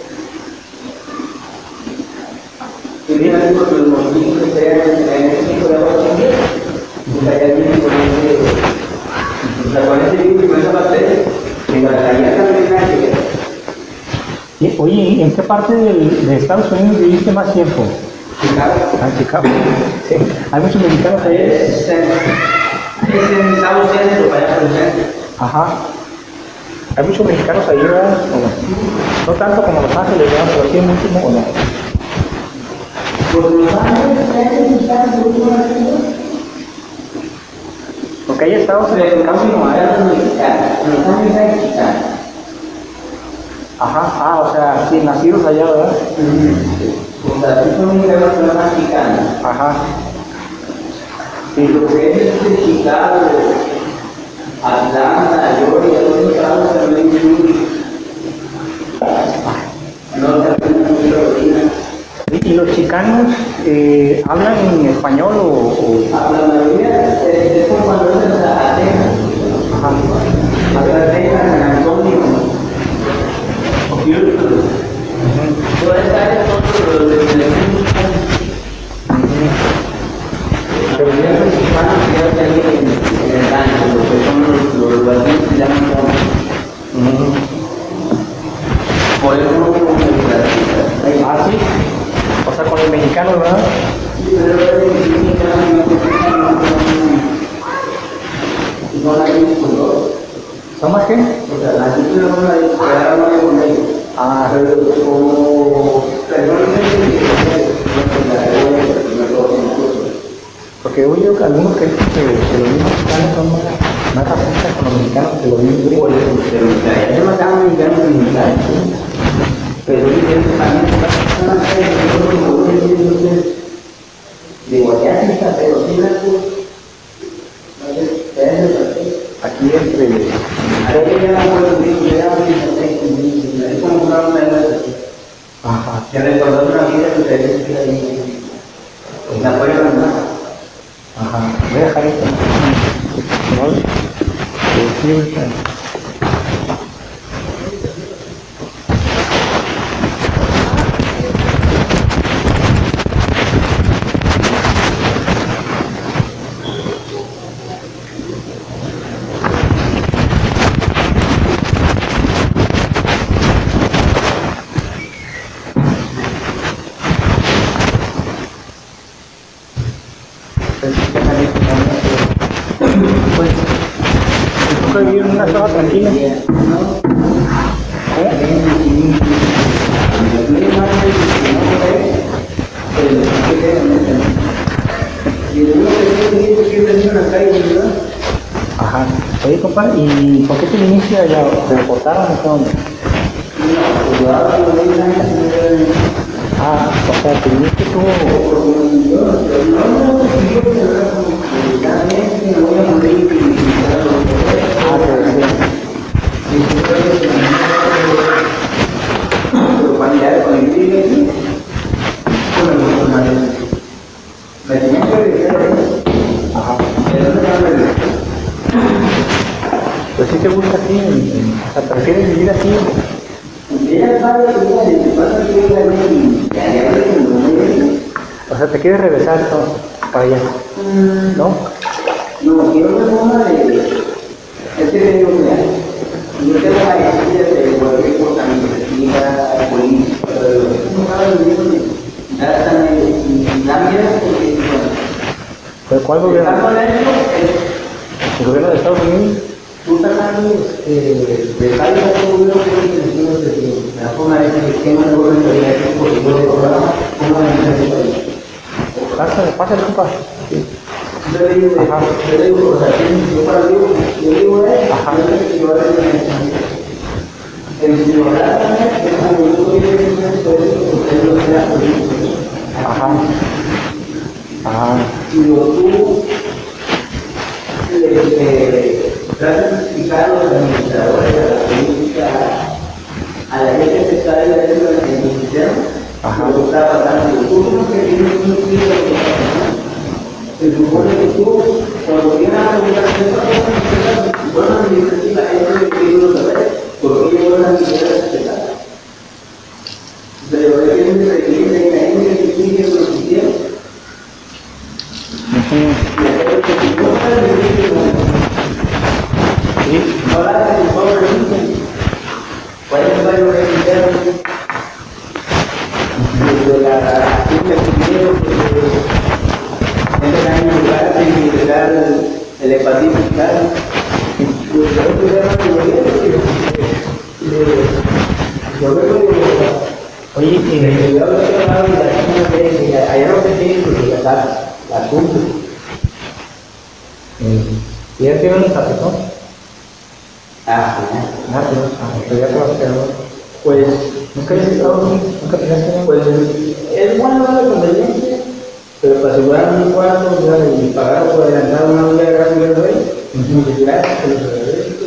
Y bien, así porque los mosquitos que sean en el tipo de agua también, pues allá vienen con ese, o sea, con ese virus y con esa bacteria, y para allá también nada que ver. Oye, ¿en qué parte de Estados Unidos viviste más tiempo? Chicago. Ah, en Chicago. Sí. ¿Hay muchos mexicanos ahí? Es en Estados Unidos, para allá por el centro. Ajá. ¿Hay muchos mexicanos ahí, verdad? ¿O no? No tanto como Los Ángeles, ¿verdad? Pero aquí hay muchos, ¿o no? Pues Los Ángeles, Porque hay estados en los que casi no hay. Ajá, o sea, sí, nacidos allá, ¿verdad? O sea, sí son mexicanos. Ajá. Sí, lo que es de Chicago, Atlanta, Georgia, todos esos estados también no también ¿Y los chicanos hablan en español o...? la mayoría es como cuando es a Texas. Ajá. A Texas, San Antonio, Houston. Toda esa área son los de pero ya los hispanos que ya están en el rancho, lo que son los latinos se llaman como. Por eso no como Ah, sí. O sea, con los mexicanos, ¿verdad? sí, pero no la gente con dos. ¿Son más qué? O sea, la gente no la disparaba con ellos. Ah, Pero como porque he oído que algunos que dicen que los mismos mexicanos son más racistas con los mexicanos que los mismos gringos. ellos mataban mexicanos en militares, pero ellos también digo, ya sí está, pero sí Aquí entre... ahí ya no puedo decir, ya es como una Ajá. que recordó una vida que ustedes que ahí la pueden mandar. Ajá. Voy a dejar esto. ¿Vale? Sí, ahorita. Pues, me toca vivir en una zona tranquila. Ajá. Oye, compadre, ¿y por qué te viniste allá? ¿Te deportaron o qué onda? Ah, o sea, te viniste tú... Ah, te decía. Ajá. Pues sí te gusta así, o sea, prefieres vivir así. O sea, te quieres regresar entonces para allá, ¿no? No, quiero una forma de. Es que te digo, mira, yo tengo la necesidad de cualquier cosa, mi necesidad, política, pero no cada vez ya están en la mira porque. ¿Pero cuál gobierno? ¿El gobierno de Estados Unidos? Tú sacando de cada gobierno que la forma de que esquema de gobierno de por supuesto de programa, ¿cómo va a ser? Pásale, compa. Sí. Yo le digo, o sea, yo para Dios, yo digo, Ajá. yo voy a el ciudadano es como yo soy el lo sea político. Ajá. Ajá. Si tú tratas de explicar a los administradores, a la política, a la gente que está ahí, a la gente que Ajá. lo que está pasando, tú no que tienes un estudio de lo que está pasando. Se supone que tú, cuando vienes a preguntar bueno, la gente que quiere saber, ¿por qué yo no quisiera respetar? Pero es que es un requisito de la gente que quiere lo que quiere. Y hacer lo que tú no puedes decir, no la hagas en todo el mundo. ¿Cuál es el valor que quisieron? Desde la ciencia que quiero, entran en lugar de integrar el hepatitis vital. Oye, allá no se tiene que tratar la cumbre. ¿Y ya tienen un tapetón? Ah, Pero ya te vas a quedar. pues, ¿Nunca habías estado aquí? ¿Nunca tenías que pues, es bueno la conveniencia, pero para asegurar un cuarto, o sea, y pagar por adelantado una vida gratis del rey, muchas gracias, que los agradezco.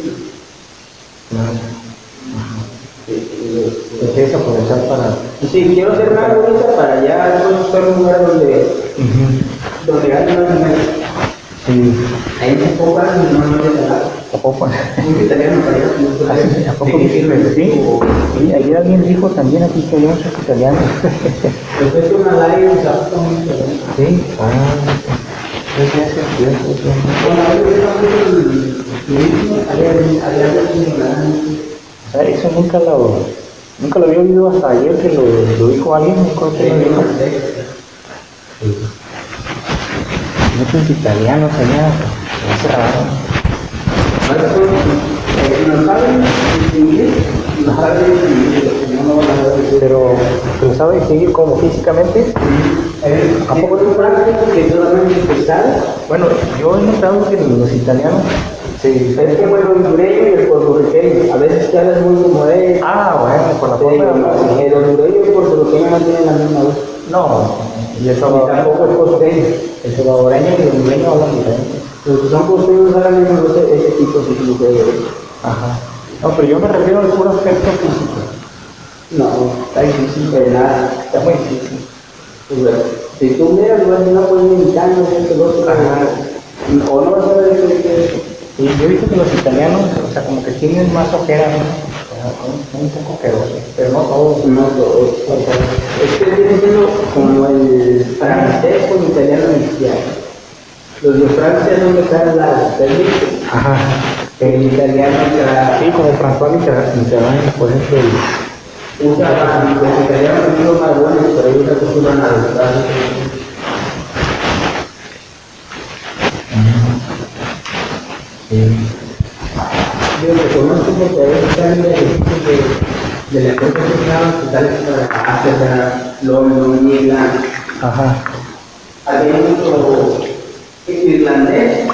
Te quieres aprovechar para... Y sí, quiero hacer una ahorita para ya después buscar un lugar donde gane más dinero. Sí. Ahí me pongan y no le da nada. ¿A poco? Un italiano para allá. ¿A poco sirve? Sí. Sí, ayer alguien dijo también aquí que había muchos italianos. Después que una live, exactamente. Sí. Sí, sí, sí. Bueno, a ver, el turismo, O sea, eso nunca lo había oído hasta ayer que lo dijo alguien, no creo que lo dijo. Muchos italianos allá. Es raro. no saben distinguir, no saben distinguir, Pero ¿sabe distinguir como físicamente? ¿a poco es práctico que solamente se sabe? Bueno, yo he notado que los italianos sí. Es como el hondureño y el puertorriqueño, a veces te hablas muy como de... Bueno, por la forma el hondureño y el puertorriqueño no tienen la misma voz. no, y el Y tampoco el costeño. el salvadoreño y el hondureño hablan diferente. Los que son costeños hablan la misma voz, ese tipo de Ajá. No, pero yo me refiero al puro aspecto físico. No, está difícil de nada. Está muy difícil. Pues, bueno, si tú miras, no puedes mexicano, el otro, o no vas a ver que Y yo he visto que los italianos, o sea, como que tienen más ojeras, ¿no? O sea, son un poco querosos, pero no todos. no todos. Es que viene siendo como el francés con italiano mexicano. Los de Francia no me caen la película. Ajá. El italiano ya Sí, como François Mitterrand, por ejemplo, usa los italianos son los más buenos, pero ellos acostumbran a los francés. Yo lo conozco porque a veces salen de las cosas que estaban totales para África, London, Irlanda. ajá. Había mucho irlandés,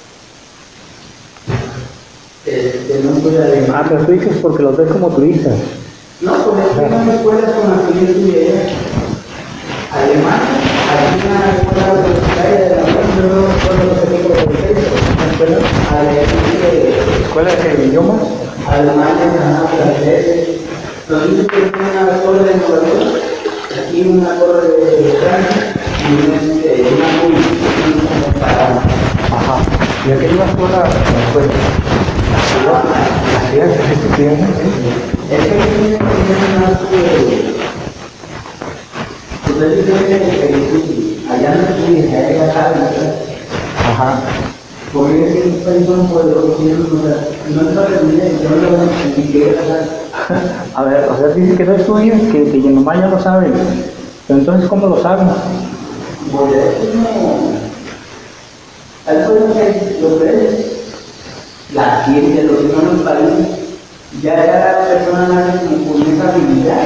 no fue alemán. Pero tú dices porque los ves como turistas. No, pues es que no me escuelas con la que yo estudié allá. Alemán, hay una escuela universitaria de la UNAM, yo no recuerdo qué tipo de colegio, una escuela ¿Escuela de idiomas? Alemania, francés. Nos dicen que tiene una torre de Nueva York, aquí una torre de Francia y una muy para. Ajá. ¿Y a qué ibas tú a la escuela? ¿Así es? Es que tiene más ustedes dicen que allá no estudian, allá ya saben, Ajá. porque es que un país son poderosos, no es para el dinero, no lo van a ni A ver, o sea, dices que no estudian, que nomás ya lo saben. Pero entonces, ¿cómo lo saben? porque es como, hay cosas que lo ves, la ciencia, los humanos países, ya la persona nace como con esa habilidad.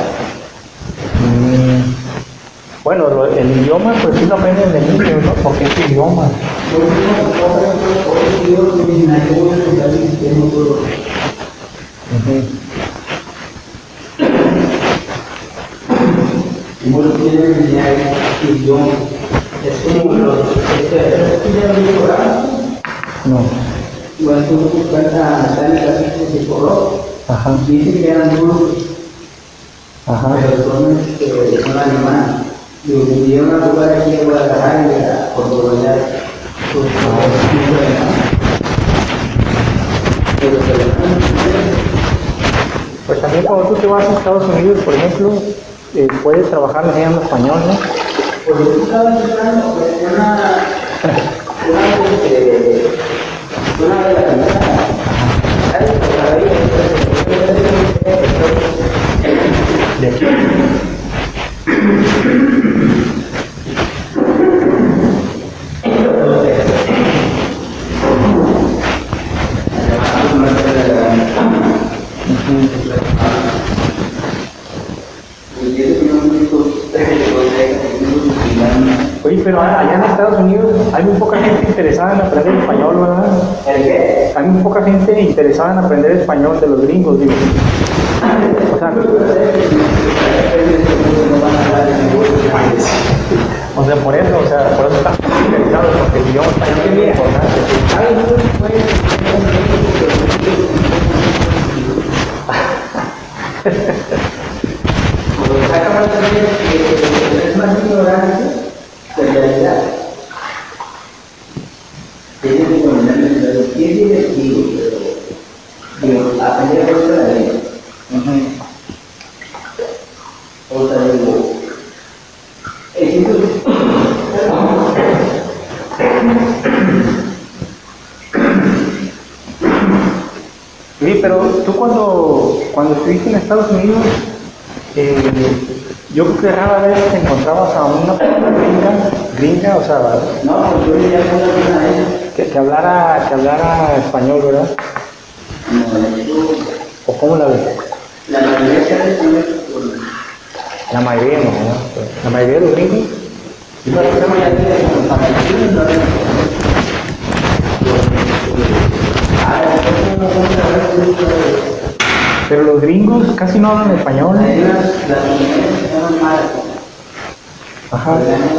Bueno, el idioma, pues sí lo aprenden de niños, ¿no? Porque es idioma. Por eso, hoy yo me imagino que voy a empezar el sistema todo. Y bueno, tienen que enseñar el idioma. Es como los estudian el programa. No. Igual tú no buscas a Natalia Castillo de Corro. Ajá. Dicen que eran duros, Ajá. pero son alemanes. Y vinieron a jugar aquí en Guadalajara y a Portugal. Pues también cuando tú te vas a Estados Unidos, por ejemplo, puedes trabajar enseñando español, ¿no? Porque tú estabas buscando una de la caminata. De aquí. Oye, Oye, pero allá en Estados Unidos hay muy poca gente interesada en aprender español, ¿verdad? ¿El qué? Hay muy poca gente interesada en aprender español de los gringos, digo. O sea, por eso están interesados, porque el idioma español es muy importante. Acá más también es más ignorante que en realidad. Tiene que combinar lo que es divertido, pero digo, aprender a hacer la ley. O sea, digo, Sí, pero tú cuando estuviste en Estados Unidos, yo creo que rara vez te encontrabas a una persona gringa, o sea, no, yo ya fue una persona de ellos. que hablara español, ¿verdad? No, ¿O cómo la ves? la mayoría se recibe por La mayoría no, ¿verdad? La mayoría de los gringos. y por ejemplo, ya tiene como familia, no Pero los gringos casi no hablan español. hay las comunidades que se llaman malas. Ajá.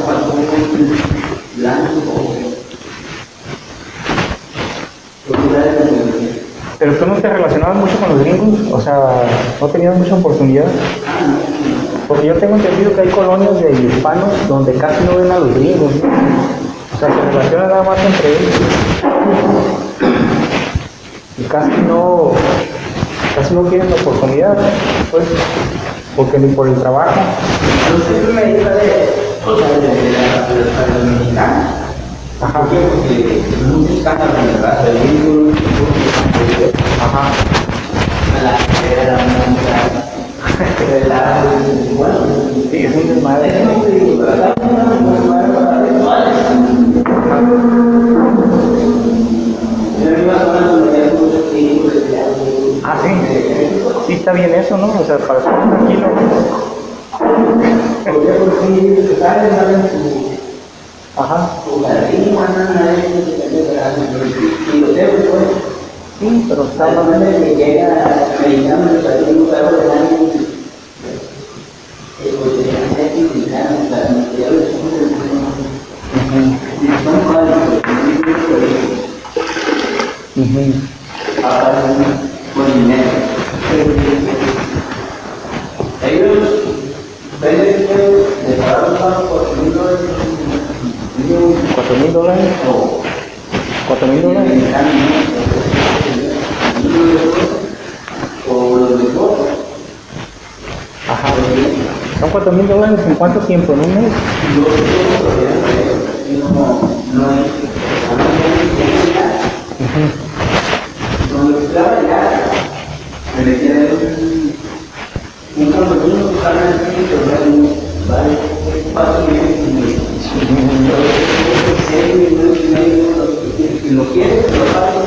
Pero tú no te relacionabas mucho con los gringos, o sea, no tenías mucha oportunidad. Porque yo tengo entendido que hay colonias de hispanos donde casi no ven a los gringos, ¿no? O sea, se relacionan nada más entre ellos. Y casi no tienen la oportunidad, pues, porque ni por el trabajo. Entonces me iba de los mexicanos. Ajá. Porque muchos cantan en la raza de gringos, Ajá. a la carrera, bueno, Sí, es un desmadre. Ah, sí. Sí, está bien eso, ¿no? O sea, para estar tranquilo. Ajá. Sí, pero está más. $4,000. $4,000. Ajá. ¿Son $4,000 en cuánto tiempo? ¿En un mes? Lo quieres, lo pagas,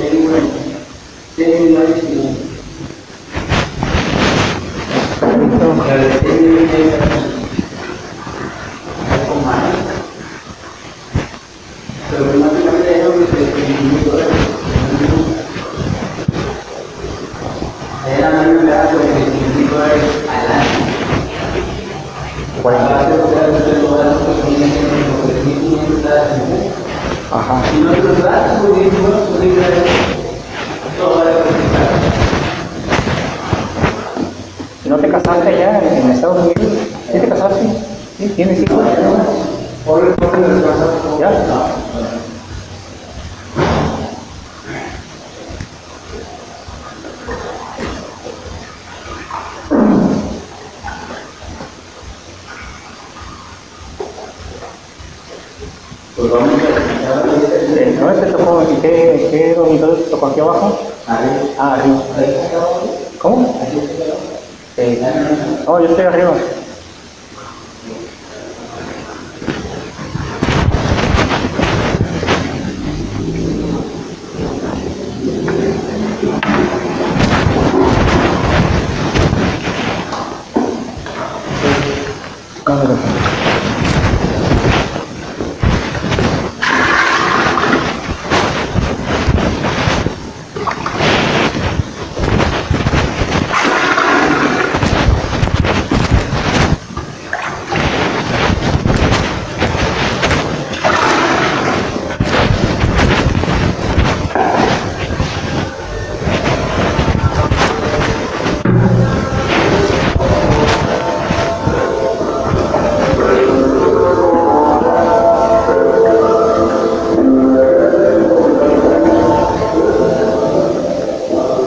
Ajá. ¿No te casaste allá en Estados Unidos? ¿Sí te casaste? ¿Sí? ¿Tienes hijos? ¿Ya? ¿No te tocó? ¿Qué dormitorio te tocó aquí abajo? Ah, arriba. ¿Cómo? Oh, yo estoy arriba.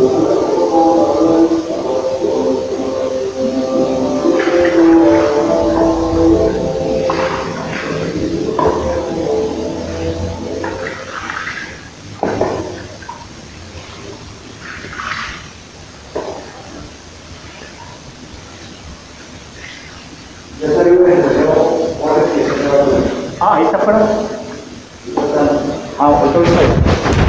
Ah, ahí está afuera. Ah, entonces ahí.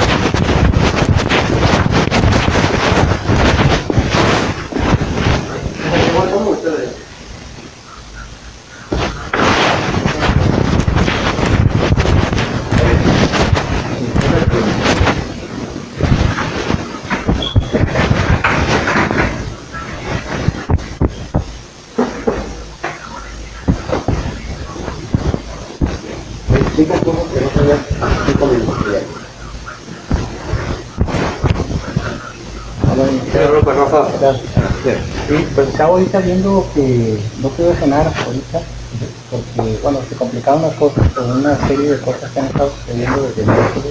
Sí, pues estaba ahorita viendo que no puedo cenar ahorita, porque, bueno, se complicaron las cosas con una serie de cosas que han estado sucediendo desde el miércoles,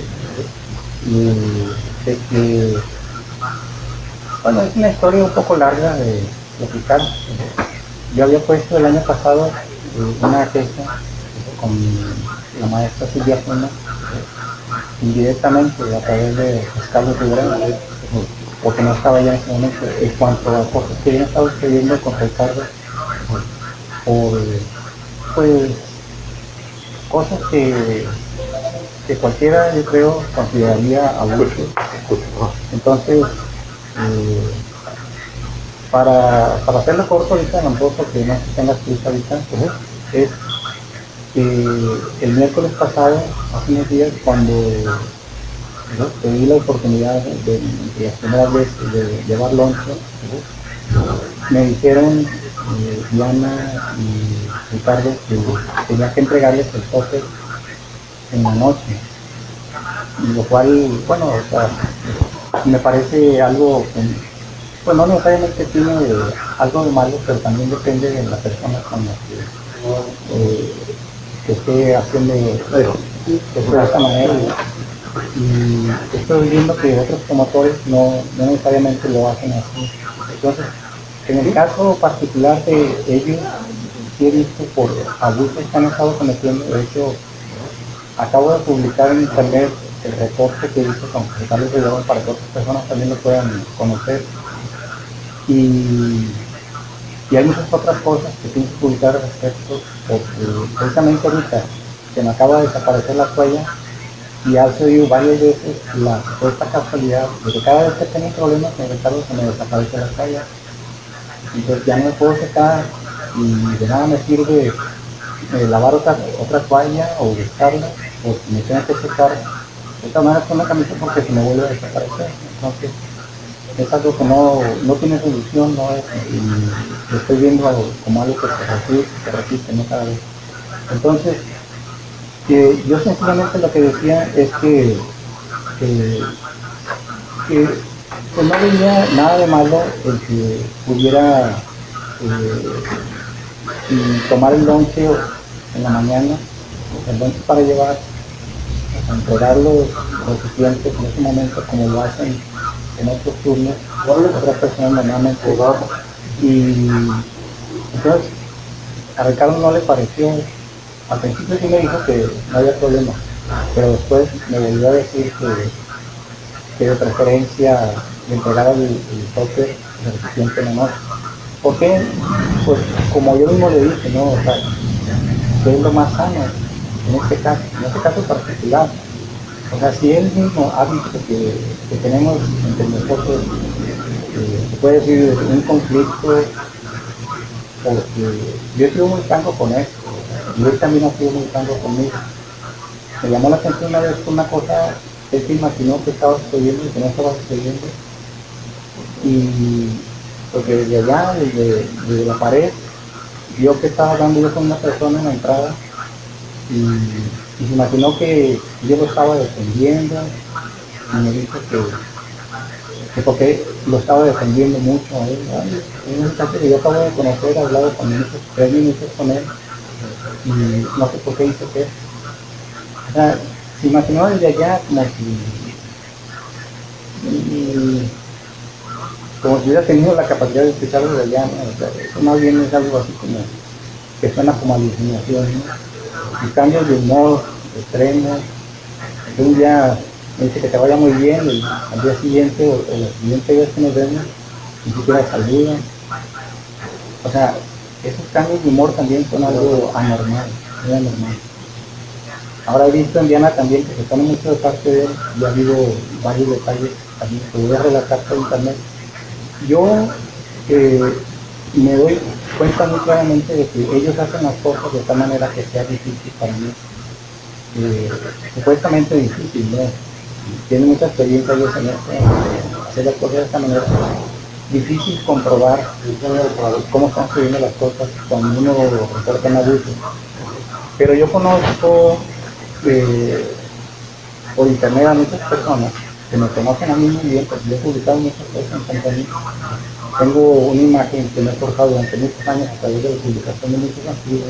y de que, bueno, es una historia un poco larga de platicar. Yo había puesto el año pasado una queja con la maestra Silvia Puna, indirectamente a través de Carlos Rivera, porque no estaba ya en ese momento, en cuanto a cosas que habían estado sucediendo con Ricardo, por pues cosas que cualquiera, yo creo, consideraría abuso. Entonces, para hacerlo corto ahorita, tampoco porque no se tenga prisa ahorita, es que el miércoles pasado, hace unos días, cuando tuve la oportunidad de las primeras veces de llevar lonche, me dijeron Diana y Ricardo que tenía que entregarles el tope en la noche, lo cual, bueno, o sea, me parece algo, pues no necesariamente tiene algo de malo, pero también depende de la persona con la que esté haciendo que de esta manera. Y estoy viendo que otros promotores no necesariamente lo hacen así. Entonces, en el caso particular de ellos, sí he visto por abusos que han estado cometiendo. De hecho, acabo de publicar en internet el reporte que hice con Carlos Rivera para que otras personas también lo puedan conocer. Y hay muchas otras cosas que tengo que publicar al respecto, porque precisamente ahorita que me acaba de desaparecer la toalla, y ha sucedido varias veces la supuesta casualidad de que cada vez que tengo problemas con Ricardo se me desaparece la toalla. Entonces ya no me puedo secar y de nada me sirve lavar otra toalla o buscarla, o me tengo que secar de esta manera con la camisa porque se me vuelve a desaparecer. Entonces es algo que no tiene solución, no es, y lo estoy viendo como algo que se repite, no cada vez. Entonces, yo sencillamente lo que decía es que pues no veía nada de malo el que pudiera tomar el lonche en la mañana, el lonche para llevar, entregar los recipientes en ese momento como lo hacen en otros turnos, otras personas normalmente. Y entonces a Ricardo no le pareció. Al principio sí me dijo que no había problema, pero después me volvió a decir que de preferencia le entregara el tope del recipiente en la noche. ¿Por qué? Pues como yo mismo le dije, ¿no? O sea, que es lo más sano en este caso particular. O sea, si él mismo ha visto que tenemos entre nosotros, se puede decir, un conflicto, porque yo he sido muy franco con él, y él también ha sido muy franco conmigo. Me llamó la atención una vez por una cosa, él se imaginó que estaba sucediendo y que no estaba sucediendo. Y porque desde allá, desde la pared, vio que estaba hablando yo con una persona en la entrada y se imaginó que yo lo estaba defendiendo y me dijo que porque lo estaba defendiendo mucho a él. Es un caso que yo acabo de conocer, he hablado con él, 3 minutos con él, y no sé por qué hizo que. O sea, se imaginó desde allá como si como si hubiera tenido la capacidad de escucharlo de allá, ¿no? O sea, eso más bien es algo así como que suena como alucinación, ¿no? Y cambios de humor extremos, que un día me dice que te vaya muy bien, y al día siguiente o la siguiente vez que nos vemos, ni siquiera saludan. O sea, esos cambios de humor también son algo anormal, muy anormal. Ahora he visto en Diana también que se pone mucho de parte de él, y ha habido varios detalles también que voy a relatar por internet. Yo me doy cuenta muy claramente de que ellos hacen las cosas de tal manera que sea difícil para mí. Supuestamente difícil, ¿no? Tienen mucha experiencia ellos en esto, hacer las cosas de esta manera. Difícil comprobar cómo están sucediendo las cosas cuando uno reporta un abuso. Pero yo conozco por internet a muchas personas que me conocen a mí muy bien, porque yo he publicado muchas cosas en Tanzania. Tengo una imagen que me he forjado durante muchos años a través de la publicación de muchos archivos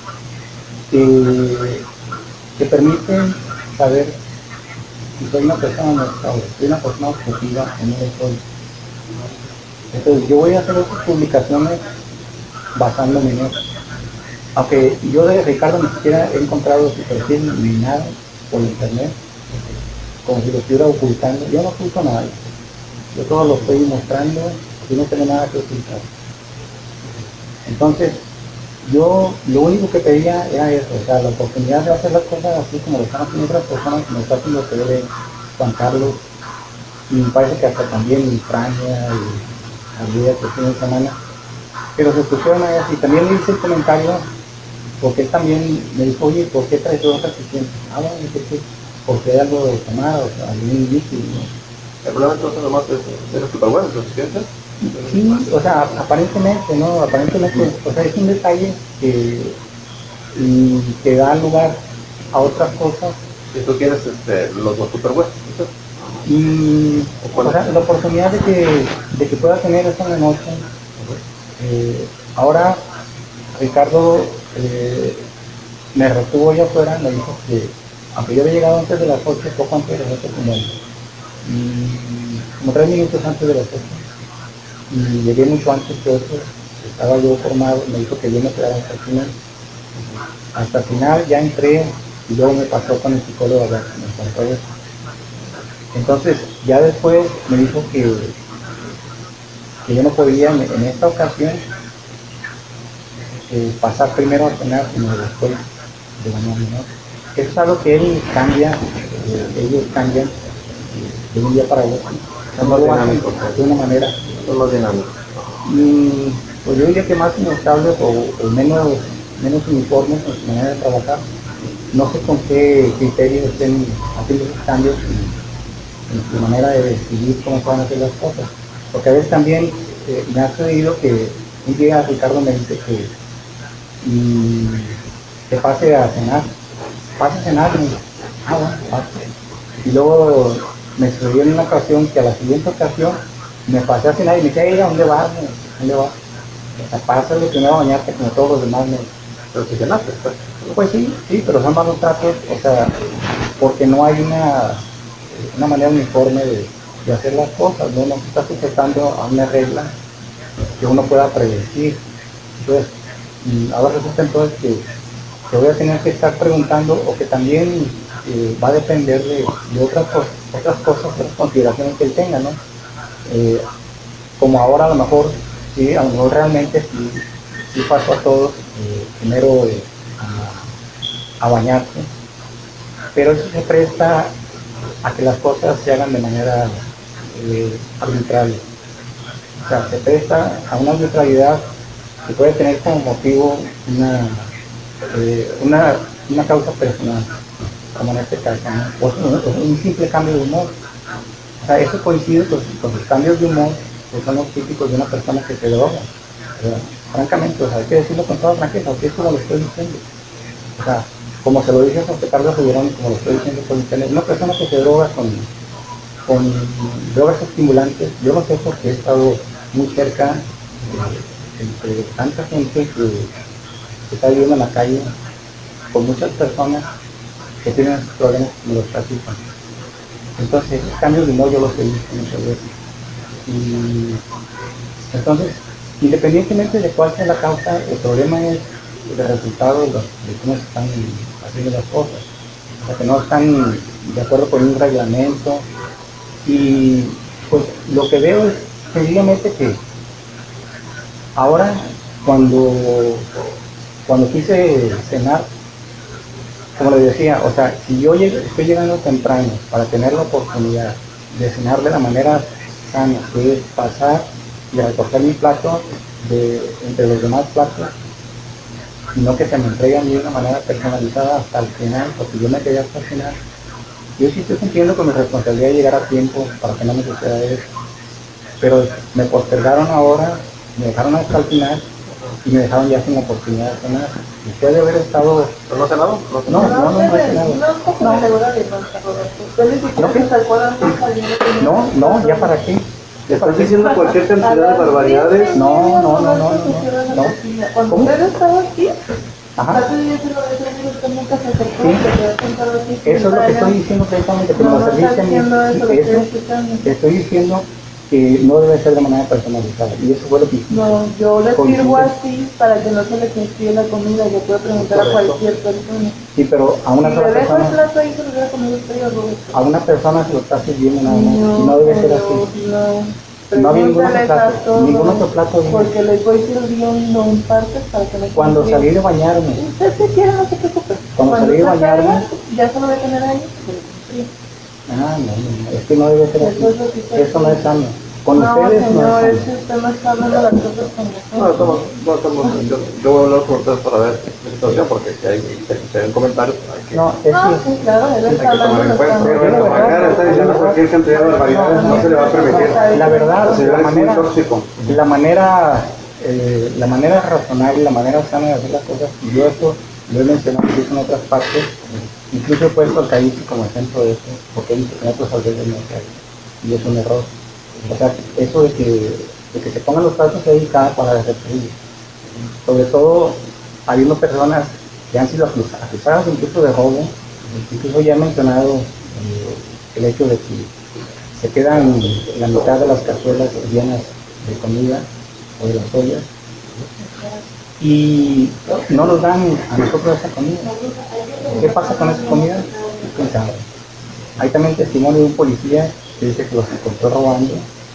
que permiten saber si soy una persona honesta o soy una persona objetiva o no lo soy. Entonces yo voy a hacer estas publicaciones basándome en eso. Aunque yo de Ricardo ni siquiera he encontrado su perfil ni nada por internet, como si lo estuviera ocultando. Yo no oculto nada, yo todo lo estoy mostrando y no tengo nada que ocultar. Entonces, yo lo único que pedía era eso, o sea, la oportunidad de hacer las cosas así como lo están haciendo otras personas, como está haciendo que debe Juan Carlos, y me parece que hasta también en Francia y Alvida que tiene semana, pero se pusieron ahí así. También le hice el comentario, porque él también me dijo, oye, ¿por qué traes dos recipientes? Ah, bueno, porque hay algo de tomar, o sea, algún líquido, ¿no? El problema entonces nomás es súper bueno, suficiente. Sí, o sea, aparentemente, ¿no? Aparentemente, o sea, es un detalle que da lugar a otras cosas. Si tú quieres los super buenos. Y o sea, la oportunidad de que pueda tener eso en la noche. Ahora Ricardo me retuvo allá afuera, me dijo que aunque yo había llegado antes de las 8, poco antes de las 8, como 3 minutos antes de las 8, y llegué mucho antes que otros, estaba yo formado, me dijo que yo me quedara hasta el final. Hasta el final ya entré y luego me pasó con el psicólogo a ver, me contó eso. Entonces ya después me dijo que yo no podía en esta ocasión pasar primero a cenar, sino después de la noche, ¿no? Eso es algo que él cambia, ellos cambian de un día para otro. Son más dinámicos. De una manera. Son más dinámicos. Pues yo diría que más inestables o menos uniformes en su manera de trabajar. No sé con qué criterios estén haciendo esos cambios en su manera de decidir cómo van a hacer las cosas. Porque a veces también me ha sucedido que un día Ricardo me dice que pase a cenar. Pase a cenar, y bueno, pase. Y luego me sucedió en una ocasión que a la siguiente ocasión me pasé a cenar y me dije, ¿a dónde vas? ¿Dónde vas? O sea, pásale primero a bañarte como todos los demás. Pero si cenaste, pues. Pues sí, pero son malos tratos, o sea, porque no hay una manera uniforme de hacer las cosas, ¿no? No se está sujetando a una regla que uno pueda predecir. Entonces, ahora resulta entonces que voy a tener que estar preguntando, o que también va a depender de otras cosas, otras consideraciones que él tenga, ¿no? Como ahora a lo mejor realmente sí paso a todos primero a bañarse, pero eso se presta a que las cosas se hagan de manera arbitraria. O sea, se presta a una arbitrariedad que puede tener como motivo una causa personal, como en este caso, ¿no? O un simple cambio de humor. O sea, eso coincide con los cambios de humor que son los típicos de una persona que se droga. Francamente, o sea, hay que decirlo con toda franqueza, así es como lo estoy diciendo. O sea, como se lo dice José Carlos Figueroa, como lo estoy diciendo por internet, una persona que se droga con drogas estimulantes, yo lo sé porque he estado muy cerca entre tanta gente que está viviendo en la calle, con muchas personas que tienen problemas como los practican. Entonces, esos cambios de humor yo los he visto muchas veces. Y entonces, independientemente de cuál sea la causa, el problema es el resultado de cómo se están haciendo las cosas. O sea, que no están de acuerdo con un reglamento. Y pues lo que veo es sencillamente que ahora cuando quise cenar, como les decía, o sea, si yo estoy llegando temprano para tener la oportunidad de cenar de la manera sana, que es pasar y recoger mi plato entre los demás platos, y no que se me entreguen de una manera personalizada hasta el final, porque yo me quedé hasta el final. Yo sí estoy cumpliendo con mi responsabilidad de llegar a tiempo para que no me suceda eso. Pero me postergaron ahora, me dejaron hasta el final y me dejaron ya sin oportunidad de cenar. Después de haber estado... ¿No ha cenado? No he cenado. No, ya para qué. ¿Estás diciendo cualquier cantidad de barbaridades? No. Cuando ¿Cómo? usted estaba aquí, Ajá. hace días usted nunca se acercó, Sí. se quedó sentado aquí. Eso es lo que estoy diciendo precisamente, que No, me no serviste está a mí. diciendo eso, lo estoy Eso, escuchando. te estoy diciendo que no debe ser de manera personalizada. Y eso fue lo que hice. No, yo le Coincide. sirvo así para que no se le confíe la comida. Yo puedo preguntar a cualquier persona. Sí, pero a una Si sola le dejo el persona, plato ahí, se lo hubiera comido usted y a Roberto. a una persona se lo está sirviendo nada más. Y no debe ser así. No. No había ningún otro Pregúntales a plato, todos, ningún otro plato. porque les voy sirviendo en partes para que me Cuando confíen. salí de bañarme, Usted si quiere, no se preocupe. Cuando salí de usted bañarme- salga, ya se lo voy a tener ahí. se lo confío. no, es que no debe ser Eso es lo que así. estoy Eso no es sano. Con No, ustedes no señor, es es sano. que usted no está hablando las cosas como son. Yo voy a hablar con ustedes para ver la situación, porque si hay un comentario, hay que... No, es Ah, que sí, claro, él Hay que está tomar hablando en los cuenta. cambios. Pero Roberto Macar está diciendo cualquier cantidad de barbaridades, no se le va a permitir. la verdad, El señor es muy tóxico. la manera razonable, la manera sana de hacer las cosas, y yo esto lo he mencionado incluso en otras partes, incluso he puesto al Caíci como ejemplo de esto, porque hay en otros albergues no se hace, y es un error. O sea, eso de que se pongan los platos ahí cada cual de servir. Sobre todo habiendo personas que han sido acusadas incluso de robo, incluso ya he mencionado el hecho de que se quedan la mitad de las cazuelas llenas de comida o de las ollas y no nos dan a nosotros esa comida. ¿Qué pasa con esa comida? ¿Quién sabe? Hay también testimonio de un policía que dice que los encontró robando.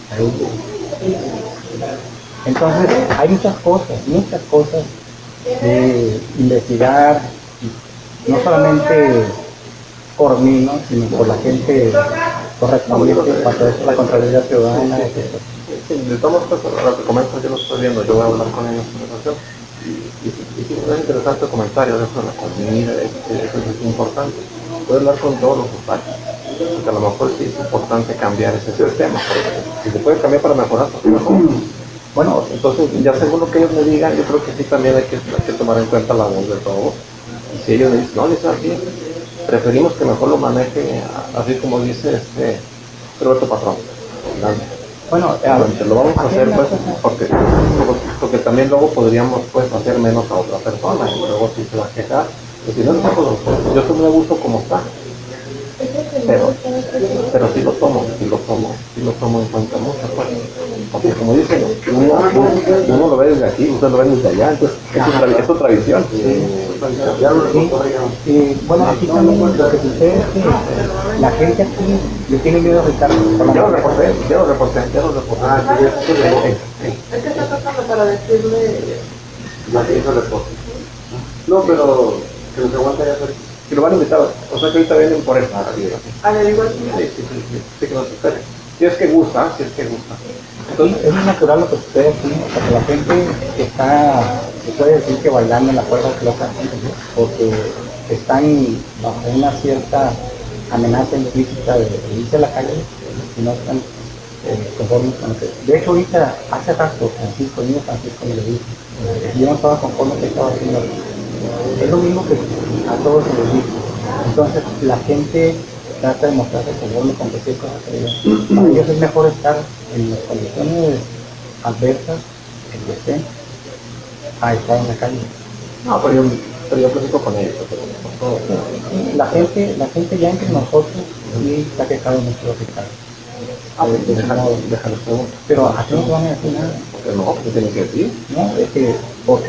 Entonces, hay muchas cosas que investigar, y no solamente por mí, ¿no? Sino por la gente correspondiente para eso, la Contraloría Ciudadana, etc. Sí, de todos modos, lo que comentas yo lo estoy viendo, yo voy a hablar con ellos en relación. Y sí, es interesante el comentario de eso de la comida, eso es importante. Voy a hablar con todos los usuarios, porque a lo mejor sí es importante cambiar ese sistema, porque si se puede cambiar para mejorar, pues mejor. Bueno, entonces ya según lo que ellos me digan, yo creo que sí también hay que tomar en cuenta la voz de todos. Y si ellos me dicen, no, dice aquí, preferimos que mejor lo maneje, así como dice Roberto Patrón. Bueno, Lo vamos a hacer pues porque también luego podríamos pues hacer menos a otra persona y luego si se va a quejar, pues si no pues, yo estoy muy a gusto como está, pero sí lo tomo en cuenta mucho pues, porque como dicen, uno lo ve desde aquí, usted lo ve desde allá, entonces es otra visión. Bueno, aquí también lo que sucede es que la gente aquí le tiene miedo a Ricardo. Ya lo reporté. Es que está tratando para decirle. No, pero que lo que aguanta ya hacer. Si lo van a invitar, o sea que ahorita vienen por eso. Al igual Sí, que nos esperen. Si es que gusta. Entonces, es muy natural lo que sucede aquí, porque la gente está, se puede decir que bailando en la cuerda floja, porque están bajo una cierta amenaza implícita de irse a la calle y no están conformes con lo que... De hecho, ahorita, hace rato, Francisco me lo dijo, yo no estaba conforme que estaba haciendo. Es lo mismo que a todos se les dice. Entonces, la gente trata de mostrarse conforme con cualquier cosa que digan. Para ellos es mejor estar en las condiciones adversas en que estén a estar en la calle. No, pero yo platico con ellos. La gente ya entre nosotros sí está quejado mucho de Ricardo. Déjalo pregunto. Pero a ti no te van a decir nada. Porque no, ¿qué tiene que decir? No, es que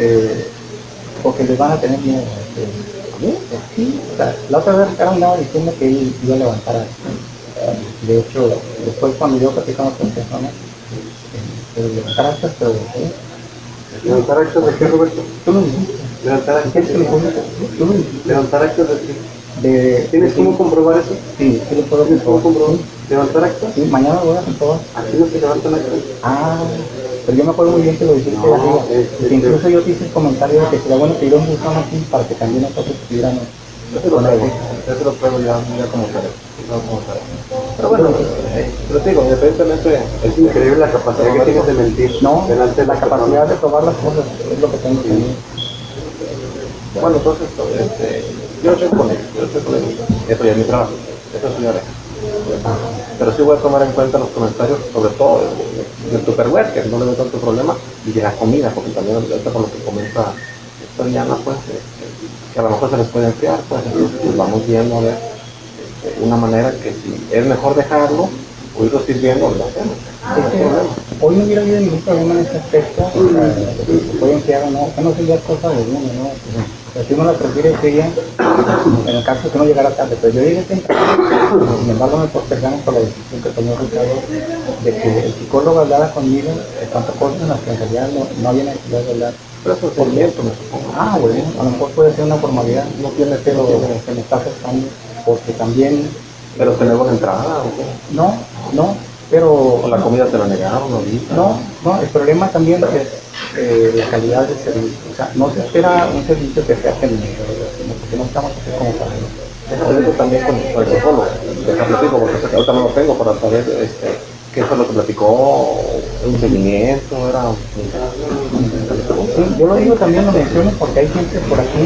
porque les van a tener miedo. ¿A mí? Sí, o sea, la otra vez Ricardo andaba diciendo que él iba a levantar a... De hecho, después cuando yo platicamos con personas, levantar actas, pero... ¿Levantar actas de qué, Roberto? Tú lo dijiste. ¿Levantar actas ¿Quieres que lo ponga? Tú lo dijiste. ¿Levantar actas de qué? ¿Tienes de- cómo comprobar eso? Sí, sí lo puedo ¿Tienes cómo comprobar. comprobar? ¿Levantar actas? Sí, mañana lo voy a comprobar. Aquí no se levantan actas. Ah, pero yo me acuerdo muy bien que lo dijiste No, arriba. este, Que incluso yo te hice el comentario de que sería bueno que hubiera un buzón aquí para que también nosotros pudiéramos Yo te lo traigo, ya como querés. Pero bueno, pero te digo, independientemente, es increíble la capacidad que tienes de mentir. No, delante de la las capacidad de personas. probar las cosas es lo que tengo que tener. Bueno, entonces, yo estoy con ellos. Eso ya es mi trabajo. Eso sí ya deja. Pero sí voy a tomar en cuenta los comentarios, sobre todo del Tupperware, que no le veo tanto problema, y de la comida, porque también ahorita con lo que comenta esta Diana, pues, que a lo mejor se les puede enfriar, pues, entonces pues, vamos viendo a ver una manera que si es mejor dejarlo o irlo sirviendo, lo hacemos. No Es hay que problema. hoy no hubiera habido ningún problema en ese aspecto, o sea, se puede enfriar o no, que no sería cosa de uno, ¿no? O sea, si uno la prefiere fría, en el caso de que no llegara tarde, pero yo llegué temprano, sin embargo me postergaron por la decisión que tomó Ricardo de que el psicólogo hablara conmigo de tantas cosas en las que en realidad no había necesidad de hablar. Pero es un seguimiento, me supongo. Ah, bueno, a lo mejor puede ser una formalidad, No tiene pero pero que me está afectando, porque también, pero tenemos la entrada, ¿o qué? no, pero... O la comida te la negaron ahorita. No, el problema también es la calidad del servicio. O sea, no se espera un servicio que sea técnico, sino porque no estamos aquí como para eso. Déjame ver también con el psicólogo. Déjame platico, porque ahorita no lo tengo para saber qué fue lo que platicó, un seguimiento, era... Sí, yo lo digo también, lo menciono porque hay gente por aquí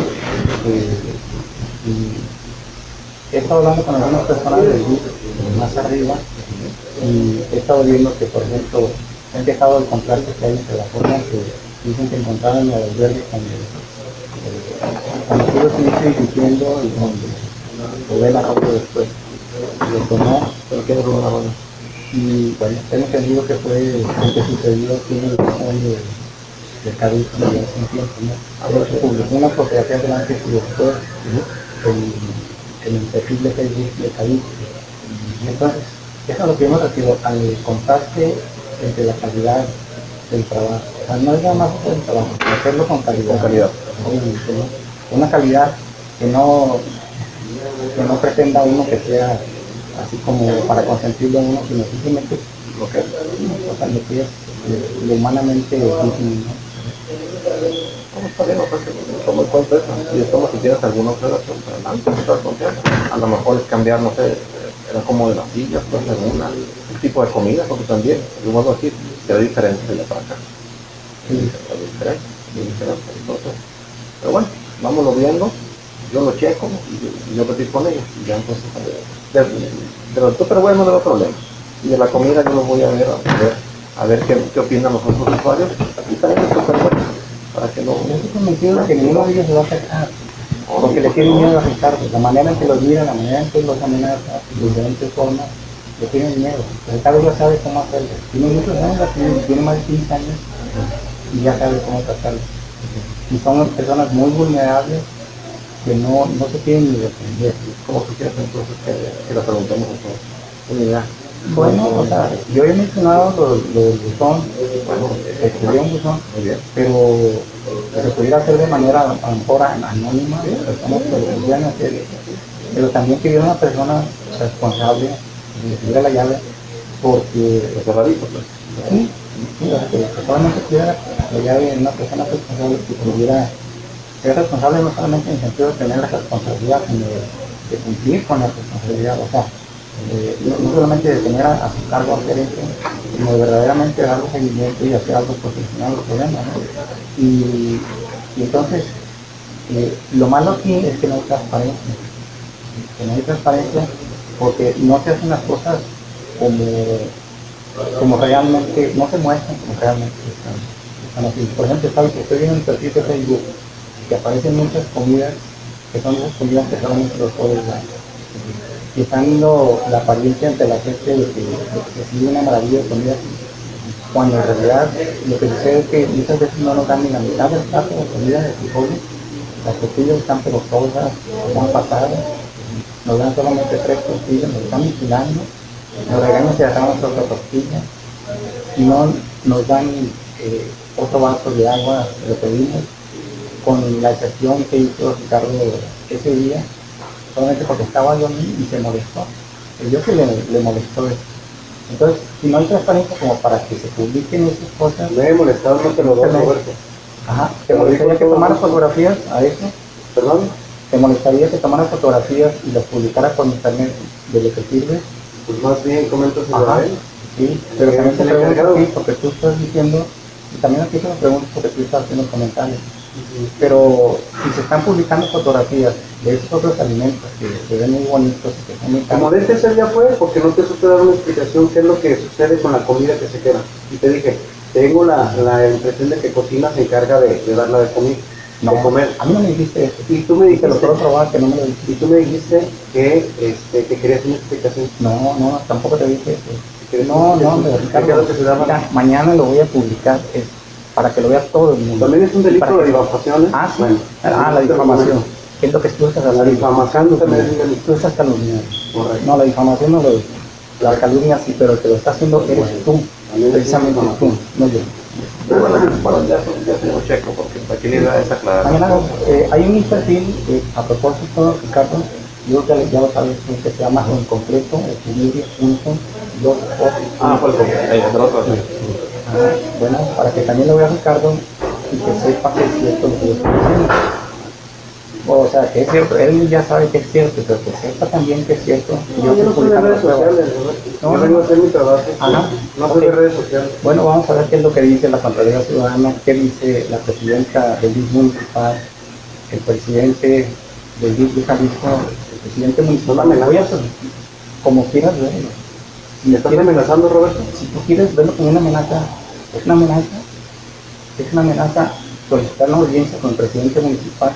y he estado hablando con algunas personas del grupo más arriba y he estado viendo que, por ejemplo, han dejado el contrato que hay entre la forma que dicen que encontraron en el albergue cuando tú lo estuviste discutiendo y donde lo ven a cabo después. Lo tomó, Pero quiero ver una mano. y bueno, tengo entendido que fue lo que sucedió aquí en el cajón de Cádiz hace un tiempo, ¿no? Se publicó una fotografía del antes y después en el perfil de Facebook de Cádiz. Y entonces, eso es lo que yo me refiero al contraste entre la calidad del trabajo. O sea, no es nada más hacer el trabajo, sino hacerlo con calidad. Con calidad. Obviamente, ¿no? Una calidad que no pretenda uno que sea así como para consentirlo a uno, sino simplemente Lo que o sea, lo que es lo humanamente digno, ¿no? ¿Cómo está bien? Pues, tomo en cuenta eso. Y tomo si tienes alguna observación, adelante, estás confiando. A lo mejor es cambiar, no sé, era como de las sillas, pues, alguna, un tipo de comida, porque también, yo vuelvo a decir, será diferente de la para acá. Sí. Será diferente, muy diferente. Entonces, pero bueno, vámonos viendo, yo lo checo y yo platico con ellos. Y ya entonces, de los pero bueno, no le veo problema. Y de la comida yo lo voy a ver qué opinan los otros usuarios. Aquí también es súper bueno, para que no... Yo estoy convencido de que ninguno de ellos se va a acercar, porque le tienen miedo a Ricardo. La manera en que los miran, la manera en que los amenaza, de diferentes formas, le tienen miedo. Ricardo ya sabe cómo hacerlo. Tiene muchos años, tiene más de 15 años y ya sabe cómo tratarlo. Y son personas muy vulnerables que no se tienen ni defender. ¿Cómo tú quieres entonces que le preguntemos a todos? Una idea. Bueno, o sea, yo he mencionado los buzón, bueno, escribí un buzón, Muy bien. pero se pudiera hacer de manera a lo mejor anónima, personas que lo pudieran hacer, pero también que hubiera una persona responsable que tuviera la llave, porque Lo cerradito, pues. sí, o sea, que solamente tuviera la llave de una persona responsable que pudiera ser responsable no solamente en el sentido de tener la responsabilidad, sino de cumplir con la responsabilidad, o sea, no solamente de tener a su cargo hacer eso, sino de verdaderamente darle seguimiento y hacer algo profesional al problema, ¿no? Y entonces, lo malo aquí es que no hay transparencia, porque no se hacen las cosas como realmente, no se muestran como realmente están así. Por ejemplo, estoy viendo el perfil de Facebook que aparecen muchas comidas que son esas comidas que solamente los pobres dan. y están viendo la apariencia ante la gente de que sigue una maravilla de comida, cuando en realidad lo que sucede es que muchas veces no nos dan ni la mitad del plato de comida de frijoles, las tortillas están pero solas, están pasadas, nos dan solamente 3 tortillas, nos están vigilando, nos regañan si agarramos otra tortilla, y no nos dan otro vaso de agua, lo pedimos, con la excepción que hizo Ricardo ese día, solamente porque estaba yo y se molestó. Yo que le molestó eso. Entonces, si no hay transparencia como para que se publiquen esas cosas, Me he molestado, no te lo doy, Roberto. ajá, ¿te molestaría que tomara fotografías a eso? ¿Perdón? ¿Te molestaría que tomara fotografías y las publicara por internet de lo que sirve? Pues más bien coméntaselo Ajá, a él. sí, pero también te el pregunto a encargado. ti, porque tú estás diciendo, y también aquí te lo pregunto porque tú estás haciendo comentarios. Pero si se están publicando fotografías de esos otros alimentos que se ven muy bonitos y que son muy Como caros, de ese ya fue, porque no te supe dar una explicación qué es lo que sucede con la comida que se queda. Y te dije, tengo la impresión de que cocina se encarga de darla de comer. no, De comer. a mí no me dijiste eso. Y tú me Te dijiste, lo puedo probar que no me lo dijiste. y tú me dijiste que querías una explicación. No, tampoco te dije eso. ¿Quieres No, una explicación? Ricardo, ¿Qué es lo que se da? mira, mañana lo voy a publicar para que lo vea todo el mundo. También es un delito Para de que- difamación. Ah, sí. Bueno, La difamación. ¿Qué es lo que tú estás La haciendo? difamación también es un delito. Tú estás calumniando. Correcto. No, la difamación no lo es. La calumnia sí, pero el que lo está haciendo eres tú. Precisamente tú, no yo. Bueno, ya tengo checo, porque aquí le da esa También aclaración. hay un perfil, a propósito, Ricardo, yo creo que ya lo sabes, que se llama en concreto, equilibrio.2. Ah, fue el otro. Bueno, para que también lo vea Ricardo y que sepa que es cierto lo que yo estoy diciendo. O sea, que es cierto, él ya sabe que es cierto, pero que sepa también que es cierto. Yo no soy de redes sociales, No, yo vengo a hacer mi trabajo. Ajá. No soy de redes sociales. Bueno, vamos a ver qué es lo que dice la Contraloría Ciudadana, qué dice la presidenta del DIF municipal, el presidente del DIF de Jalisco, el presidente municipal. Me voy a hacer como quieras verlo. ¿Me estás amenazando, Roberto? Si tú quieres verlo como una amenaza, es una amenaza solicitar una audiencia con el presidente municipal.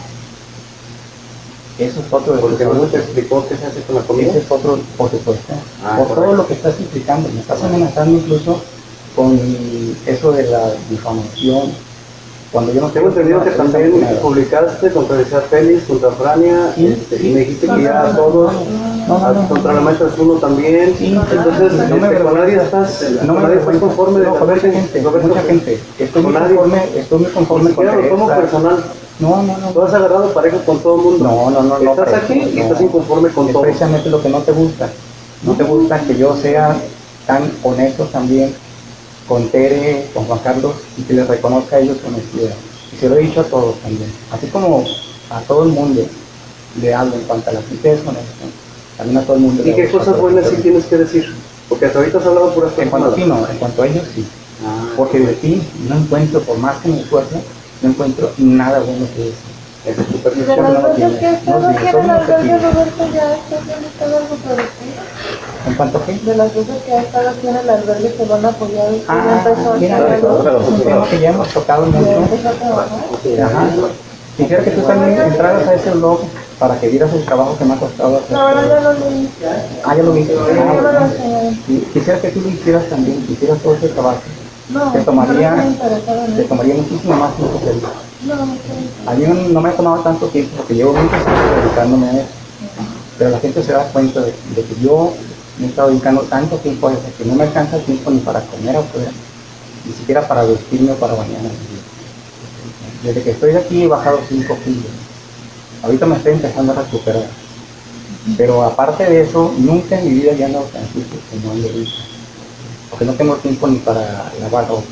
Eso es otro de Porque los no te abusos. explicó qué se hace con la comida. Ese es otro, por supuesto. Ah, Por todo correcto. lo que estás implicando, me estás amenazando incluso con eso de la difamación. Cuando yo no Tengo entendido que también publicaste contra Elisa Félix, contra Frania, Sí, y me dijiste que ya todos, contra la maestra Zuno también. Sí, Entonces, no me con nadie estás, no con me nadie estás conforme de no, con mucha gente, Roberto, mucha gente. Estoy muy con nadie. conforme Ni con siquiera lo tomo Teresa. personal. No. Tú has agarrado pareja con todo el mundo. No. Estás parejo, aquí y no. estás inconforme con Es todo. precisamente lo que no te gusta. No te gusta que yo sea tan honesto también con Tere, con Juan Carlos, y que les reconozca a ellos su honestidad. Y se lo he dicho a todos también. Así como a todo el mundo le hablo en cuanto a la gente es honesta, también a todo el mundo le ¿Y qué hablo. cosas buenas sí tienes que decir? Porque hasta ahorita has hablado puras En cosas cuanto a ti malas. no, en cuanto a ellos sí. Ah, Porque de ti no encuentro, por más que me esfuerce, no encuentro nada bueno que decir. esa es tu Y de percepción. las no lo veces tienes, que he estado no aquí tienes, en el son albergue, objetivos. Roberto, ya está haciendo todo algo productivo. ¿En cuanto a qué? De las veces que ha estado aquí en el albergue se van a apoyar y ya Ah, empezó a mira, hacer algo. un tema que ya hemos tocado Ya mucho. empezó a trabajar. Ajá. Quisiera que tú también entraras a ese blog para que vieras el trabajo que me ha costado hacer. La verdad ya lo leí. Ah, ya lo viste. Ya me lo Ah, enseñaron. y quisiera que tú lo hicieras también, que hicieras todo ese trabajo. No, Te tomaría- no estoy interesada en Te eso. tomaría muchísimo más tiempo que a mí. No, no estoy interesada. A mí no me ha tomado tanto tiempo porque llevo muchos años dedicándome a eso. Pero la gente se da cuenta de que yo me he estado dedicando tanto tiempo a eso que no me alcanza el tiempo ni para comer afuera, ni siquiera para vestirme o para bañarme. Desde que estoy aquí he bajado 5 kilos. Ahorita me estoy empezando a recuperar. Pero aparte de eso, nunca en mi vida ya ando tan sucio como ando ahorita. Porque no tengo tiempo ni para lavar ropa.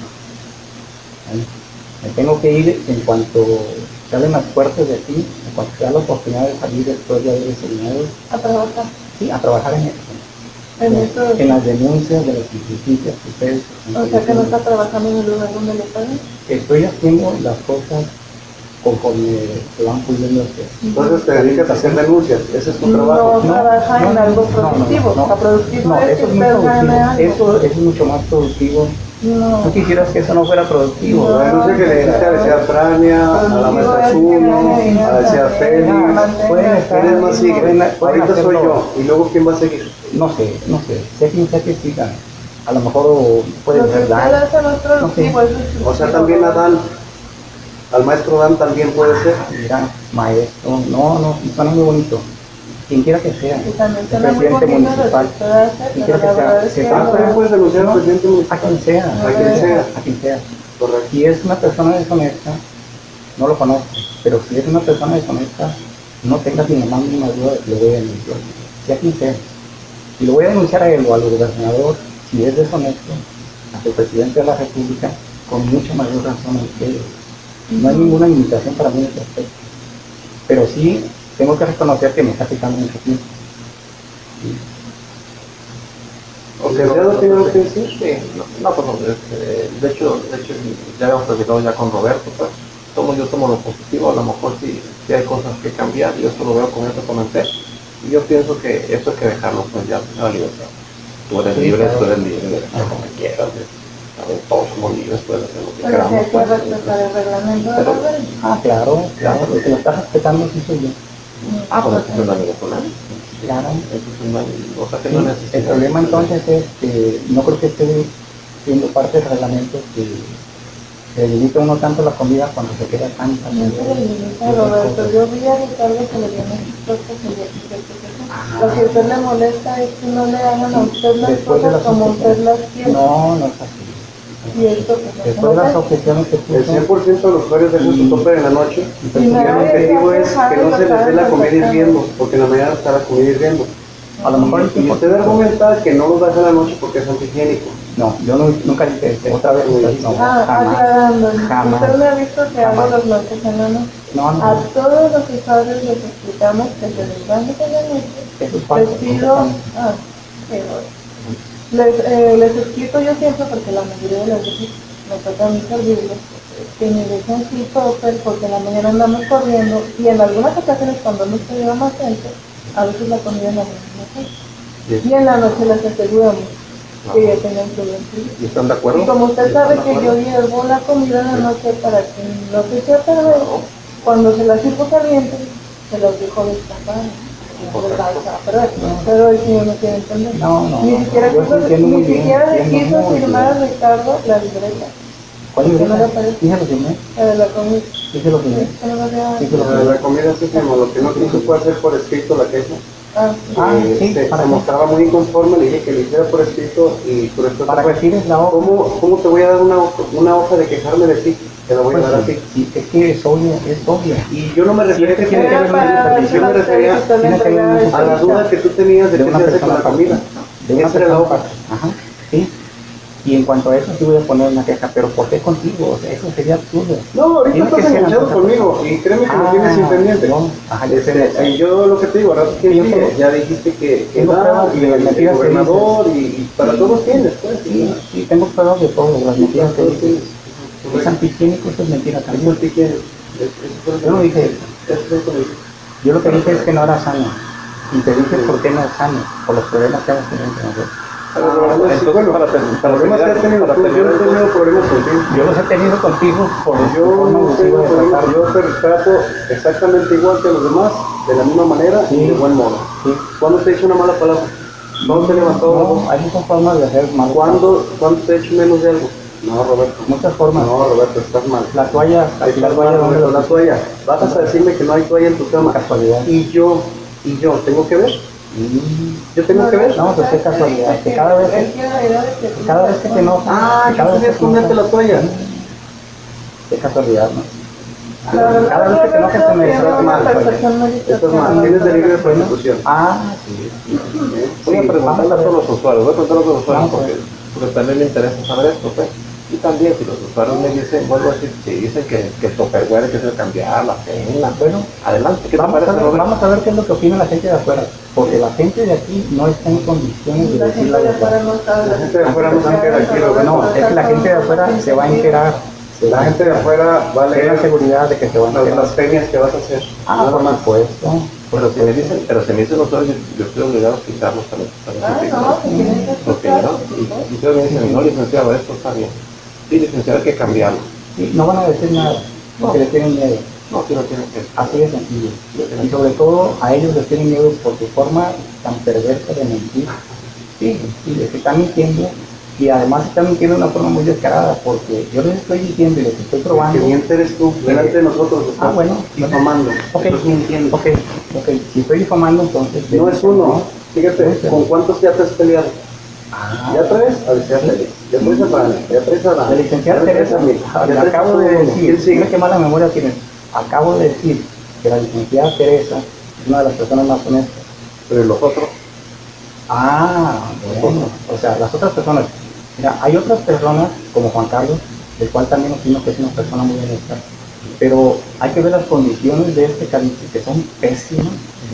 ¿Vale? Me tengo que ir en cuanto salen las puertas de aquí, en cuanto se da la oportunidad de salir después de haber desayunado, A trabajar sí, a trabajar en eso. en eso. En las denuncias de las injusticias que ustedes O sea que no está trabajando en el lugar donde le pagan. estoy haciendo las cosas conforme se van pudiendo hacer. Entonces te dedicas a hacer denuncias, ese es tu No trabajo. trabaja en algo productivo. no. O sea, productivo No, es eso que es muy usted gane productivo. algo. Eso es mucho más productivo No. Tú quisieras que eso no fuera productivo. No. No sé que le dijiste a la señora Frania, a la maestra Zuno, a la señora Félix. Pueden estar, ¿Quiénes más siguen? pueden Ahorita soy hacerlo. yo. ¿Y luego quién va a seguir? No sé. Sé quién sea que sigan. A lo mejor puede Lo que ser usted Dan. hace no es productivo, es destructivo. O sea, también a Dan. Al maestro Dan también puede ser. Mira, maestro, no, suena muy bonito. Quien quiera que sea, Y también el suena muy presidente bonito lo que municipal, usted hace, quien pero quiera la que verdad sea, es que sepa, También puedes denunciar al presidente a municipal. quien sea, A quien sea. a quien sea. Correcto. Si es una persona deshonesta, no lo conozco, pero si es una persona deshonesta, no tengas ni la más mínima duda de que lo voy a denunciar, sea quien sea. Si lo voy a denunciar a él o al gobernador, si es deshonesto, ante el presidente de la República, con mucha mayor razón que ellos. No hay ninguna limitación para mí en ese aspecto. Pero sí tengo que reconocer que me está quitando mucho tiempo. ¿Licenciado tiene algo que decir? Sí, no, pues no, de hecho, ya habíamos platicado ya con Roberto, pues, yo tomo lo positivo, a lo mejor sí hay cosas que cambiar, yo esto lo veo con esto comenté, y yo pienso que esto hay que dejarlo pues ya a la libertad. Tú eres libre, tú eres libre de hacer como quieras, todos somos libres, puedes hacer lo que Pero sí queramos. hay que Pues, respetar el reglamento de la ley. Claro, el que lo está respetando sí soy yo. pues entonces no hay ningún problema. Claro. Entonces no hay, o sea que Sí, no necesita. el problema entonces es que no creo que esté siendo parte del reglamento que le limita uno tanto la comida cuando se queda tanta. No se le limita, Roberto. Yo vi a Ricardo que le dio unas cosas y lo que a usted le molesta es que no le hagan a usted las Después de cosas las como usted las quiere. No es así. Y esto pues Después de las objeciones que El puso, 100% de los usuarios dejan su tope en la noche. Y Y el nadie objetivo se ha es que quejado, no se les dé la comida perfectamente. hirviendo, porque en la mañana está la comida hirviendo. a lo mejor Y usted argumenta que no los baja en la noche porque es antihigiénico. no, yo nunca dije eso. Otra vez, no, jamás. Aclarando, Jamás. usted me ha visto que hago Jamás. los noches en la noche. No, A no, todos los usuarios les explicamos que se les van en la noche. eso es falso. Les pido, qué bueno. Les explico yo siempre, porque la mayoría de las veces me toca a mí servirles, que me dejen su topper, porque en la mañana andamos corriendo, y en algunas ocasiones cuando no se lleva más gente, a veces la comida en la mañana no hay. Y en la noche les aseguramos que ya tengan su buen servicio. ¿Y están de acuerdo? Y como usted ¿Y sabe están de que yo acuerdo? hiervo la comida en la noche para que no se eche a perder, cuando se la sirvo caliente, se las dejo destapadas. No se las va a echar a perder. Pero el señor no quiere entender. No, Ni siquiera, yo sí entiendo muy ni bien, siquiera le entiendo quiso muy firmar a bien. Ricardo la libreta. ¿Cuál ¿Por qué no le libreta? parece? Dígalo primero, La de la comida. dígalo primero. ¿Qué no lo vea? Dígalo La primero. comida sí, como lo que no quiso fue hacer por escrito la queja. Ah, Sí, Se para qué. mostraba muy inconforme, le dije que le hiciera por escrito y por esto Para que tires la hoja. ¿Cómo te voy a dar una hoja de quejarme de ti? Te la voy a dar a ti. Sí, es que es obvio. Y yo no me refería a que tiene que haber una para supervisión, me refería tiene que haber una a la duda que tú tenías de de qué una se hace con persona la comida. de una Esa era la persona hoja. aparte. Ajá, sí. Y en cuanto a eso sí voy a poner una queja, pero ¿por qué contigo? O sea, eso sería absurdo. No, ahorita Tiene que estás ser enganchado ante- conmigo y créeme que lo tienes independiente. no. Ajá, yo sé. Y yo lo que te digo, ahora sí Sí, yo que sé. ya dijiste que Tengo da, pruebas y de las el mentiras que gobernador y para todos tienes, pues. Sí, sí, tengo pruebas de todo, de las mentiras que Todos dices. tienes. Es antihigiénico, eso es mentira Es también. antihigiénico. Yo no dije eso. Eso fue lo que dije. Yo lo que dije es que no era sano. Y te dije por qué no es sano, por los problemas que hemos tenido entre nosotros. Entonces, Bueno, problemas que has tenido tú, yo no he tenido problemas contigo. Yo los he tenido contigo por tu Yo forma no abusiva tengo de problemas, tratar. yo te trato exactamente igual que a los demás, de la misma manera y Sí. de buen modo. Sí. ¿Cuándo te he hecho una mala palabra? ¿Cuándo te he levantado la No, voz? hay muchas formas de hacer mal. ¿Cuándo te he hecho menos de algo? No, Roberto. Muchas formas. No, Roberto, estás mal. La toalla, la Estás toalla, mal, ¿dónde Roberto, la la toalla. Vas a decirme que no hay toalla en tu cama. Casualidad. Y yo, ¿tengo que ver? ¿Yo tengo que ver? No, pues qué casualidad, que cada vez que te enojas, Ah, que cada yo vez quería que te ponerte la enojas, toalla. qué casualidad, ¿no? La verdad, Cada vez que te enojas te me Roberto, estás tiene mal. una percepción muy Estás mal, tienes delirio de persecución. Ah, sí. voy a preguntarle a todos los usuarios, voy a preguntar a todos los usuarios Vamos a ver. porque también me interesa saber esto, pues. Y también si los usuarios me dicen, vuelvo a decir, si dicen que el Tupperware hay que hacer cambiar la pena, Bueno, adelante, ¿qué te vamos parece, Roberto? a ver qué es lo que opina la gente de afuera, porque la gente de aquí no está en condiciones de La decir gente la de verdad. afuera no sabe. La gente de afuera no se entera aquí, Roberto. No, es que la gente de afuera se va a enterar, se va La a gente de afuera va a tener la leer seguridad de que se van a las enterar. blasfemias que vas a hacer. Ah, Nada por más. supuesto. Pero si me dicen los usuarios, yo estoy obligado a quitarlos también. No, que tienen que Ok, escuchar. ¿no? Y ustedes me dicen, no, licenciado, esto está bien. Sí, licenciado, hay que cambiarlo. Sí, no van a decir nada, porque le tienen miedo. No, sí, no tienen que. Así de sencillo. Y sobre todo a ellos les tienen miedo por su forma tan perversa de mentir. Sí, les están mintiendo y además están mintiendo de una forma muy descarada porque yo les estoy diciendo y les estoy probando. Que miente eres tú, delante de nosotros. Estás Bueno, difamando. Ok, Estás mintiendo. ok, si estoy difamando entonces... No es uno. Fíjate, ¿con cuántos ya te has peleado? Ah, Ya traes a Alicia Félix, ya traes a Vane, ya traes a la Dani, licenciada ya traes Teresa, a mí, le acabo de decir, ¿quién sigue? mira qué mala memoria tienen, acabo de decir que la licenciada Teresa es una de las personas más honestas. Pero los otros, Bueno, o sea, las otras personas, mira, hay otras personas como Juan Carlos, del cual también opino que es una persona muy honesta, pero hay que ver las condiciones de este calibre, que son pésimas,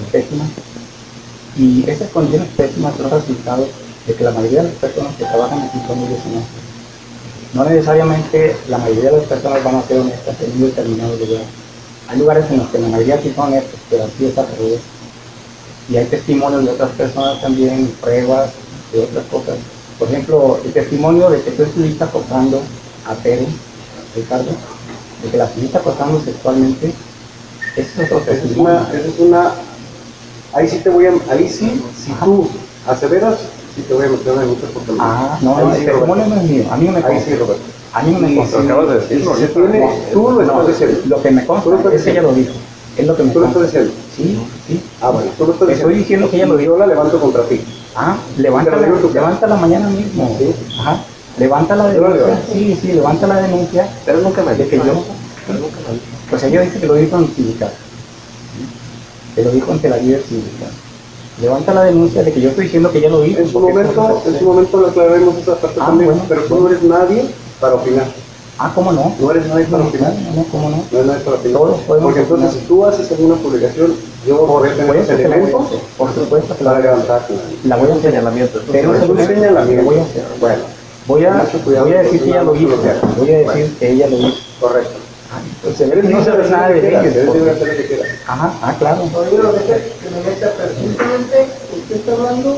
y esas condiciones pésimas son resultado de que la mayoría de las personas que trabajan aquí son muy deshonestas. No necesariamente la mayoría de las personas van a ser honestas en un determinado lugar. Hay lugares en los que la mayoría sí son honestos, pero así es al revés. Y hay testimonios de otras personas también, pruebas de otras cosas. Por ejemplo, el testimonio de que tú estuviste acosando a Tere, Ricardo, de que la estuviste acosando sexualmente, ese es otro testimonio. ahí sí te voy a, ahí sí, si tú aseveras, sí te voy a meter una multa porque No, el testimonio no es mío, a mí no me ahí consta. sí, Roberto. A mí no me consta. Lo acabas de decir, Si tiene, tú lo estás diciendo. Lo que me consta es que ella lo dijo. Es lo que me Tú lo estás consta. diciendo. Sí. Bueno, tú lo estás Te estoy diciendo que ella lo Y dijo. yo la levanto contra ti. Levántala mañana mismo. Sí. Levanta la Yo la denuncia. levanto. Sí, levanta la denuncia. Pero nunca me De que yo, pues ella dice que lo dijo en el sindicato. Que lo dijo ante la líder sindical. Levanta la denuncia de que yo estoy diciendo que ella lo dijo. En su momento le aclararemos esa parte también, bueno. pero tú no eres nadie para opinar. ¿Cómo no? No eres nadie para opinar. No, ¿cómo no? No eres nadie para opinar. Todos podemos Porque entonces opinar. si tú haces alguna publicación, yo voy a tener los Supuesto que la voy a elementos hacer. Por supuesto que la para voy a hacer. levantarte. La voy a hacer. Pero Es un señalamiento. lo voy a hacer. Bueno, Voy a mucho cuidado, decir entonces, que ella lo nada más hizo. tú lo que hagas. Voy a decir Bueno. que ella lo hizo. correcto. Pues no se ve nada de quieras, ellos. eres libre de porque- hacer lo que quieras. Claro. Oye, lo que me meta precisamente, usted está hablando,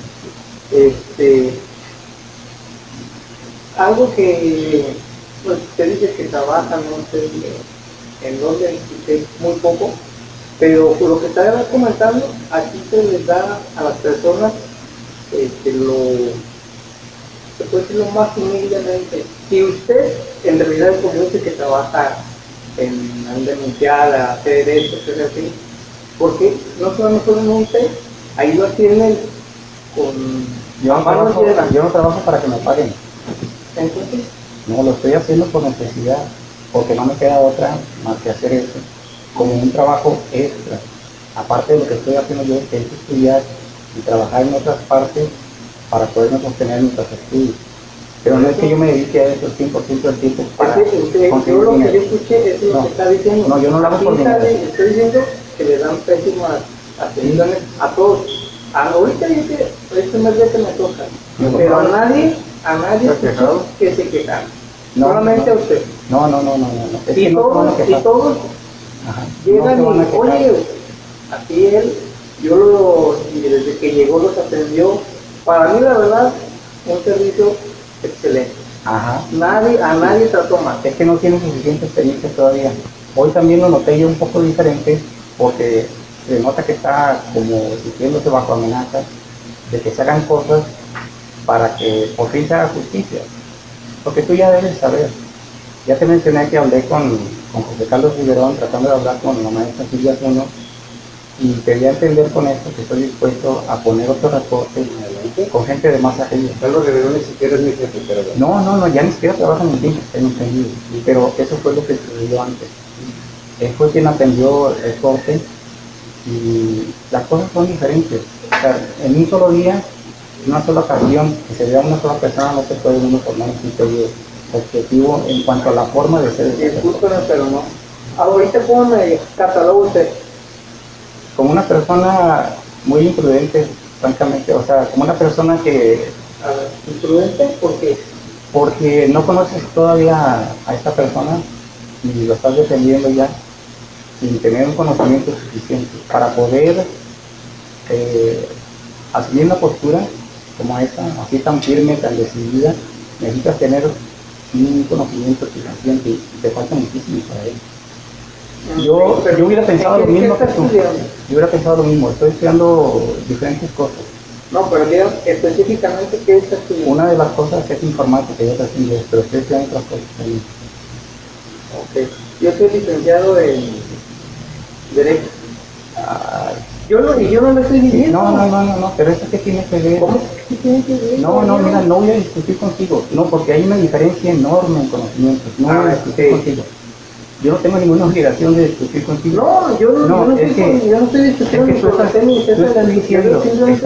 algo que, pues, usted dice que trabaja, no sé en dónde, es muy poco, pero por lo que está comentando, aquí se les da a las personas se puede decir lo más humildemente. Si usted en realidad conoce que trabaja en denunciar, a hacer esto, hacer así, porque no solamente lo usted, ahí lo tienen con Yo no trabajo para que me paguen. entonces, No, lo estoy haciendo por necesidad, porque no me queda otra más que hacer eso, como un trabajo extra. Aparte de lo que estoy haciendo yo, que es estudiar y trabajar en otras partes para poderme sostener nuestros estudios. Pero no es que yo me dedique a eso el 100% del tiempo para yo conseguir lo que yo dinero. escuché es lo No. que está diciendo. No, yo no lo hago por Aquí está, dinero. estoy diciendo que le dan pésimas atenciones a todos. Ahorita dice, este mes ya que me toca, pero a nadie escuché que se quejan. No, Solamente no. a usted. No. Es Y que no se van a quejar. todos Ajá, llegan no se van a y, quejar. oye, aquí él, y desde que llegó los atendió. Para mí, la verdad, un servicio excelente. Ajá. A nadie trató mal. Es que no tiene suficiente experiencia todavía. Hoy también lo noté yo un poco diferente porque se nota que está como sintiéndose bajo amenaza de que se hagan cosas para que por fin se haga justicia. Porque tú ya debes saber. Ya te mencioné que hablé con José Carlos Riverón tratando de hablar con la maestra Silvia Zuno y quería entender con esto que estoy dispuesto a poner otro reporte con gente de más arriba. Carlos Rivero ni siquiera es mi jefe, pero No, ya ni siquiera trabajan en ti, tengo entendido. Pero eso fue lo que sucedió antes. Él fue quien atendió el corte y las cosas son diferentes. O sea, en un solo día, en una sola ocasión, que se vea una sola persona, no se puede uno formar un criterio objetivo en cuanto a la forma de ser. Discúlpeme, pero no. Ahorita, ¿cómo me cataloga usted? Como una persona muy imprudente, francamente. O sea, como una persona que, A ver, imprudente, porque no conoces todavía a esta persona y lo estás defendiendo ya. sin tener un conocimiento suficiente para poder asumir una postura como esa, así tan firme, tan decidida, necesitas tener un conocimiento suficiente y te falta muchísimo para ello. Yo hubiera pensado lo mismo que tú. Yo hubiera pensado lo mismo, estoy estudiando diferentes cosas. No, pero digan específicamente qué es estudiando. Una de las cosas es informática y otra es inglés, pero estoy estudiando otras cosas también. Ok. Yo soy licenciado en Derecho. Yo no lo estoy diciendo. No, pero eso qué tiene que ver. ¿Cómo que tiene que ver? No, mira, no voy a discutir contigo, no, porque hay una diferencia enorme en conocimientos, no voy a discutir contigo. Yo no tengo ninguna obligación de discutir contigo. No, yo no estoy discutiendo tú estás diciendo,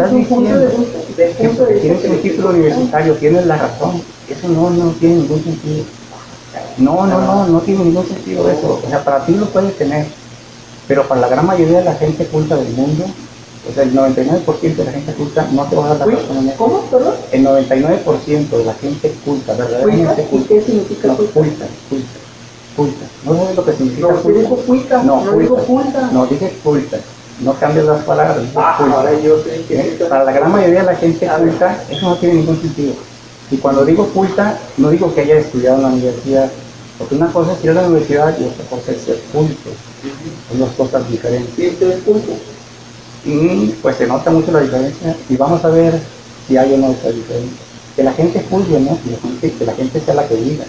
que tienes un título universitario, tienes la razón, eso no tiene ningún sentido. No tiene ningún sentido eso. O sea, para ti lo puedes tener, pero para la gran mayoría de la gente culta del mundo, o sea, el 99% de la gente culta no te va a dar la razón en eso. ¿Cómo, perdón? El 99% de la gente culta, verdaderamente culta. ¿Qué significa culta? Culta. ¿No sabes lo que significa culta? No, dijo culta. No digo culta. No, dije culta. No cambies las palabras. Ahora yo sé que para la gran mayoría de la gente culta, eso no tiene ningún sentido. Y cuando digo culta, no digo que haya estudiado en la universidad, porque una cosa es ir a la universidad y otra cosa es ser culto. Son dos cosas diferentes. ¿Sí usted es culto? Pues se nota mucho la diferencia y vamos a ver si hay o no esa diferencia. Que la gente juzgue, ¿no? Que la gente sea la que diga.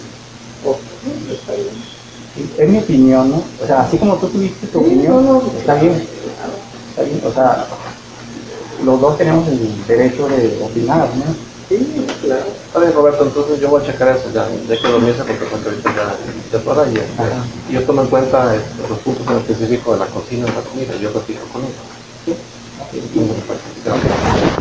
Es mi opinión, ¿no? O sea, así como tú tuviste tu opinión, está bien. Está bien. O sea, los dos tenemos el derecho de opinar, ¿no? Sí, claro. Está bien, Roberto, entonces yo voy a checar eso ya que dormirse porque ahorita ya es hora y yo tomo en cuenta los puntos en específico de la cocina y la comida y yo repito con eso. ¿Sí? Gracias.